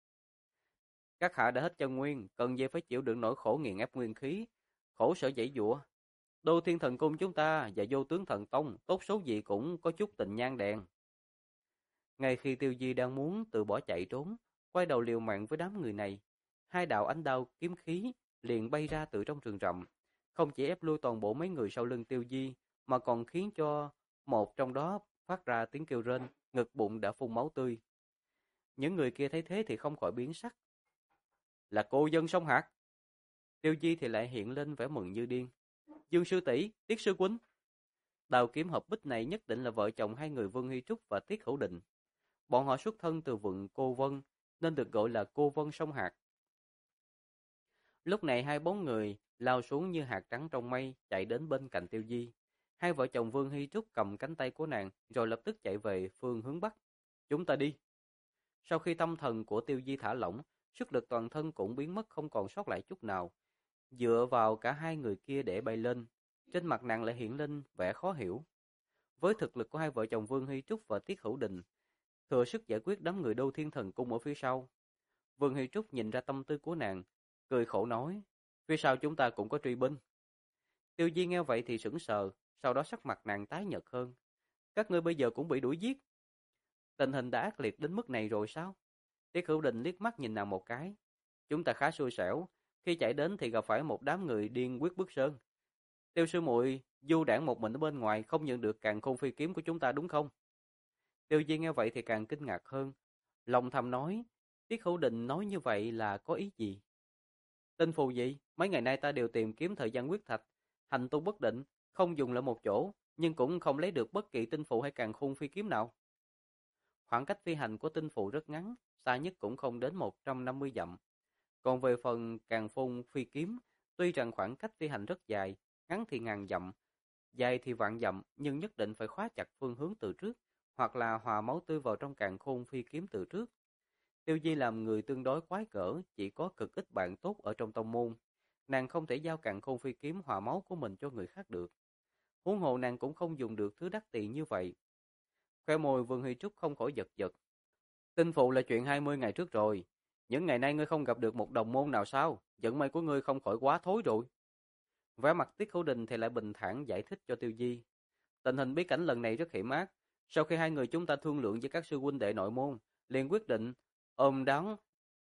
Các hạ đã hết chân nguyên, cần gì phải chịu đựng nỗi khổ nghiền ép nguyên khí, khổ sở giãy giụa. Đô Thiên Thần Cung chúng ta và Vô Tướng Thần Tông tốt xấu gì cũng có chút tình nhang đèn. Ngay khi Tiêu Di đang muốn từ bỏ chạy trốn, quay đầu liều mạng với đám người này, hai đạo ánh đao kiếm khí liền bay ra từ trong rừng rậm, không chỉ ép lui toàn bộ mấy người sau lưng Tiêu Di, mà còn khiến cho một trong đó phát ra tiếng kêu rên, ngực bụng đã phun máu tươi. Những người kia thấy thế thì không khỏi biến sắc. Là cô dân sông Hạc. Tiêu Di thì lại hiện lên vẻ mừng như điên. Dương sư tỷ, Tiết sư huynh. Đào kiếm hợp bích này nhất định là vợ chồng hai người Vương Hy Trúc và Tiết Hữu Định. Bọn họ xuất thân từ vựng Cô Vân, nên được gọi là Cô Vân sông Hạc. Lúc này hai bóng người lao xuống như hạt trắng trong mây, chạy đến bên cạnh Tiêu Di. Hai vợ chồng Vương Hy Trúc cầm cánh tay của nàng, rồi lập tức chạy về phương hướng bắc. Chúng ta đi. Sau khi tâm thần của Tiêu Di thả lỏng, sức lực toàn thân cũng biến mất không còn sót lại chút nào. Dựa vào cả hai người kia để bay lên, trên mặt nàng lại hiện lên vẻ khó hiểu. Với thực lực của hai vợ chồng Vương Hy Trúc và Tiết Hữu Đình, thừa sức giải quyết đám người Đô Thiên Thần Cung ở phía sau. Vương Hy Trúc nhìn ra tâm tư của nàng, cười khổ nói, phía sau chúng ta cũng có truy binh. Tiêu Di nghe vậy thì sững sờ, sau đó sắc mặt nàng tái nhợt hơn. Các ngươi bây giờ cũng bị đuổi giết. Tình hình đã ác liệt đến mức này rồi sao? Tiết Hữu Đình liếc mắt nhìn nàng một cái. Chúng ta khá xui xẻo, khi chạy đến thì gặp phải một đám người điên quyết bức sơn. Tiêu sư muội du đãng một mình ở bên ngoài, không nhận được càn khôn phi kiếm của chúng ta đúng không? Tiêu Di nghe vậy thì càng kinh ngạc hơn, lòng thầm nói, Tiết Hữu Đình nói như vậy là có ý gì? Tinh phù gì? Mấy ngày nay ta đều tìm kiếm thời gian quyết thạch, hành tung bất định, không dùng lại một chỗ, nhưng cũng không lấy được bất kỳ tinh phù hay càn khôn phi kiếm nào. Khoảng cách phi hành của tinh phù rất ngắn, xa nhất cũng không đến 150 dặm. Còn về phần càn khôn phi kiếm, tuy rằng khoảng cách phi hành rất dài, ngắn thì ngàn dặm, dài thì vạn dặm, nhưng nhất định phải khóa chặt phương hướng từ trước, hoặc là hòa máu tươi vào trong càn khôn phi kiếm từ trước. Tiêu Di làm người tương đối quái cỡ, chỉ có cực ít bạn tốt ở trong tông môn. Nàng không thể giao càn khôn phi kiếm hòa máu của mình cho người khác được. Huống hồ nàng cũng không dùng được thứ đắt tiền như vậy. Khoe môi Vương Hy Trúc không khỏi giật giật. Tinh phụ là chuyện 20 ngày trước rồi. Những ngày nay ngươi không gặp được một đồng môn nào sao? Vận may của ngươi không khỏi quá thối rồi. Vẻ mặt Tiết Hữu Đình thì lại bình thản giải thích cho Tiêu Di. Tình hình bí cảnh lần này rất hiểm ác. Sau khi hai người chúng ta thương lượng với các sư huynh đệ nội môn, liền quyết định ôm đón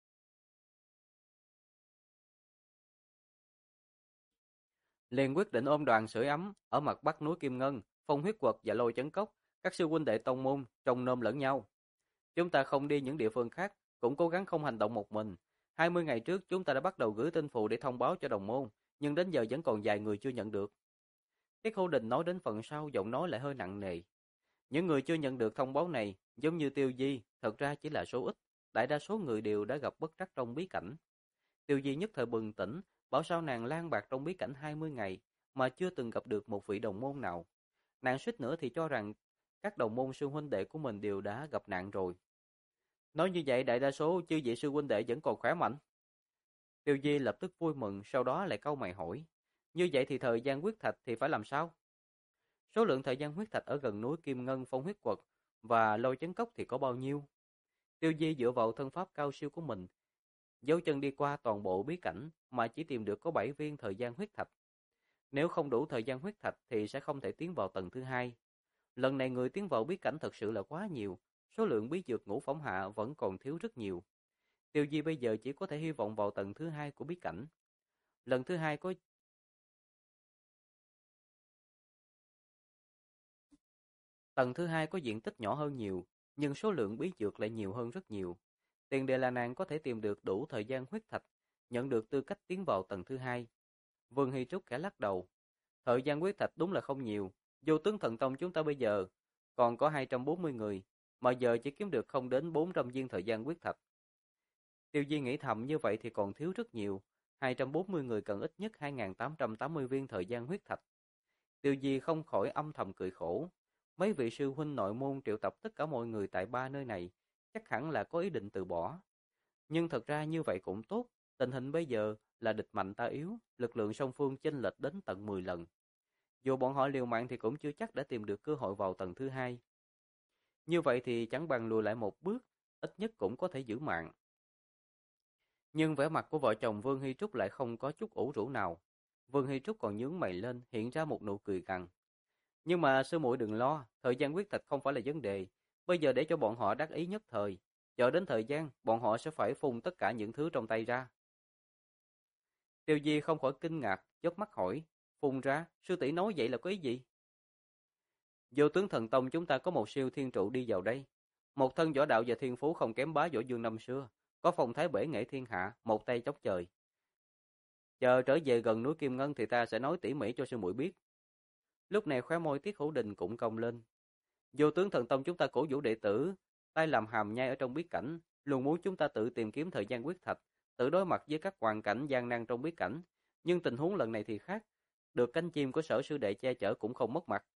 liền quyết định ôm đoàn sưởi ấm ở mặt bắc núi Kim Ngân, Phong Huyết Quật và Lôi Chấn Cốc, các sư huynh đệ tông môn trông nom lẫn nhau. Chúng ta không đi những địa phương khác, cũng cố gắng không hành động một mình. 20 ngày trước chúng ta đã bắt đầu gửi tin phù để thông báo cho đồng môn, nhưng đến giờ vẫn còn vài người chưa nhận được. Tiết Hữu Đình nói đến phần sau giọng nói lại hơi nặng nề. Những người chưa nhận được thông báo này, giống như Tiêu Di, thật ra chỉ là số ít. đại đa số người đều đã gặp bất trắc trong bí cảnh. Tiêu Di nhất thời bừng tỉnh, bảo sao nàng lang bạc trong bí cảnh 20 ngày mà chưa từng gặp được một vị đồng môn nào. Nàng suýt nữa thì cho rằng các đồng môn sư huynh đệ của mình đều đã gặp nạn rồi. Nói như vậy đại đa số chư vị sư huynh đệ vẫn còn khỏe mạnh. Tiêu Di lập tức vui mừng, sau đó lại cau mày hỏi. Như vậy thì thời gian huyết thạch thì phải làm sao? Số lượng thời gian huyết thạch ở gần núi Kim Ngân Phong huyết quật và Lôi Chấn Cốc thì có bao nhiêu? Tiêu Di dựa vào thân pháp cao siêu của mình, dấu chân đi qua toàn bộ bí cảnh mà chỉ tìm được có 7 viên thời gian huyết thạch. Nếu không đủ thời gian huyết thạch thì sẽ không thể tiến vào tầng thứ hai. Lần này người tiến vào bí cảnh thật sự là quá nhiều, số lượng bí dược ngũ phẩm hạ vẫn còn thiếu rất nhiều. Tiêu Di bây giờ chỉ có thể hy vọng vào tầng thứ hai của bí cảnh. Lần thứ hai có Tầng thứ hai có diện tích nhỏ hơn nhiều, nhưng số lượng bí dược lại nhiều hơn rất nhiều. Tiền đề là nàng có thể tìm được đủ thời gian huyết thạch, nhận được tư cách tiến vào tầng thứ hai. Vương Hy Trúc khẽ lắc đầu. Thời gian huyết thạch đúng là không nhiều. Vô tướng thần tông chúng ta bây giờ còn có 240 người, mà giờ chỉ kiếm được không đến 400 viên thời gian huyết thạch. Tiêu Di nghĩ thầm như vậy thì còn thiếu rất nhiều. 240 người cần ít nhất 2.880 viên thời gian huyết thạch. Tiêu Di không khỏi âm thầm cười khổ. Mấy vị sư huynh nội môn triệu tập tất cả mọi người tại ba nơi này, chắc hẳn là có ý định từ bỏ. Nhưng thật ra như vậy cũng tốt, tình hình bây giờ là địch mạnh ta yếu, lực lượng song phương chênh lệch đến tận 10 lần. Dù bọn họ liều mạng thì cũng chưa chắc đã tìm được cơ hội vào tầng thứ hai. Như vậy thì chẳng bằng lùi lại một bước, ít nhất cũng có thể giữ mạng. Nhưng vẻ mặt của vợ chồng Vương Hy Trúc lại không có chút ủ rũ nào. Vương Hy Trúc còn nhướng mày lên, hiện ra một nụ cười gằn. Nhưng mà sư muội đừng lo, thời gian quyết thạch không phải là vấn đề. Bây giờ để cho bọn họ đắc ý nhất thời. Chờ đến thời gian, bọn họ sẽ phải phun tất cả những thứ trong tay ra. Tiêu Di không khỏi kinh ngạc, chớp mắt hỏi. Phun ra, sư tỷ nói vậy là có ý gì? Vô tướng thần tông chúng ta có một siêu thiên trụ đi vào đây. Một thân võ đạo và thiên phú không kém bá võ dương năm xưa. Có phong thái bể nghệ thiên hạ, một tay chóc trời. Chờ trở về gần núi Kim Ngân thì ta sẽ nói tỉ mỉ cho sư muội biết. Lúc này khóe môi Tiết Hữu Đình cũng cong lên. Vô tướng thần tông chúng ta cổ vũ đệ tử, tay làm hàm nhai ở trong bí cảnh, luôn muốn chúng ta tự tìm kiếm thời gian quyết thạch, tự đối mặt với các hoàn cảnh gian nan trong bí cảnh. Nhưng tình huống lần này thì khác, được cánh chim của Sở sư đệ che chở cũng không mất mặt.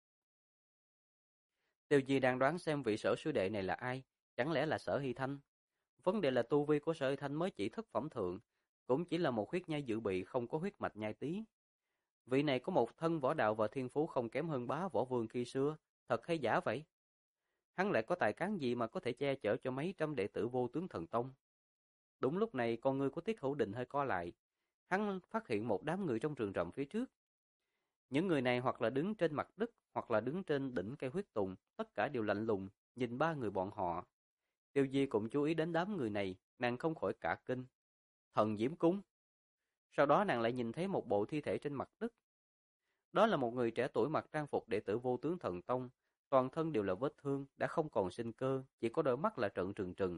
Tiêu Di đang đoán xem vị Sở sư đệ này là ai, chẳng lẽ là Sở Hy Thanh? Vấn đề là tu vi của Sở Hy Thanh mới chỉ thất phẩm thượng, cũng chỉ là một huyết nhai dự bị không có huyết mạch nhai tí. Vị này có một thân võ đạo và thiên phú không kém hơn bá võ vương khi xưa, thật hay giả vậy? Hắn lại có tài cán gì mà có thể che chở cho mấy trăm đệ tử vô tướng thần tông? Đúng lúc này con ngươi của Tiết Hữu Định hơi co lại, hắn phát hiện một đám người trong rừng rậm phía trước. Những người này hoặc là đứng trên mặt đất, hoặc là đứng trên đỉnh cây huyết tùng, tất cả đều lạnh lùng, nhìn ba người bọn họ. Tiêu Di cũng chú ý đến đám người này, nàng không khỏi cả kinh. Thần Diễm Cung. Sau đó nàng lại nhìn thấy một bộ thi thể trên mặt đất. Đó là một người trẻ tuổi mặc trang phục đệ tử vô tướng thần tông, toàn thân đều là vết thương, đã không còn sinh cơ, chỉ có đôi mắt là trợn trừng trừng.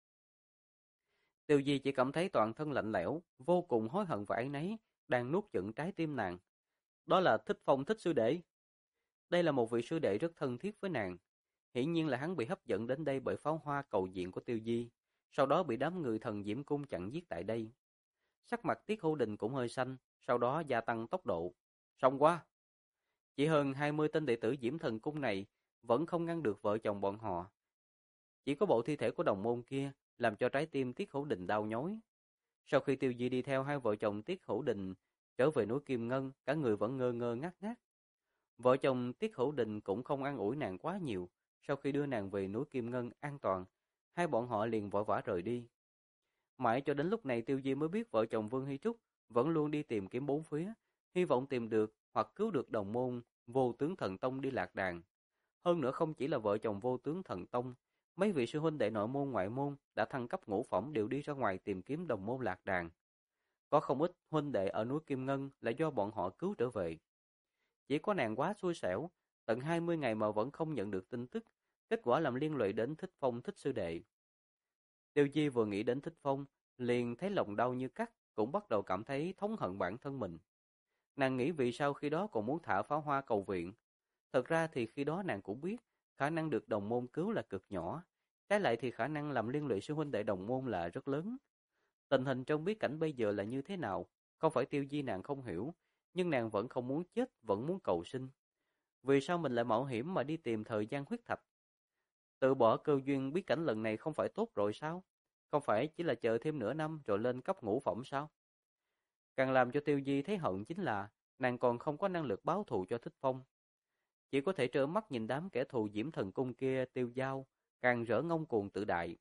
Tiêu Di chỉ cảm thấy toàn thân lạnh lẽo, vô cùng hối hận và áy náy, đang nuốt chửng trái tim nàng. Đó là Thích Phong Thích sư đệ. Đây là một vị sư đệ rất thân thiết với nàng. Hiển nhiên là hắn bị hấp dẫn đến đây bởi pháo hoa cầu diện của Tiêu Di, sau đó bị đám người Thần Diễm Cung chặn giết tại đây. Sắc mặt Tiết Hữu Đình cũng hơi xanh, sau đó gia tăng tốc độ. Xong qua! Chỉ hơn 20 tên đệ tử Diễm Thần Cung này vẫn không ngăn được vợ chồng bọn họ. Chỉ có bộ thi thể của đồng môn kia làm cho trái tim Tiết Hữu Đình đau nhói. Sau khi Tiêu Di đi theo hai vợ chồng Tiết Hữu Đình trở về núi Kim Ngân, cả người vẫn ngơ ngơ ngác ngác. Vợ chồng Tiết Hữu Đình cũng không an ủi nàng quá nhiều. Sau khi đưa nàng về núi Kim Ngân an toàn, hai bọn họ liền vội vã rời đi. Mãi cho đến lúc này Tiêu Di mới biết vợ chồng Vương Hy Trúc vẫn luôn đi tìm kiếm bốn phía, hy vọng tìm được hoặc cứu được đồng môn Vô Tướng Thần Tông đi lạc đàn. Hơn nữa không chỉ là vợ chồng Vô Tướng Thần Tông, mấy vị sư huynh đệ nội môn ngoại môn đã thăng cấp ngũ phẩm đều đi ra ngoài tìm kiếm đồng môn lạc đàn. Có không ít huynh đệ ở núi Kim Ngân là do bọn họ cứu trở về. Chỉ có nàng quá xui xẻo, tận 20 ngày mà vẫn không nhận được tin tức, kết quả làm liên lụy đến Thích Phong Thích sư đệ. Tiêu Di vừa nghĩ đến Thích Phong, liền thấy lòng đau như cắt, cũng bắt đầu cảm thấy thống hận bản thân mình. Nàng nghĩ vì sao khi đó còn muốn thả pháo hoa cầu viện. Thật ra thì khi đó nàng cũng biết, khả năng được đồng môn cứu là cực nhỏ, Trái lại thì khả năng làm liên lụy sư huynh đệ đồng môn là rất lớn. Tình hình trong bí cảnh bây giờ là như thế nào? Không phải Tiêu Di nàng không hiểu, nhưng nàng vẫn không muốn chết, vẫn muốn cầu sinh. Vì sao mình lại mạo hiểm mà đi tìm thời gian huyết thạch? Từ bỏ cơ duyên bí cảnh lần này không phải tốt rồi sao? Không phải chỉ là chờ thêm nửa năm rồi lên cấp ngũ phẩm sao? Càng làm cho Tiêu Di thấy hận chính là nàng còn không có năng lực báo thù cho Thích Phong. Chỉ có thể trơ mắt nhìn đám kẻ thù Diễm Thần Cung kia tiêu dao, càng rỡ ngông cuồng tự đại.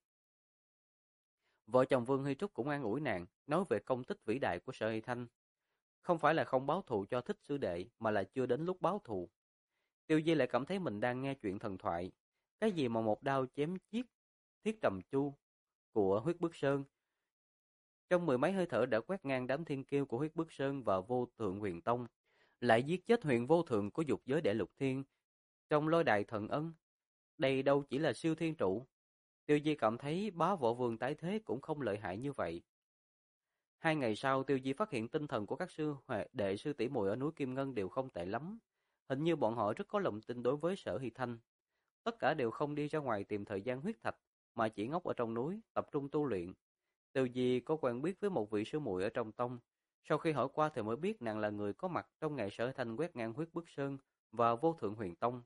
Vợ chồng Vương Hy Trúc cũng an ủi nàng, nói về công tích vĩ đại của Sở Hy Thanh. Không phải là không báo thù cho Thích sư đệ, mà là chưa đến lúc báo thù. Tiêu Di lại cảm thấy mình đang nghe chuyện thần thoại. Cái gì mà một đao chém giết Thiết Trầm Chu của Huyết Bức Sơn. Trong mười mấy hơi thở đã quét ngang đám thiên kiêu của Huyết Bức Sơn và Vô Thượng Huyền Tông, lại giết chết Huyền Vô Thượng của Dục Giới Đệ Lục Thiên trong lôi đài thần ân. Đây đâu chỉ là siêu thiên trụ. Tiêu Di cảm thấy bá võ vương tái thế cũng không lợi hại như vậy. 2 ngày sau, Tiêu Di phát hiện tinh thần của các sư đệ sư tỷ muội ở núi Kim Ngân đều không tệ lắm. Hình như bọn họ rất có lòng tin đối với Sở Hy Thanh. Tất cả đều không đi ra ngoài tìm thời gian huyết thạch, mà chỉ ngốc ở trong núi, tập trung tu luyện. Tiêu Di có quen biết với một vị sư muội ở trong tông. Sau khi hỏi qua thì mới biết nàng là người có mặt trong ngày Sở Hy Thanh quét ngang Huyết Bức Sơn và Vô Thượng Huyền Tông.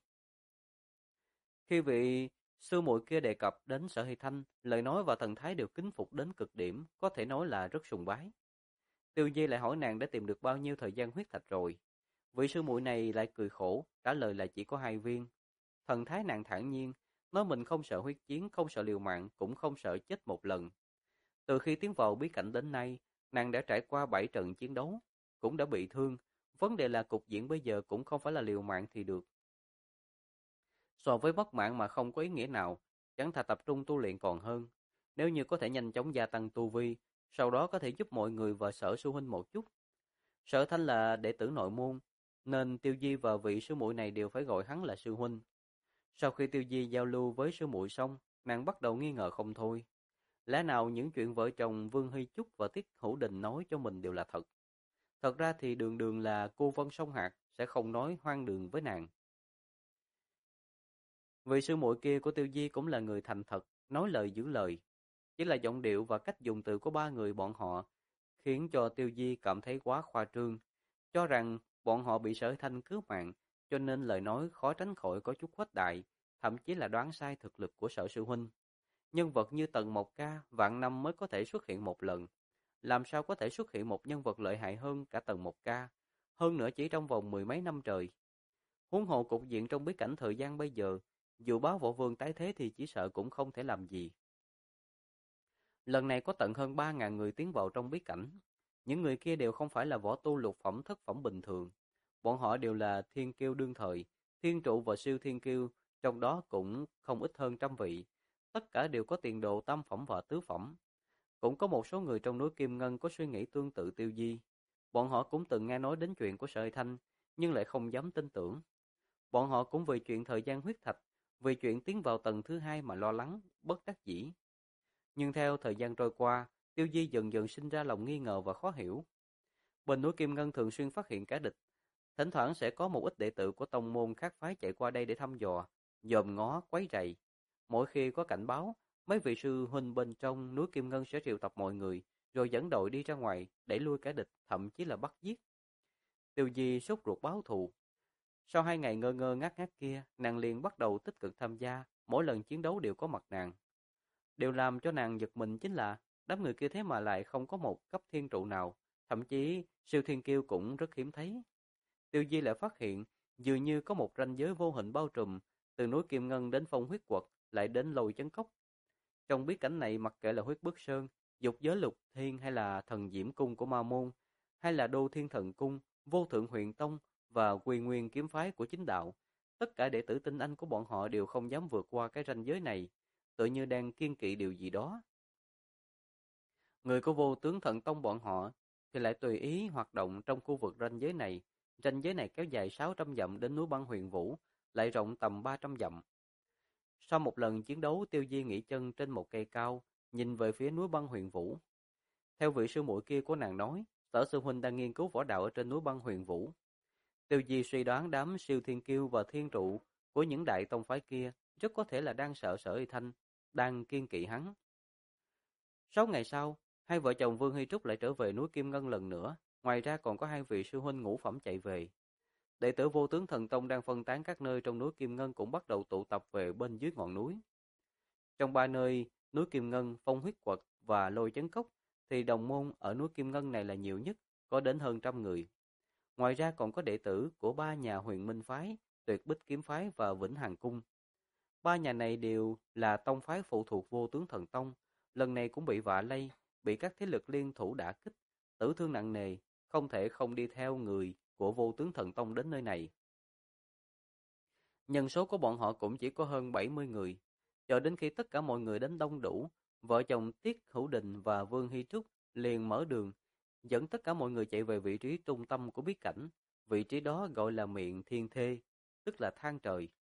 Khi vị sư muội kia đề cập đến Sở Hy Thanh, lời nói và thần thái đều kính phục đến cực điểm, có thể nói là rất sùng bái. Tiêu Di lại hỏi nàng đã tìm được bao nhiêu thời gian huyết thạch rồi. Vị sư muội này lại cười khổ, trả lời là chỉ có 2 viên. Thần thái nàng thản nhiên, nói mình không sợ huyết chiến, không sợ liều mạng, cũng không sợ chết một lần. Từ khi tiến vào bí cảnh đến nay, nàng đã trải qua 7 trận chiến đấu, cũng đã bị thương. Vấn đề là cục diện bây giờ cũng không phải là liều mạng thì được. So với mất mạng mà không có ý nghĩa nào, chẳng thà tập trung tu luyện còn hơn. Nếu như có thể nhanh chóng gia tăng tu vi, sau đó có thể giúp mọi người và Sở sư huynh một chút. Sở Thanh là đệ tử nội môn, nên Tiêu Di và vị sư muội này đều phải gọi hắn là sư huynh. Sau khi Tiêu Di giao lưu với sư muội xong, nàng bắt đầu nghi ngờ không thôi. Lẽ nào những chuyện vợ chồng Vương Hy Trúc và Tiết Hữu Đình nói cho mình đều là thật? Thật ra thì đường đường là cô Vân Sông Hạc sẽ không nói hoang đường với nàng. Vị sư muội kia của Tiêu Di cũng là người thành thật, nói lời giữ lời. Chỉ là giọng điệu và cách dùng từ của ba người bọn họ khiến cho Tiêu Di cảm thấy quá khoa trương, cho rằng bọn họ bị Sở Thanh cướp mạng, cho nên lời nói khó tránh khỏi có chút khuếch đại, thậm chí là đoán sai thực lực của Sở sư huynh. Nhân vật như Tần Mộc Ca vạn năm mới có thể xuất hiện một lần, làm sao có thể xuất hiện một nhân vật lợi hại hơn cả Tần Mộc Ca, hơn nữa chỉ trong vòng mười mấy năm trời. Huống hồ cục diện trong bí cảnh thời gian bây giờ, dù báo võ vương tái thế thì chỉ sợ cũng không thể làm gì. Lần này có tận hơn 3.000 người tiến vào trong bí cảnh. Những người kia đều không phải là võ tu lục phẩm thất phẩm bình thường. Bọn họ đều là thiên kiêu đương thời, thiên trụ và siêu thiên kiêu, trong đó cũng không ít hơn 100 vị. Tất cả đều có tiền đồ tam phẩm và tứ phẩm. Cũng có một số người trong núi Kim Ngân có suy nghĩ tương tự Tiêu Di. Bọn họ cũng từng nghe nói đến chuyện của Sợi Thanh, nhưng lại không dám tin tưởng. Bọn họ cũng vì chuyện thời gian huyết thạch, vì chuyện tiến vào tầng thứ 2 mà lo lắng, bất đắc dĩ. Nhưng theo thời gian trôi qua, Tiêu Di dần dần sinh ra lòng nghi ngờ và khó hiểu. Bên núi Kim Ngân thường xuyên phát hiện kẻ địch, thỉnh thoảng sẽ có một ít đệ tử của tông môn khác phái chạy qua đây để thăm dò, dòm ngó, quấy rầy. Mỗi khi có cảnh báo, mấy vị sư huynh bên trong núi Kim Ngân sẽ triệu tập mọi người, rồi dẫn đội đi ra ngoài, đẩy lui kẻ địch, thậm chí là bắt giết. Tiêu Di sốt ruột báo thù. Sau 2 ngày ngơ ngơ ngác ngác kia, nàng liền bắt đầu tích cực tham gia, mỗi lần chiến đấu đều có mặt nàng. Điều làm cho nàng giật mình chính là đám người kia thế mà lại không có một cấp thiên trụ nào, thậm chí siêu thiên kiêu cũng rất hiếm thấy. Tiêu Di lại phát hiện dường như có một ranh giới vô hình bao trùm, từ núi Kim Ngân đến Phong Huyết Quật, lại đến Lôi Chấn Cốc. Trong bí cảnh này mặc kệ là Huyết Bức Sơn, Dục Giới Lục Thiên hay là Thần Diễm Cung của Ma Môn, hay là Đô Thiên Thần Cung, Vô Thượng Huyền Tông và Quy Nguyên Kiếm Phái của chính đạo, tất cả đệ tử tinh anh của bọn họ đều không dám vượt qua cái ranh giới này, tự như đang kiêng kỵ điều gì đó. Người của Vô Tướng Thần Tông bọn họ thì lại tùy ý hoạt động trong khu vực ranh giới này. Ranh giới này kéo dài 600 dặm đến núi Băng Huyền Vũ, lại rộng tầm 300 dặm. Sau một lần chiến đấu, Tiêu Di nghỉ chân trên một cây cao, nhìn về phía núi Băng Huyền Vũ. Theo vị sư muội kia của nàng nói, Sở sư huynh đang nghiên cứu võ đạo ở trên núi Băng Huyền Vũ. Tiêu Di suy đoán đám siêu thiên kiêu và thiên trụ của những đại tông phái kia rất có thể là đang sợ Sở Y Thanh, đang kiêng kỵ hắn. 6 ngày sau, hai vợ chồng Vương Hy Trúc lại trở về núi Kim Ngân lần nữa, ngoài ra còn có hai vị sư huynh ngũ phẩm chạy về. Đệ tử Vô Tướng Thần Tông đang phân tán các nơi trong núi Kim Ngân cũng bắt đầu tụ tập về bên dưới ngọn núi. Trong ba nơi, núi Kim Ngân, Phong Huyết Quật và Lôi Chấn Cốc, thì đồng môn ở núi Kim Ngân này là nhiều nhất, có đến hơn 100 người. Ngoài ra còn có đệ tử của ba nhà Huyền Minh Phái, Tuyệt Bích Kiếm Phái và Vĩnh Hằng Cung. Ba nhà này đều là tông phái phụ thuộc Vô Tướng Thần Tông, lần này cũng bị vạ lây, bị các thế lực liên thủ đả kích, tử thương nặng nề, không thể không đi theo người của Vô Tướng Thần Tông đến nơi này. Nhân số của bọn họ cũng chỉ có hơn 70 người. Chờ đến khi tất cả mọi người đến đông đủ, vợ chồng Tiết Hữu Đình và Vương Hy Trúc liền mở đường, dẫn tất cả mọi người chạy về vị trí trung tâm của bí cảnh. Vị trí đó gọi là Miệng Thiên Thê, tức là than trời.